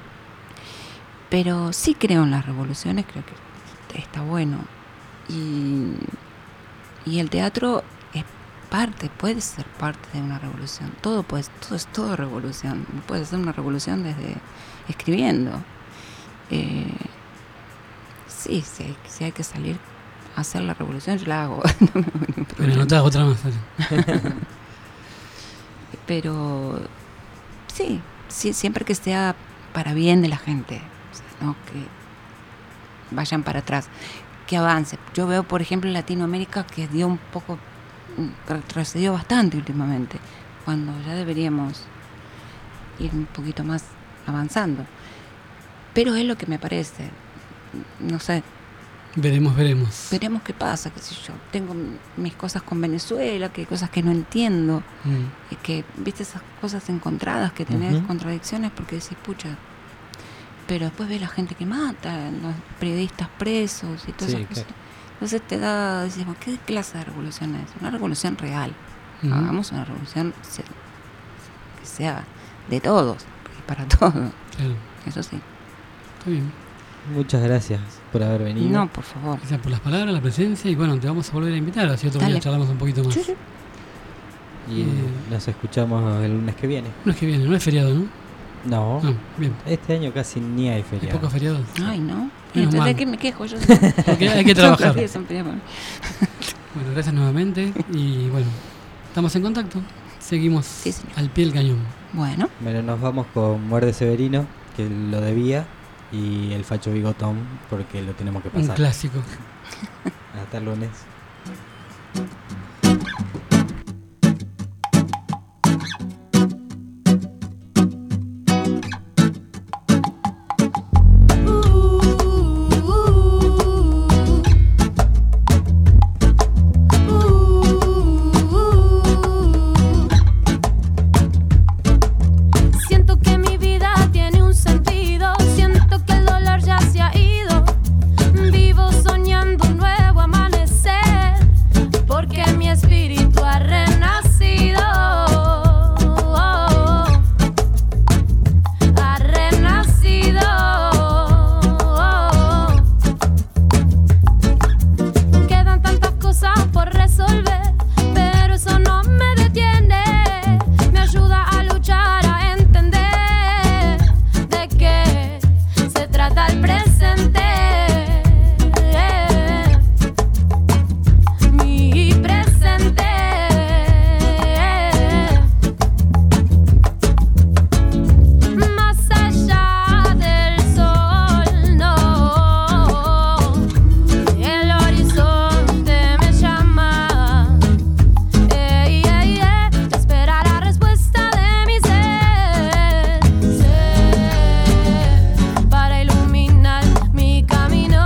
Pero sí creo en las revoluciones, creo que está bueno. Y, y el teatro es parte, puede ser parte de una revolución. Todo, puede, todo es todo revolución. Puede ser una revolución desde escribiendo. Eh, sí, si hay, si hay que salir a hacer la revolución, yo la hago. No, pero no te hago otra más. Dale. Pero sí, sí, siempre que sea para bien de la gente, o sea, no que vayan para atrás, que avance. Yo veo, por ejemplo, en Latinoamérica que dio un poco, retrocedió bastante últimamente, cuando ya deberíamos ir un poquito más avanzando. Pero es lo que me parece, no sé. Veremos, veremos. Veremos qué pasa, qué sé yo. Tengo mis cosas con Venezuela, que hay cosas que no entiendo, Mm. y que, viste, esas cosas encontradas que tenés, Ujú. contradicciones, porque decís, pucha. Pero después ves la gente que mata, los periodistas presos y todas Sí, esas cosas. claro. Entonces te da, decimos, ¿qué clase de revolución es? Una revolución real. Ujú. Hagamos una revolución se- que sea de todos, y para todos. Claro. Eso sí. Está bien. Muchas gracias por haber venido. No, por favor. Gracias por las palabras, la presencia y bueno, te vamos a volver a invitar, así otro Dale. día charlamos un poquito más. Sí, sí. Y Eh. nos escuchamos el lunes que viene. No es que viene, no es feriado, ¿no? No, No, bien. este año casi ni hay Hay feriado. pocos feriados. Ay, no. Menos Entonces, mal. ¿de qué me quejo? Yo Porque hay que trabajar. Todos los días son feriados. Bueno, gracias nuevamente y bueno, estamos en contacto. Seguimos Sí, señor. al pie del cañón. Bueno, Bueno, nos vamos con Muerde Severino, que lo debía, y el Facho Bigotón, porque lo tenemos que Un pasar. clásico. Hasta el lunes. Siento que mi vida tiene un sentido, siento que el dolor ya se ha ido. Vivo soñando un nuevo amanecer, porque mi espíritu ha renacido. Ha renacido. Quedan tantas cosas por resolver, pero eso no me detiene. Me ayuda a luchar, a entender de qué se trata el presente. Mi presente. Más allá del sol, no. El horizonte me llama. Ey, ey, ey, esperar la respuesta de mi ser, ser, para iluminar mi camino.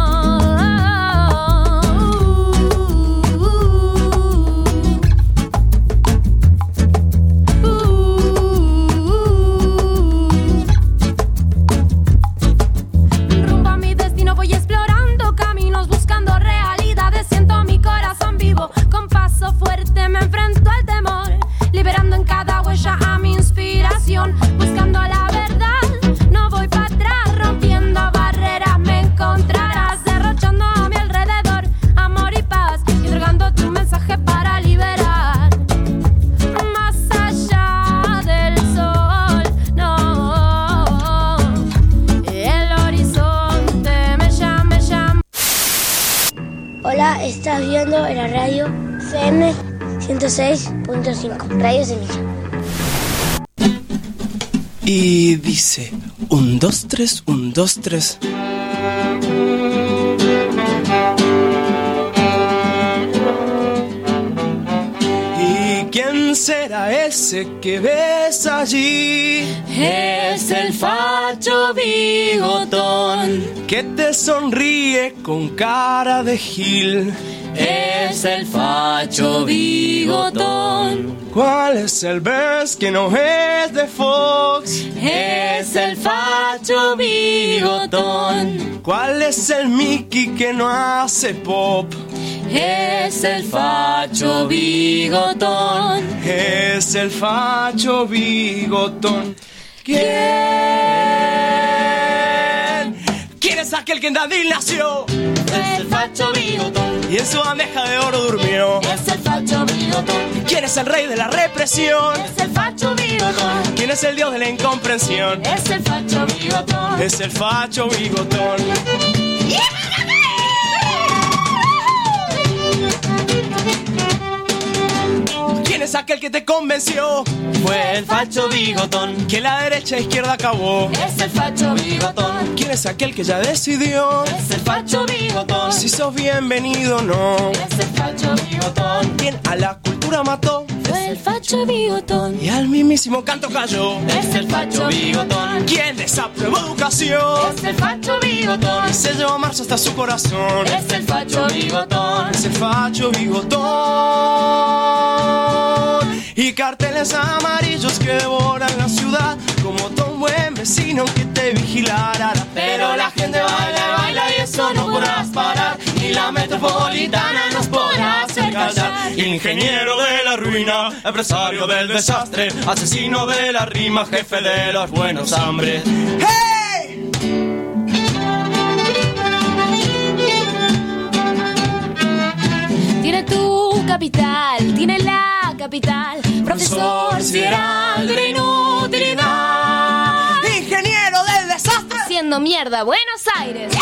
Rumbo a mi destino voy explorando caminos, buscando realidades. Siento mi corazón vivo, con paso fuerte me enfrento al temor, liberando en cada huella a mi inspiración, buscando la verdad. No voy para atrás, rompiendo barreras me encontrarás, derrochando a mi alrededor amor y paz, y entregando tu mensaje para liberar. Más allá del sol, no. El horizonte me llama, me llama. Hola, estás viendo en la radio C M ciento seis punto cinco, Radio Semilla. Y dice, un, dos, tres, un, dos, tres. ¿Y quién será ese que ves allí? Es el Facho Bigotón, Que te sonríe con cara de gil. es el facho bigotón. ¿Cuál es el best que no es de Fox? Es el facho bigotón. ¿Cuál es el Mickey que no hace pop? Es el facho bigotón. Es el facho bigotón. ¿Quién? ¿Quién es aquel que en Dandil nació? Es el facho bigotón. Y en su bandeja de oro durmió. Es el facho bigotón. ¿Quién es el rey de la represión? Es el facho bigotón. ¿Quién es el dios de la incomprensión? Es el facho bigotón. Es el facho bigotón. ¿Quién es aquel que te convenció? Fue el facho bigotón. Que la derecha e izquierda acabó. Es el facho bigotón. ¿Quién es aquel que ya decidió? Es el facho bigotón. Si sos bienvenido o no. Es el facho bigotón. ¿Quién a la cultura mató? Fue el facho bigotón. Y al mismísimo canto cayó. Es el facho bigotón. ¿Quién desaprobó educación? Es el facho bigotón. Y se llevó a marzo hasta su corazón. Es el facho bigotón. Es el facho bigotón. Y carteles amarillos que devoran la ciudad, como todo un buen vecino que te vigilara. Pero la gente baila, baila y eso no podrás parar. Ni la metropolitana nos podrá hacer callar. Ingeniero de la ruina, empresario del desastre, asesino de la rima, jefe de los buenos hombres. ¡Hey! Tiene tu capital, tiene la capital, profesor sideral de inutilidad. Ingeniero del desastre, haciendo mierda Buenos Aires.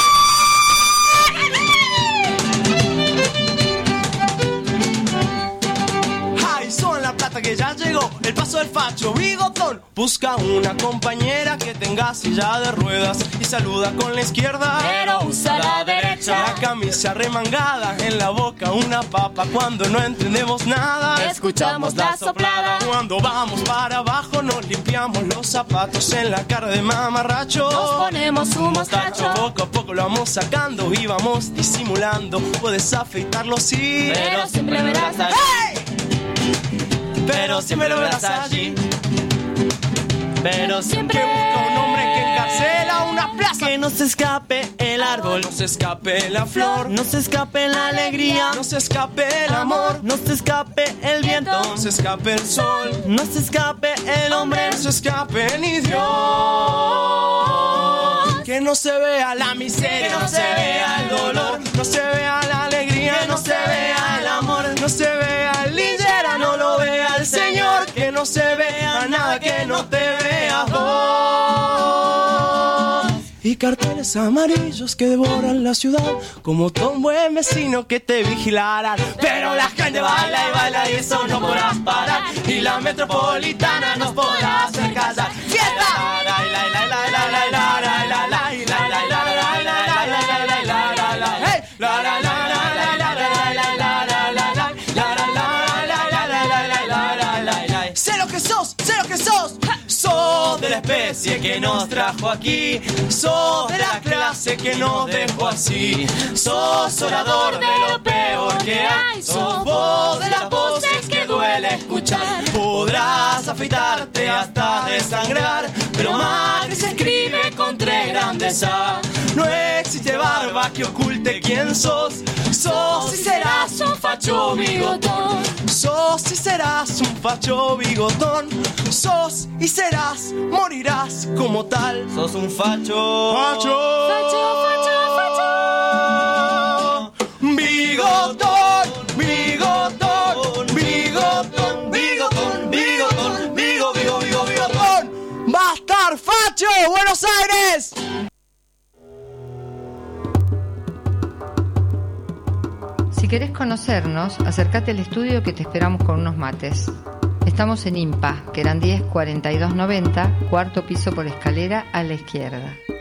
Ay, son la plata que ya llegó, el paso del facho bigotón. Busca una compañera que tenga silla de ruedas y saluda con la izquierda, pero usa la derecha. La camisa remangada, en la boca una papa. Cuando no entendemos nada, escuchamos la soplada. Cuando vamos para abajo nos limpiamos los zapatos en la cara de mamarracho. Nos ponemos un mostacho. Poco a poco lo vamos sacando y vamos disimulando. Puedes afeitarlo sí, pero siempre verás allí. ¡Hey! Pero siempre lo verás allí. Pero siempre busca un hombre que encarcela una plaza. Que no se escape el árbol, no se escape la flor, no se escape la alegría, no se escape el amor, no se escape el viento, no se escape el sol, no se escape el hombre, no se escape ni Dios. Que no se vea la miseria, que no se vea el dolor, no se vea la alegría, que no se vea el amor, no se vea el linchera, no lo vea el Señor. Que no se vea nada, que no te vea vos. Y carteles amarillos que devoran la ciudad, como todo un buen vecino que te vigilara. Pero la gente baila y baila y eso no podrás parar. Y la metropolitana nos podrá hacer callar. ¡Fiesta! Sé lo que sos, sé lo que sos. Sos de la especie que nos trajo aquí. Sos de la clase que nos dejó así. Sos orador de lo peor que hay. Sos voz de las voces que duele escuchar. Podrás afeitarte hasta desangrar, pero Macri se escribe con tres grandes A. No existe barba que oculte quién sos. Sos y serás un facho bigotón. Sos y serás un facho bigotón. Sos y serás, morirás como tal. Sos un facho. Facho. Facho, facho, facho. Bigotón, bigotón, bigotón, bigotón, bigotón, bigo, bigo, bigo, bigotón. ¡Va a estar facho, Buenos Aires! Si querés conocernos, acércate al estudio que te esperamos con unos mates. Estamos en IMPA, Querandíes cuarenta y dos noventa, cuarto piso por escalera a la izquierda.